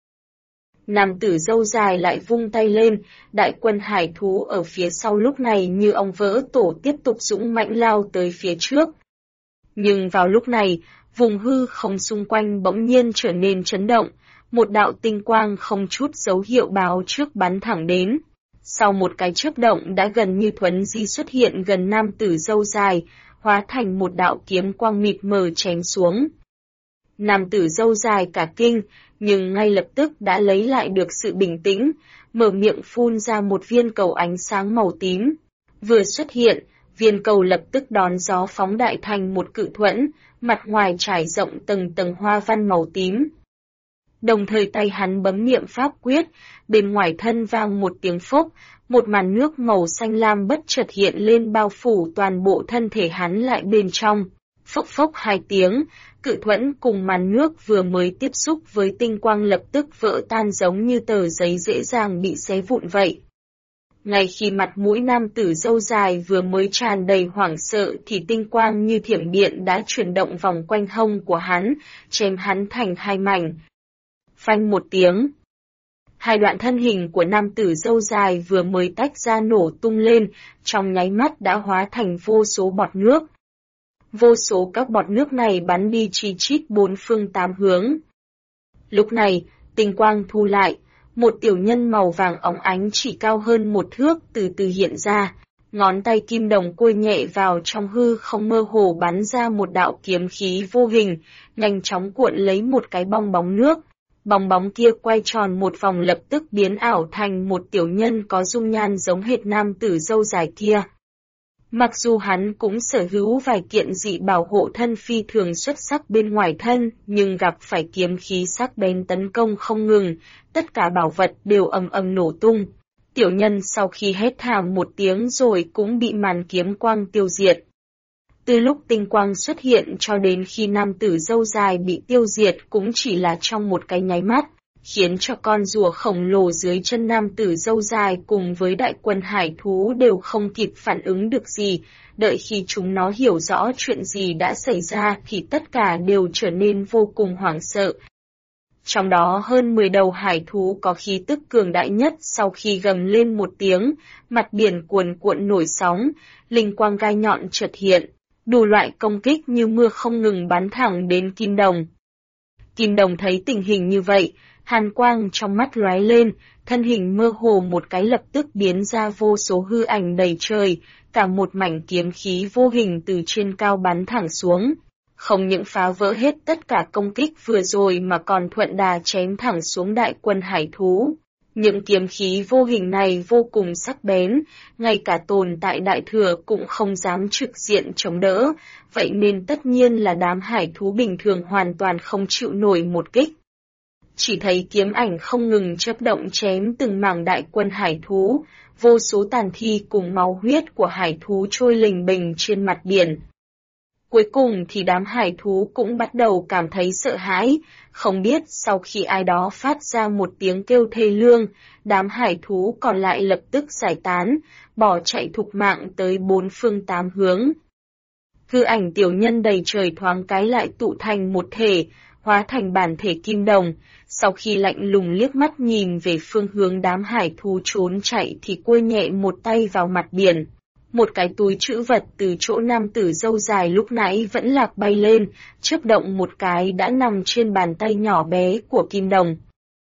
Nam tử râu dài lại vung tay lên, đại quân hải thú ở phía sau lúc này như ong vỡ tổ tiếp tục dũng mãnh lao tới phía trước. Nhưng vào lúc này, vùng hư không xung quanh bỗng nhiên trở nên chấn động, một đạo tinh quang không chút dấu hiệu báo trước bắn thẳng đến. Sau một cái chớp động đã gần như thuấn di xuất hiện gần nam tử râu dài, hóa thành một đạo kiếm quang mịt mờ chém xuống. Nam tử râu dài cả kinh, nhưng ngay lập tức đã lấy lại được sự bình tĩnh, mở miệng phun ra một viên cầu ánh sáng màu tím. Vừa xuất hiện, viên cầu lập tức đón gió phóng đại thành một cự thuẫn, mặt ngoài trải rộng tầng tầng hoa văn màu tím. Đồng thời tay hắn bấm niệm pháp quyết, bên ngoài thân vang một tiếng phốc, một màn nước màu xanh lam bất chợt hiện lên bao phủ toàn bộ thân thể hắn lại bên trong. Phốc phốc hai tiếng, cự thuẫn cùng màn nước vừa mới tiếp xúc với tinh quang lập tức vỡ tan giống như tờ giấy dễ dàng bị xé vụn vậy. Ngay khi mặt mũi nam tử râu dài vừa mới tràn đầy hoảng sợ thì tinh quang như thiểm điện đã chuyển động vòng quanh hông của hắn, chém hắn thành hai mảnh. Phanh một tiếng. Hai đoạn thân hình của nam tử râu dài vừa mới tách ra nổ tung lên, trong nháy mắt đã hóa thành vô số bọt nước. Vô số các bọt nước này bắn đi chi chít bốn phương tám hướng. Lúc này, tinh quang thu lại, một tiểu nhân màu vàng óng ánh chỉ cao hơn một thước từ từ hiện ra, ngón tay kim đồng côi nhẹ vào trong hư không mơ hồ bắn ra một đạo kiếm khí vô hình, nhanh chóng cuộn lấy một cái bong bóng nước. Bong bóng kia quay tròn một vòng lập tức biến ảo thành một tiểu nhân có dung nhan giống hệt nam tử râu dài kia. Mặc dù hắn cũng sở hữu vài kiện dị bảo hộ thân phi thường xuất sắc bên ngoài thân, nhưng gặp phải kiếm khí sắc bén tấn công không ngừng, tất cả bảo vật đều ầm ầm nổ tung. Tiểu nhân sau khi hét thảm một tiếng rồi cũng bị màn kiếm quang tiêu diệt. Từ lúc tinh quang xuất hiện cho đến khi nam tử râu dài bị tiêu diệt cũng chỉ là trong một cái nháy mắt, khiến cho con rùa khổng lồ dưới chân nam tử râu dài cùng với đại quân hải thú đều không kịp phản ứng được gì, đợi khi chúng nó hiểu rõ chuyện gì đã xảy ra thì tất cả đều trở nên vô cùng hoảng sợ. Trong đó hơn 10 đầu hải thú có khí tức cường đại nhất sau khi gầm lên một tiếng, mặt biển cuồn cuộn nổi sóng, linh quang gai nhọn chợt hiện, đủ loại công kích như mưa không ngừng bắn thẳng đến Kim Đồng. Kim Đồng thấy tình hình như vậy, hàn quang trong mắt lóe lên, thân hình mơ hồ một cái lập tức biến ra vô số hư ảnh đầy trời, cả một mảnh kiếm khí vô hình từ trên cao bắn thẳng xuống. Không những phá vỡ hết tất cả công kích vừa rồi mà còn thuận đà chém thẳng xuống đại quân hải thú. Những kiếm khí vô hình này vô cùng sắc bén, ngay cả tồn tại đại thừa cũng không dám trực diện chống đỡ, vậy nên tất nhiên là đám hải thú bình thường hoàn toàn không chịu nổi một kích. Chỉ thấy kiếm ảnh không ngừng chớp động chém từng mảng đại quân hải thú, vô số tàn thi cùng máu huyết của hải thú trôi lình bình trên mặt biển. Cuối cùng thì đám hải thú cũng bắt đầu cảm thấy sợ hãi, không biết sau khi ai đó phát ra một tiếng kêu thê lương, đám hải thú còn lại lập tức giải tán, bỏ chạy thục mạng tới bốn phương tám hướng. Hư ảnh tiểu nhân đầy trời thoáng cái lại tụ thành một thể, hóa thành bản thể kim đồng, sau khi lạnh lùng liếc mắt nhìn về phương hướng đám hải thú trốn chạy thì quơ nhẹ một tay vào mặt biển. Một cái túi trữ vật từ chỗ nam tử râu dài lúc nãy vẫn lạc bay lên, chớp động một cái đã nằm trên bàn tay nhỏ bé của kim đồng.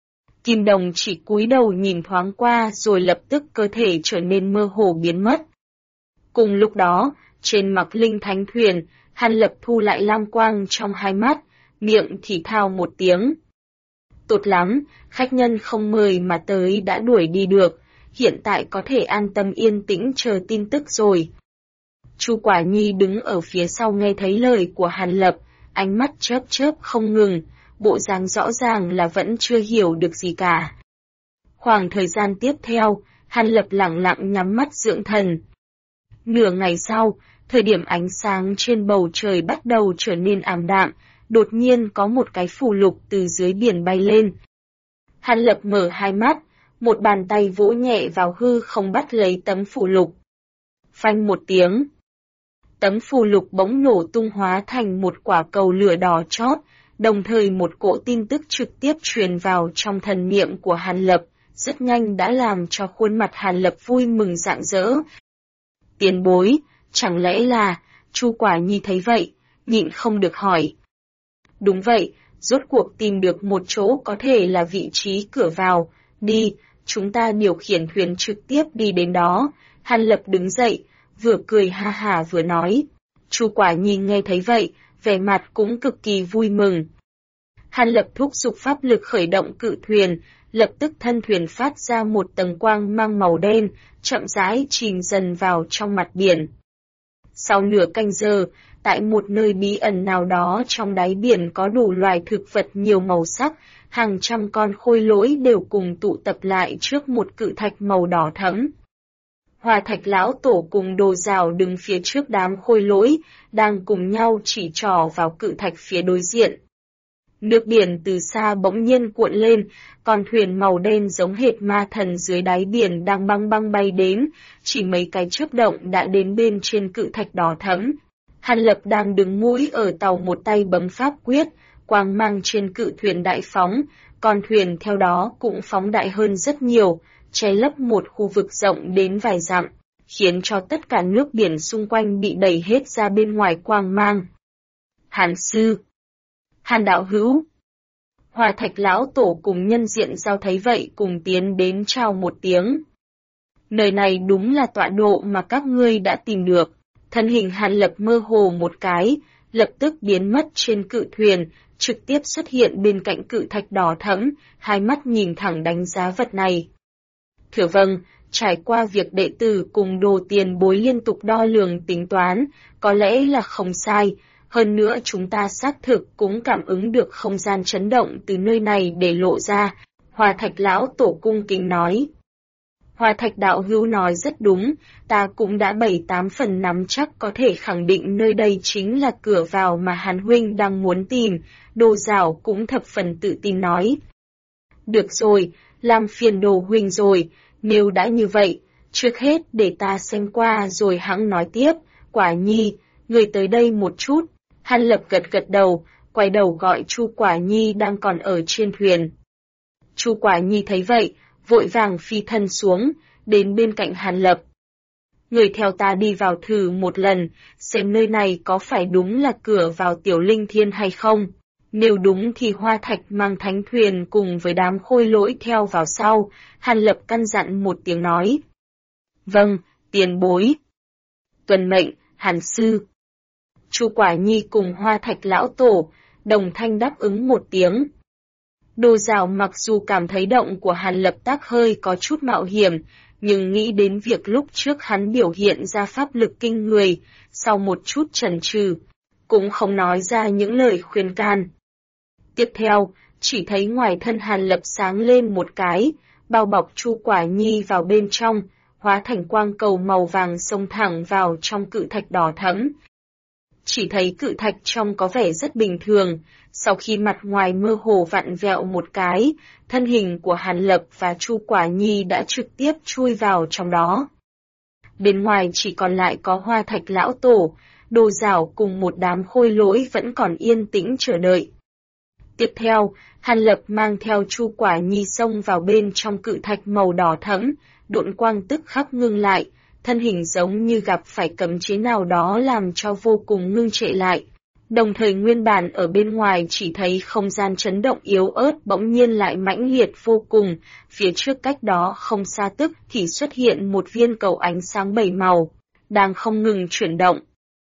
Kim đồng chỉ cúi đầu nhìn thoáng qua rồi lập tức cơ thể trở nên mơ hồ biến mất. Cùng lúc đó, trên mặc linh thánh thuyền, Hàn Lập thu lại lam quang trong hai mắt, miệng thì thào một tiếng. Tốt lắm, khách nhân không mời mà tới đã đuổi đi được, hiện tại có thể an tâm yên tĩnh chờ tin tức rồi. Chu Quả Nhi đứng ở phía sau nghe thấy lời của Hàn Lập, ánh mắt chớp chớp không ngừng, bộ dáng rõ ràng là vẫn chưa hiểu được gì cả. Khoảng thời gian tiếp theo, Hàn Lập lặng lặng nhắm mắt dưỡng thần. Nửa ngày sau, thời điểm ánh sáng trên bầu trời bắt đầu trở nên ảm đạm, đột nhiên có một cái phù lục từ dưới biển bay lên. Hàn Lập mở hai mắt, một bàn tay vỗ nhẹ vào hư không bắt lấy tấm phù lục. Phanh một tiếng. Tấm phù lục bỗng nổ tung hóa thành một quả cầu lửa đỏ chót, đồng thời một cỗ tin tức trực tiếp truyền vào trong thần niệm của Hàn Lập, rất nhanh đã làm cho khuôn mặt Hàn Lập vui mừng rạng rỡ. Tiền bối, chẳng lẽ là, Chu Quả Nhi thấy vậy, nhịn không được hỏi. Đúng vậy, rốt cuộc tìm được một chỗ có thể là vị trí cửa vào, đi, chúng ta điều khiển thuyền trực tiếp đi đến đó. Hàn Lập đứng dậy, vừa cười ha hả vừa nói. Chu Quả Nhi nghe thấy vậy, vẻ mặt cũng cực kỳ vui mừng. Hàn Lập thúc giục pháp lực khởi động cự thuyền, lập tức thân thuyền phát ra một tầng quang mang màu đen, chậm rãi chìm dần vào trong mặt biển. Sau nửa canh giờ, tại một nơi bí ẩn nào đó trong đáy biển có đủ loài thực vật nhiều màu sắc, hàng trăm con khôi lỗi đều cùng tụ tập lại trước một cự thạch màu đỏ thẫm. Hoa Thạch lão tổ cùng Đồ Giảo đứng phía trước đám khôi lỗi, đang cùng nhau chỉ trỏ vào cự thạch phía đối diện. Nước biển từ xa bỗng nhiên cuộn lên, con thuyền màu đen giống hệt ma thần dưới đáy biển đang băng băng bay đến, chỉ mấy cái chớp động đã đến bên trên cự thạch đỏ thẫm. Hàn Lập đang đứng mũi ở tàu một tay bấm pháp quyết, quang mang trên cự thuyền đại phóng, con thuyền theo đó cũng phóng đại hơn rất nhiều, che lấp một khu vực rộng đến vài dặm, khiến cho tất cả nước biển xung quanh bị đẩy hết ra bên ngoài quang mang. Hàn sư, Hàn đạo hữu, Hoa Thạch lão tổ cùng nhân diện giao thấy vậy cùng tiến đến chào một tiếng. Nơi này đúng là tọa độ mà các ngươi đã tìm được. Thân hình Hàn Lập mơ hồ một cái, lập tức biến mất trên cự thuyền, trực tiếp xuất hiện bên cạnh cự thạch đỏ thẫm, hai mắt nhìn thẳng đánh giá vật này. Thưa vâng, trải qua việc đệ tử cùng Đồ tiền bối liên tục đo lường tính toán, có lẽ là không sai, hơn nữa chúng ta xác thực cũng cảm ứng được không gian chấn động từ nơi này để lộ ra, Hoa Thạch lão tổ cung kính nói. Hoa Thạch đạo hữu nói rất đúng, ta cũng đã 7-8 phần nắm chắc có thể khẳng định nơi đây chính là cửa vào mà Hàn huynh đang muốn tìm, Đồ Giảo cũng thập phần tự tin nói. Được rồi, làm phiền Đồ huynh rồi, nếu đã như vậy, trước hết để ta xem qua rồi hẵng nói tiếp, Quả Nhi, người tới đây một chút. Hàn Lập gật gật đầu, quay đầu gọi Chu Quả Nhi đang còn ở trên thuyền. Chu Quả Nhi thấy vậy, vội vàng phi thân xuống, đến bên cạnh Hàn Lập. Người theo ta đi vào thử một lần, xem nơi này có phải đúng là cửa vào Tiểu Linh Thiên hay không. Nếu đúng thì Hoa Thạch mang thánh thuyền cùng với đám khôi lỗi theo vào sau, Hàn Lập căn dặn một tiếng nói. Vâng, tiền bối. Tuân mệnh, Hàn sư. Chu Quả Nhi cùng Hoa Thạch lão tổ, đồng thanh đáp ứng một tiếng. Đồ Giảo mặc dù cảm thấy động của Hàn Lập tác hơi có chút mạo hiểm, nhưng nghĩ đến việc lúc trước hắn biểu hiện ra pháp lực kinh người, sau một chút chần chừ, cũng không nói ra những lời khuyên can. Tiếp theo, chỉ thấy ngoài thân Hàn Lập sáng lên một cái, bao bọc Chu Quả Nhi vào bên trong, hóa thành quang cầu màu vàng xông thẳng vào trong cự thạch đỏ thẫm. Chỉ thấy cự thạch trong có vẻ rất bình thường, sau khi mặt ngoài mơ hồ vặn vẹo một cái, thân hình của Hàn Lập và Chu Quả Nhi đã trực tiếp chui vào trong đó. Bên ngoài chỉ còn lại có Hoa Thạch lão tổ, Đồ Giảo cùng một đám khôi lỗi vẫn còn yên tĩnh chờ đợi. Tiếp theo, Hàn Lập mang theo Chu Quả Nhi xông vào bên trong cự thạch màu đỏ thẫm, độn quang tức khắc ngưng lại, thân hình giống như gặp phải cấm chế nào đó làm cho vô cùng ngưng trệ lại. Đồng thời nguyên bản ở bên ngoài chỉ thấy không gian chấn động yếu ớt bỗng nhiên lại mãnh liệt vô cùng, phía trước cách đó không xa tức thì xuất hiện một viên cầu ánh sáng 7 màu, đang không ngừng chuyển động.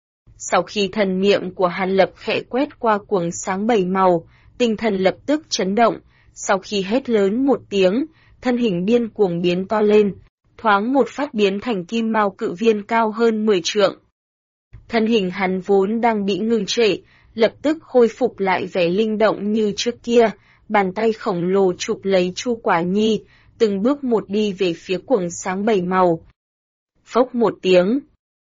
Sau khi thần niệm của Hàn Lập khẽ quét qua cuồng sáng 7 màu, tinh thần lập tức chấn động, sau khi hét lớn một tiếng, thân hình điên cuồng biến to lên, thoáng một phát biến thành kim mao cự viên cao hơn 10 trượng. Thân hình hắn vốn đang bị ngừng trệ, lập tức khôi phục lại vẻ linh động như trước kia, bàn tay khổng lồ chụp lấy Chu Quả Nhi, từng bước một đi về phía cuồng sáng 7 màu. Phốc một tiếng.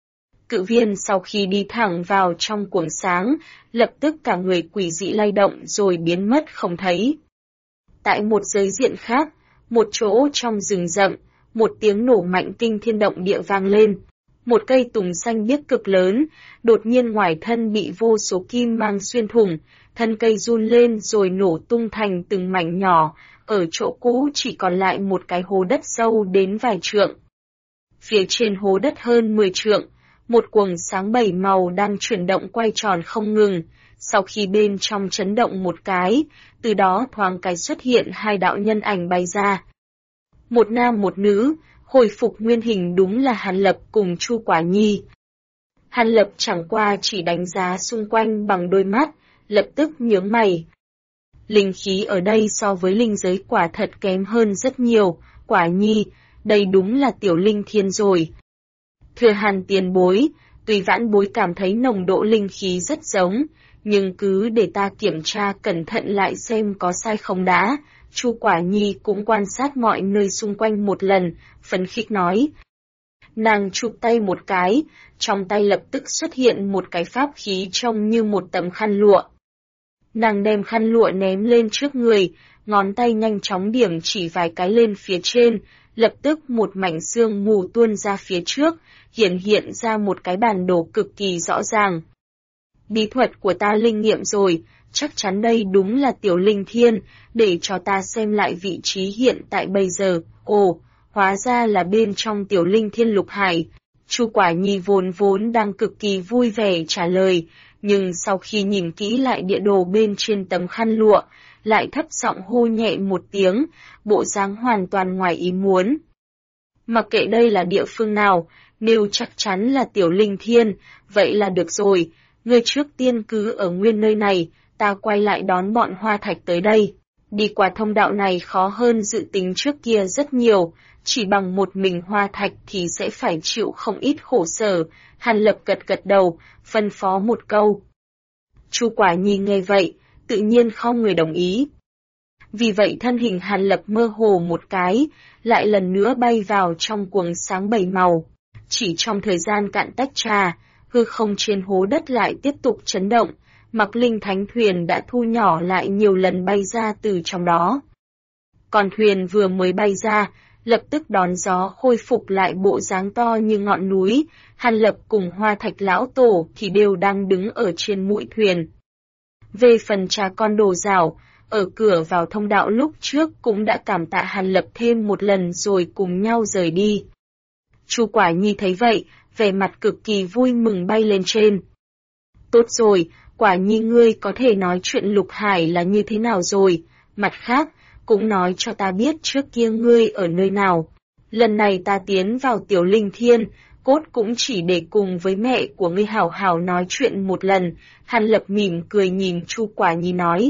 Cự viên sau khi đi thẳng vào trong cuồng sáng, lập tức cả người quỷ dị lay động rồi biến mất không thấy. Tại một giới diện khác, một chỗ trong rừng rậm, một tiếng nổ mạnh kinh thiên động địa vang lên. Một cây tùng xanh biếc cực lớn, đột nhiên ngoài thân bị vô số kim mang xuyên thủng, thân cây run lên rồi nổ tung thành từng mảnh nhỏ, ở chỗ cũ chỉ còn lại một cái hố đất sâu đến vài trượng. Phía trên hố đất hơn 10 trượng, một cuồng sáng 7 màu đang chuyển động quay tròn không ngừng, sau khi bên trong chấn động một cái, từ đó thoáng cái xuất hiện hai đạo nhân ảnh bay ra. Một nam một nữ, hồi phục nguyên hình đúng là Hàn Lập cùng Chu Quả Nhi. Hàn Lập chẳng qua chỉ đánh giá xung quanh bằng đôi mắt, lập tức nhướng mày. Linh khí ở đây so với linh giới quả thật kém hơn rất nhiều, Quả Nhi, đây đúng là tiểu linh thiên rồi. Thưa Hàn tiền bối, tuy vãn bối cảm thấy nồng độ linh khí rất giống, nhưng cứ để ta kiểm tra cẩn thận lại xem có sai không đã. Chu Quả Nhi cũng quan sát mọi nơi xung quanh một lần, phấn khích nói. Nàng chụp tay một cái, trong tay lập tức xuất hiện một cái pháp khí trông như một tấm khăn lụa. Nàng đem khăn lụa ném lên trước người, ngón tay nhanh chóng điểm chỉ vài cái lên phía trên, lập tức một mảnh sương mù tuôn ra phía trước, hiện ra một cái bản đồ cực kỳ rõ ràng. Bí thuật của ta linh nghiệm rồi, chắc chắn đây đúng là tiểu linh thiên, để cho ta xem lại vị trí hiện tại bây giờ. Ồ, hóa ra là bên trong tiểu linh thiên lục hải. Chu Quả Nhi vốn đang cực kỳ vui vẻ trả lời, nhưng sau khi nhìn kỹ lại địa đồ bên trên tấm khăn lụa, lại thấp giọng hô nhẹ một tiếng, bộ dáng hoàn toàn ngoài ý muốn. Mặc kệ đây là địa phương nào, nếu chắc chắn là tiểu linh thiên, vậy là được rồi, ngươi trước tiên cứ ở nguyên nơi này, ta quay lại đón bọn Hoa Thạch tới đây. Đi qua thông đạo này khó hơn dự tính trước kia rất nhiều, chỉ bằng một mình Hoa Thạch thì sẽ phải chịu không ít khổ sở. Hàn Lập gật đầu, phân phó một câu. Chu Quả Nhi nghe vậy, tự nhiên không người đồng ý. Vì vậy thân hình Hàn Lập mơ hồ một cái, lại lần nữa bay vào trong cuồng sáng 7 màu. Chỉ trong thời gian cạn tách trà, hư không trên hố đất lại tiếp tục chấn động, Mặc Linh Thánh Thuyền đã thu nhỏ lại nhiều lần bay ra từ trong đó. Còn thuyền vừa mới bay ra, lập tức đón gió khôi phục lại bộ dáng to như ngọn núi, Hàn Lập cùng Hoa Thạch Lão Tổ thì đều đang đứng ở trên mũi thuyền. Về phần cha con Đồ Giảo, ở cửa vào thông đạo lúc trước cũng đã cảm tạ Hàn Lập thêm một lần rồi cùng nhau rời đi. Chu Quả Nhi thấy vậy, vẻ mặt cực kỳ vui mừng bay lên trên. Tốt rồi, Quả Nhi ngươi có thể nói chuyện Lục Hải là như thế nào rồi, mặt khác, cũng nói cho ta biết trước kia ngươi ở nơi nào. Lần này ta tiến vào tiểu linh thiên, cốt cũng chỉ để cùng với mẹ của ngươi hảo hảo nói chuyện một lần. Hàn Lập mỉm cười nhìn Chu Quả Nhi nói.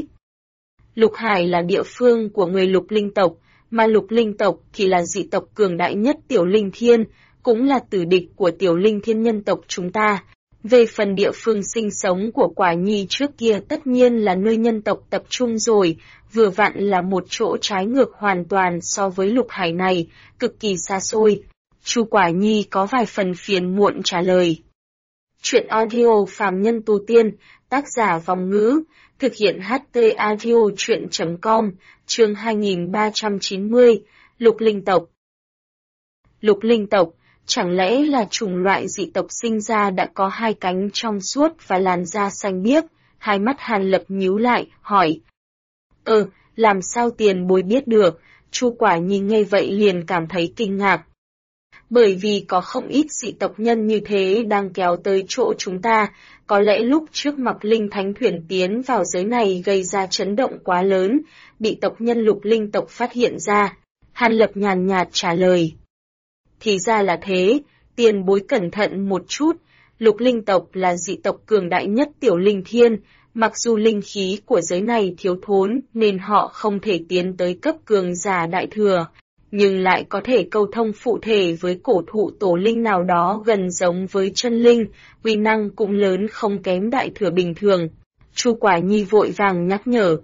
Lục Hải là địa phương của người Lục Linh tộc, mà Lục Linh tộc thì là dị tộc cường đại nhất tiểu linh thiên, cũng là tử địch của tiểu linh thiên nhân tộc chúng ta. Về phần địa phương sinh sống của Quả Nhi trước kia tất nhiên là nơi nhân tộc tập trung rồi, vừa vặn là một chỗ trái ngược hoàn toàn so với lục hải này, cực kỳ xa xôi. Chu Quả Nhi có vài phần phiền muộn trả lời. Chuyện audio phàm nhân tu tiên, tác giả Vòng Ngữ, thực hiện HT audio chuyện.com, chương 2390, Lục Linh tộc. Lục Linh tộc, chẳng lẽ là chủng loại dị tộc sinh ra đã có hai cánh trong suốt và làn da xanh biếc? Hai mắt Hàn Lập nhíu lại, hỏi. Làm sao tiền bối biết được? Chu Quả Nhi nghe vậy liền cảm thấy kinh ngạc. Bởi vì có không ít dị tộc nhân như thế đang kéo tới chỗ chúng ta, có lẽ lúc trước Mặc Linh Thánh Thuyền tiến vào giới này gây ra chấn động quá lớn, bị tộc nhân Lục Linh tộc phát hiện ra. Hàn Lập nhàn nhạt trả lời. Thì ra là thế, tiền bối cẩn thận một chút, Lục Linh tộc là dị tộc cường đại nhất Tiểu Linh Thiên, mặc dù linh khí của giới này thiếu thốn nên họ không thể tiến tới cấp cường giả đại thừa, nhưng lại có thể câu thông phụ thể với cổ thụ tổ linh nào đó gần giống với chân linh, uy năng cũng lớn không kém đại thừa bình thường. Chu Quả Nhi vội vàng nhắc nhở.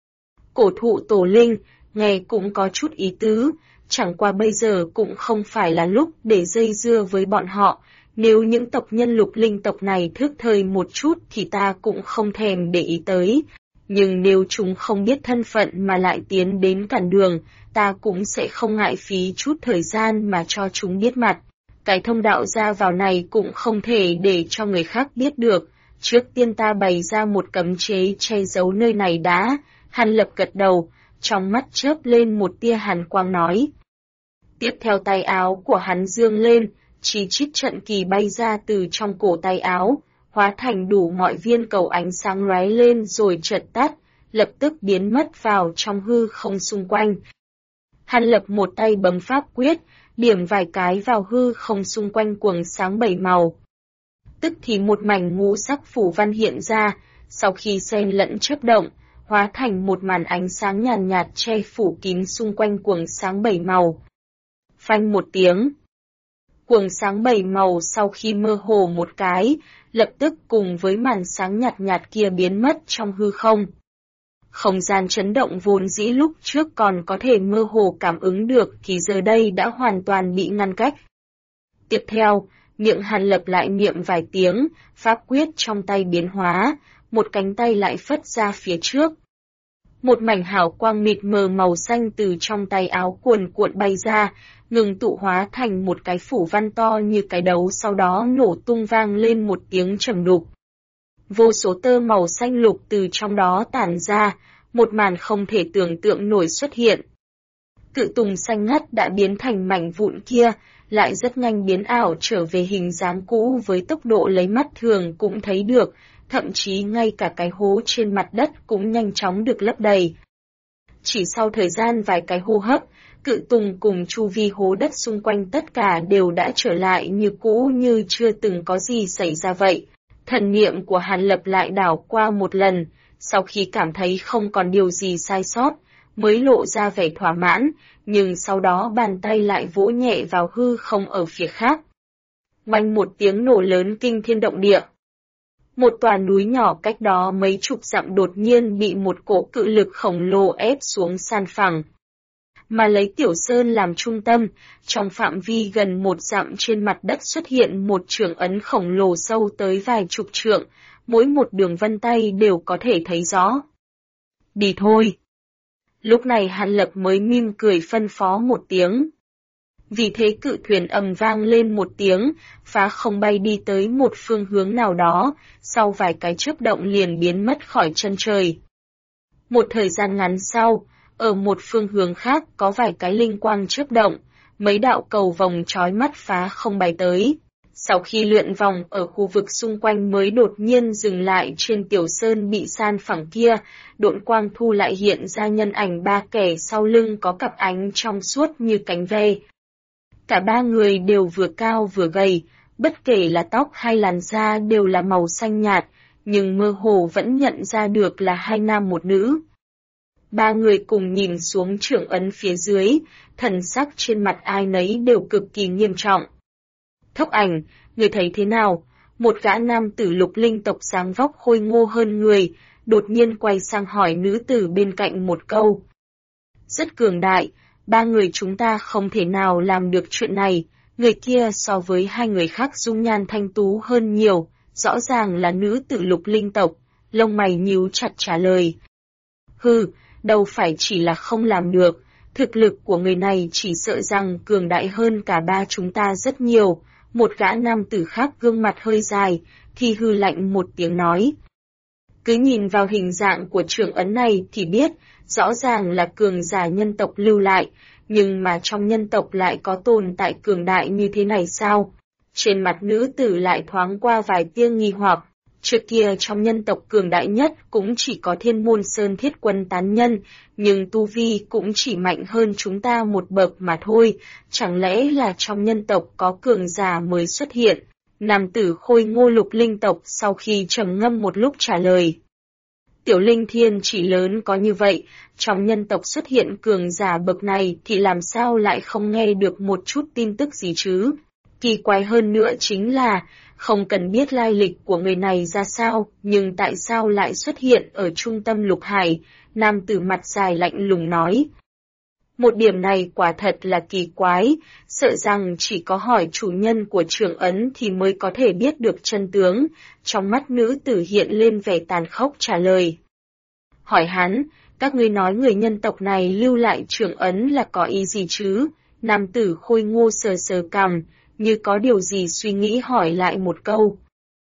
Cổ thụ tổ linh, nghe cũng có chút ý tứ, chẳng qua bây giờ cũng không phải là lúc để dây dưa với bọn họ, nếu những tộc nhân Lục Linh tộc này thức thời một chút thì ta cũng không thèm để ý tới, nhưng nếu chúng không biết thân phận mà lại tiến đến cản đường, ta cũng sẽ không ngại phí chút thời gian mà cho chúng biết mặt. Cái thông đạo ra vào này cũng không thể để cho người khác biết được, trước tiên ta bày ra một cấm chế che giấu nơi này đã. Hàn Lập gật đầu, trong mắt chớp lên một tia hàn quang nói. Tiếp theo tay áo của hắn dương lên, chi chít trận kỳ bay ra từ trong cổ tay áo, hóa thành đủ mọi viên cầu ánh sáng lóe lên rồi chợt tắt, lập tức biến mất vào trong hư không xung quanh. Hàn Lập một tay bấm pháp quyết, điểm vài cái vào hư không xung quanh quầng sáng bảy màu. Tức thì một mảnh ngũ sắc phủ văn hiện ra, sau khi xen lẫn chớp động, hóa thành một màn ánh sáng nhàn nhạt che phủ kín xung quanh quầng sáng bảy màu. Phanh một tiếng. Quầng sáng bảy màu sau khi mơ hồ một cái, lập tức cùng với màn sáng nhạt nhạt kia biến mất trong hư không. Không gian chấn động vốn dĩ lúc trước còn có thể mơ hồ cảm ứng được thì giờ đây đã hoàn toàn bị ngăn cách. Tiếp theo, miệng Hàn Lập lại niệm vài tiếng, pháp quyết trong tay biến hóa, một cánh tay lại phất ra phía trước. Một mảnh hào quang mịt mờ màu xanh từ trong tay áo cuồn cuộn bay ra, ngừng tụ hóa thành một cái phủ văn to như cái đấu, sau đó nổ tung vang lên một tiếng trầm đục. Vô số tơ màu xanh lục từ trong đó tản ra, một màn không thể tưởng tượng nổi xuất hiện. Cự tùng xanh ngắt đã biến thành mảnh vụn kia, lại rất nhanh biến ảo trở về hình dáng cũ với tốc độ lấy mắt thường cũng thấy được, thậm chí ngay cả cái hố trên mặt đất cũng nhanh chóng được lấp đầy. Chỉ sau thời gian vài cái hô hấp, cự tùng cùng chu vi hố đất xung quanh tất cả đều đã trở lại như cũ, như chưa từng có gì xảy ra vậy. Thần niệm của Hàn Lập lại đảo qua một lần, sau khi cảm thấy không còn điều gì sai sót, mới lộ ra vẻ thỏa mãn, nhưng sau đó bàn tay lại vỗ nhẹ vào hư không ở phía khác. Oanh một tiếng nổ lớn kinh thiên động địa. Một tòa núi nhỏ cách đó mấy chục dặm đột nhiên bị một cỗ cự lực khổng lồ ép xuống san phẳng. Mà lấy Tiểu Sơn làm trung tâm, trong phạm vi gần một dặm trên mặt đất xuất hiện một trường ấn khổng lồ sâu tới vài chục trượng, mỗi một đường vân tay đều có thể thấy rõ. Đi thôi. Lúc này Hàn Lập mới mỉm cười phân phó một tiếng. Vì thế cự thuyền ầm vang lên một tiếng, phá không bay đi tới một phương hướng nào đó, sau vài cái chớp động liền biến mất khỏi chân trời. Một thời gian ngắn sau, ở một phương hướng khác có vài cái linh quang chớp động, mấy đạo cầu vòng chói mắt phá không bay tới. Sau khi lượn vòng ở khu vực xung quanh mới đột nhiên dừng lại trên Tiểu Sơn bị san phẳng kia, độn quang thu lại hiện ra nhân ảnh ba kẻ sau lưng có cặp ánh trong suốt như cánh ve. Cả ba người đều vừa cao vừa gầy, bất kể là tóc hay làn da đều là màu xanh nhạt, nhưng mơ hồ vẫn nhận ra được là hai nam một nữ. Ba người cùng nhìn xuống trưởng ấn phía dưới, thần sắc trên mặt ai nấy đều cực kỳ nghiêm trọng. Thốc Ảnh, người thấy thế nào? Một gã nam tử lục linh tộc dáng vóc khôi ngô hơn người, đột nhiên quay sang hỏi nữ tử bên cạnh một câu. Rất cường đại, ba người chúng ta không thể nào làm được chuyện này, người kia so với hai người khác dung nhan thanh tú hơn nhiều, rõ ràng là nữ tử lục linh tộc, lông mày nhíu chặt trả lời. Hừ, đâu phải chỉ là không làm được, thực lực của người này chỉ sợ rằng cường đại hơn cả ba chúng ta rất nhiều. Một gã nam tử khác gương mặt hơi dài, thì hừ lạnh một tiếng nói. Cứ nhìn vào hình dạng của trưởng ấn này thì biết, rõ ràng là cường giả nhân tộc lưu lại, nhưng mà trong nhân tộc lại có tồn tại cường đại như thế này sao? Trên mặt nữ tử lại thoáng qua vài tia nghi hoặc. Trước kia trong nhân tộc cường đại nhất cũng chỉ có Thiên Môn Sơn Thiết Quân tán nhân, nhưng tu vi cũng chỉ mạnh hơn chúng ta một bậc mà thôi, chẳng lẽ là trong nhân tộc có cường giả mới xuất hiện? Nam tử khôi ngô lục linh tộc sau khi trầm ngâm một lúc trả lời. Tiểu linh thiên chỉ lớn có như vậy, trong nhân tộc xuất hiện cường giả bậc này thì làm sao lại không nghe được một chút tin tức gì chứ? Kỳ quái hơn nữa chính là, không cần biết lai lịch của người này ra sao, nhưng tại sao lại xuất hiện ở trung tâm lục hải, nam tử mặt dài lạnh lùng nói. Một điểm này quả thật là kỳ quái, sợ rằng chỉ có hỏi chủ nhân của trưởng ấn thì mới có thể biết được chân tướng, trong mắt nữ tử hiện lên vẻ tàn khốc trả lời. Hỏi hắn, các ngươi nói người nhân tộc này lưu lại trưởng ấn là có ý gì chứ? Nam tử khôi ngô sờ sờ cằm, như có điều gì suy nghĩ hỏi lại một câu.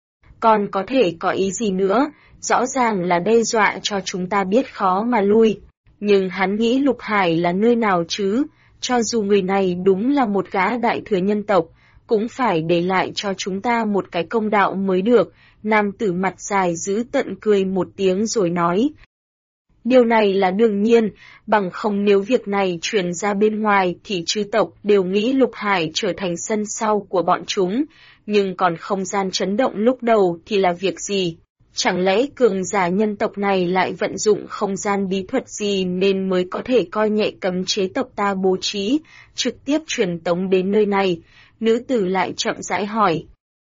Còn có thể có ý gì nữa, rõ ràng là đe dọa cho chúng ta biết khó mà lui. Nhưng hắn nghĩ lục hải là nơi nào chứ, cho dù người này đúng là một gã đại thừa nhân tộc, cũng phải để lại cho chúng ta một cái công đạo mới được. Nam tử mặt dài giữ tận cười một tiếng rồi nói. Điều này là đương nhiên, bằng không nếu việc này truyền ra bên ngoài thì chư tộc đều nghĩ lục hải trở thành sân sau của bọn chúng, nhưng còn không gian chấn động lúc đầu thì là việc gì? Chẳng lẽ cường giả nhân tộc này lại vận dụng không gian bí thuật gì nên mới có thể coi nhẹ cấm chế tộc ta bố trí, trực tiếp truyền tống đến nơi này? Nữ tử lại chậm rãi hỏi.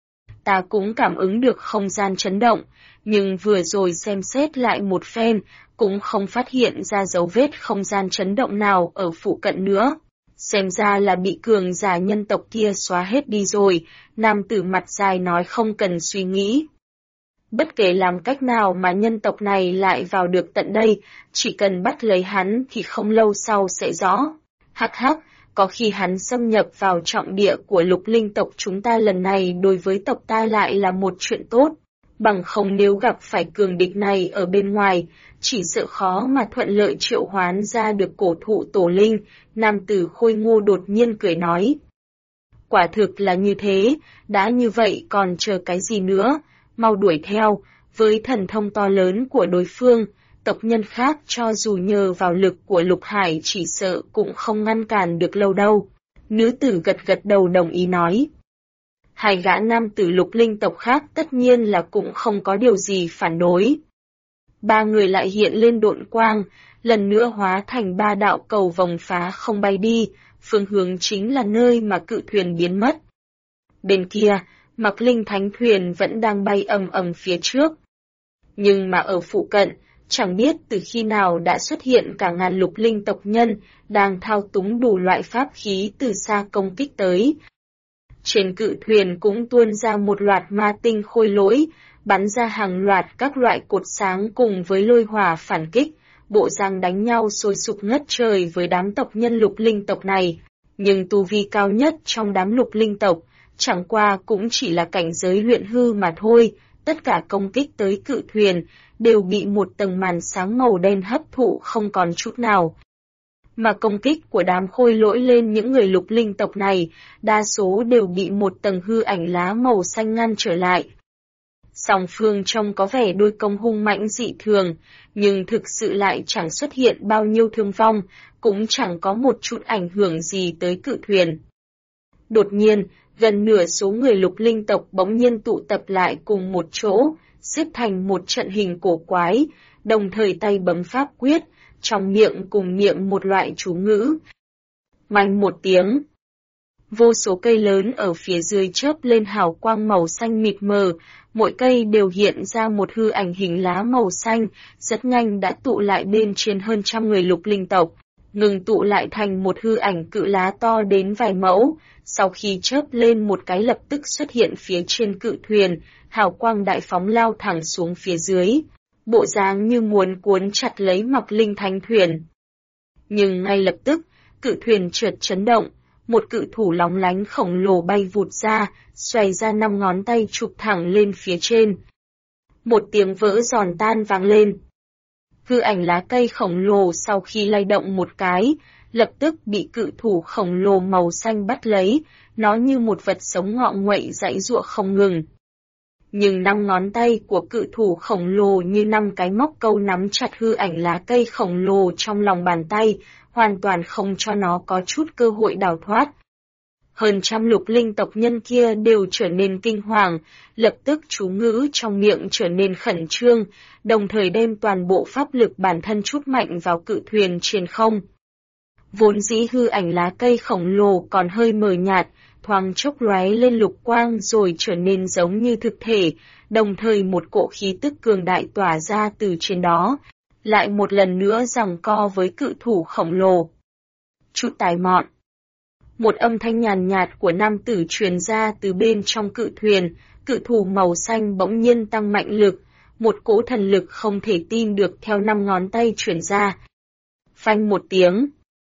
Ta cũng cảm ứng được không gian chấn động, nhưng vừa rồi xem xét lại một phen, cũng không phát hiện ra dấu vết không gian chấn động nào ở phụ cận nữa. Xem ra là bị cường giả nhân tộc kia xóa hết đi rồi, nam tử mặt dài nói không cần suy nghĩ. Bất kể làm cách nào mà nhân tộc này lại vào được tận đây, chỉ cần bắt lấy hắn thì không lâu sau sẽ rõ. Hắc hắc, có khi hắn xâm nhập vào trọng địa của lục linh tộc chúng ta lần này đối với tộc ta lại là một chuyện tốt. Bằng không nếu gặp phải cường địch này ở bên ngoài, chỉ sợ khó mà thuận lợi triệu hoán ra được cổ thụ tổ linh, nam tử khôi ngô đột nhiên cười nói. Quả thực là như thế, đã như vậy còn chờ cái gì nữa, mau đuổi theo, với thần thông to lớn của đối phương, tộc nhân khác cho dù nhờ vào lực của lục hải chỉ sợ cũng không ngăn cản được lâu đâu. Nữ tử gật gật đầu đồng ý nói. Hai gã nam tử lục linh tộc khác tất nhiên là cũng không có điều gì phản đối. Ba người lại hiện lên độn quang, lần nữa hóa thành ba đạo cầu vòng phá không bay đi, phương hướng chính là nơi mà cự thuyền biến mất. Bên kia, Mặc Linh Thánh Thuyền vẫn đang bay ầm ầm phía trước. Nhưng mà ở phụ cận, chẳng biết từ khi nào đã xuất hiện cả ngàn lục linh tộc nhân, đang thao túng đủ loại pháp khí từ xa công kích tới. Trên cự thuyền cũng tuôn ra một loạt ma tinh khôi lỗi, bắn ra hàng loạt các loại cột sáng cùng với lôi hỏa phản kích, bộ dạng đánh nhau sôi sục ngất trời với đám tộc nhân lục linh tộc này. Nhưng tu vi cao nhất trong đám lục linh tộc, chẳng qua cũng chỉ là cảnh giới luyện hư mà thôi, tất cả công kích tới cự thuyền đều bị một tầng màn sáng màu đen hấp thụ không còn chút nào. Mà công kích của đám khôi lỗi lên những người lục linh tộc này, đa số đều bị một tầng hư ảnh lá màu xanh ngăn trở lại. Song phương trông có vẻ đôi công hung mãnh dị thường, nhưng thực sự lại chẳng xuất hiện bao nhiêu thương vong, cũng chẳng có một chút ảnh hưởng gì tới cự thuyền. Đột nhiên, gần nửa số người lục linh tộc bỗng nhiên tụ tập lại cùng một chỗ, xếp thành một trận hình cổ quái, đồng thời tay bấm pháp quyết, trong miệng cùng niệm một loại chú ngữ. Manh một tiếng. Vô số cây lớn ở phía dưới chớp lên hào quang màu xanh mịt mờ, mỗi cây đều hiện ra một hư ảnh hình lá màu xanh, rất nhanh đã tụ lại bên trên hơn 100 người lục linh tộc, ngừng tụ lại thành một hư ảnh cự lá to đến vài mẫu, sau khi chớp lên một cái lập tức xuất hiện phía trên cự thuyền, hào quang đại phóng lao thẳng xuống phía dưới, bộ dáng như muốn cuốn chặt lấy Mạc Linh Thánh thuyền. Nhưng ngay lập tức, cự thuyền chợt chấn động, một cự thủ lóng lánh khổng lồ bay vụt ra, xoay ra 5 ngón tay chụp thẳng lên phía trên. Một tiếng vỡ giòn tan vang lên. Hư ảnh lá cây khổng lồ sau khi lay động một cái, lập tức bị cự thủ khổng lồ màu xanh bắt lấy, nó như một vật sống ngọ nguậy giãy giụa không ngừng. Nhưng 5 ngón tay của cự thủ khổng lồ như 5 cái móc câu nắm chặt hư ảnh lá cây khổng lồ trong lòng bàn tay, hoàn toàn không cho nó có chút cơ hội đào thoát. Hơn 100 lục linh tộc nhân kia đều trở nên kinh hoàng, lập tức chú ngữ trong miệng trở nên khẩn trương, đồng thời đem toàn bộ pháp lực bản thân trút mạnh vào cự thuyền trên không. Vốn dĩ hư ảnh lá cây khổng lồ còn hơi mờ nhạt, thoáng chốc lóe lên lục quang rồi trở nên giống như thực thể, đồng thời một cỗ khí tức cường đại tỏa ra từ trên đó, lại một lần nữa giằng co với cự thủ khổng lồ. Chút tài mọn. Một âm thanh nhàn nhạt của nam tử truyền ra từ bên trong cự thuyền, cự thủ màu xanh bỗng nhiên tăng mạnh lực, một cỗ thần lực không thể tin được theo 5 ngón tay truyền ra. Phanh một tiếng.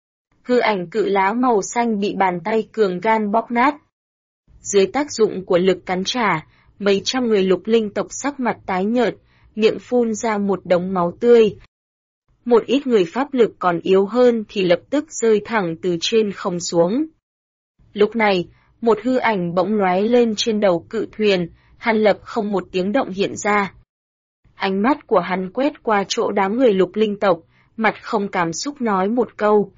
Hư ảnh cự lá màu xanh bị bàn tay cường gan bóp nát. Dưới tác dụng của lực cắn trả, mấy trăm người lục linh tộc sắc mặt tái nhợt, miệng phun ra một đống máu tươi. Một ít người pháp lực còn yếu hơn thì lập tức rơi thẳng từ trên không xuống. Lúc này, một hư ảnh bỗng lóe lên trên đầu cự thuyền, Hàn Lập không một tiếng động hiện ra. Ánh mắt của hắn quét qua chỗ đám người lục linh tộc, mặt không cảm xúc nói một câu.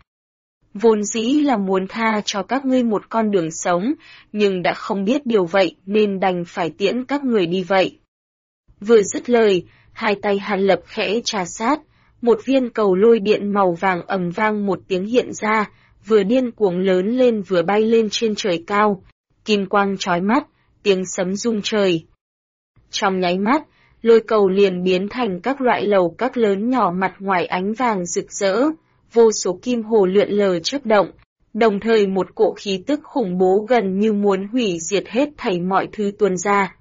Vốn dĩ là muốn tha cho các ngươi một con đường sống, nhưng đã không biết điều vậy nên đành phải tiễn các người đi vậy. Vừa dứt lời, hai tay Hàn Lập khẽ trà sát, một viên cầu lôi điện màu vàng ầm vang một tiếng hiện ra, vừa điên cuồng lớn lên vừa bay lên trên trời cao, kim quang chói mắt, tiếng sấm rung trời. Trong nháy mắt, lôi cầu liền biến thành các loại lầu các lớn nhỏ mặt ngoài ánh vàng rực rỡ, vô số kim hồ lượn lờ chớp động, đồng thời một cỗ khí tức khủng bố gần như muốn hủy diệt hết thảy mọi thứ tuôn ra.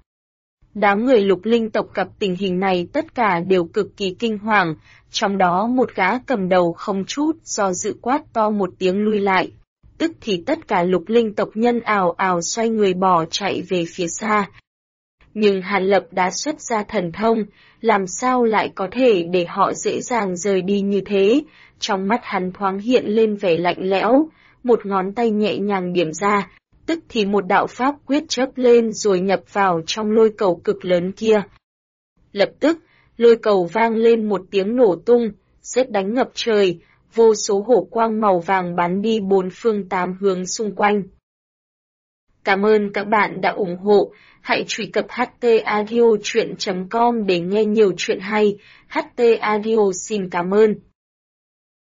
Đám người lục linh tộc gặp tình hình này tất cả đều cực kỳ kinh hoàng, trong đó một gã cầm đầu không chút do dự quát to một tiếng lui lại. Tức thì tất cả lục linh tộc nhân ào ào xoay người bỏ chạy về phía xa. Nhưng Hàn Lập đã xuất ra thần thông, làm sao lại có thể để họ dễ dàng rời đi như thế? Trong mắt hắn thoáng hiện lên vẻ lạnh lẽo, một ngón tay nhẹ nhàng điểm ra, tức thì một đạo pháp quyết chớp lên rồi nhập vào trong lôi cầu cực lớn kia. Lập tức, lôi cầu vang lên một tiếng nổ tung, sét đánh ngập trời, vô số hổ quang màu vàng bắn đi 4 phương 8 hướng xung quanh. Cảm ơn các bạn đã ủng hộ, hãy truy cập htaudio.com để nghe nhiều chuyện hay. HT Audio xin cảm ơn.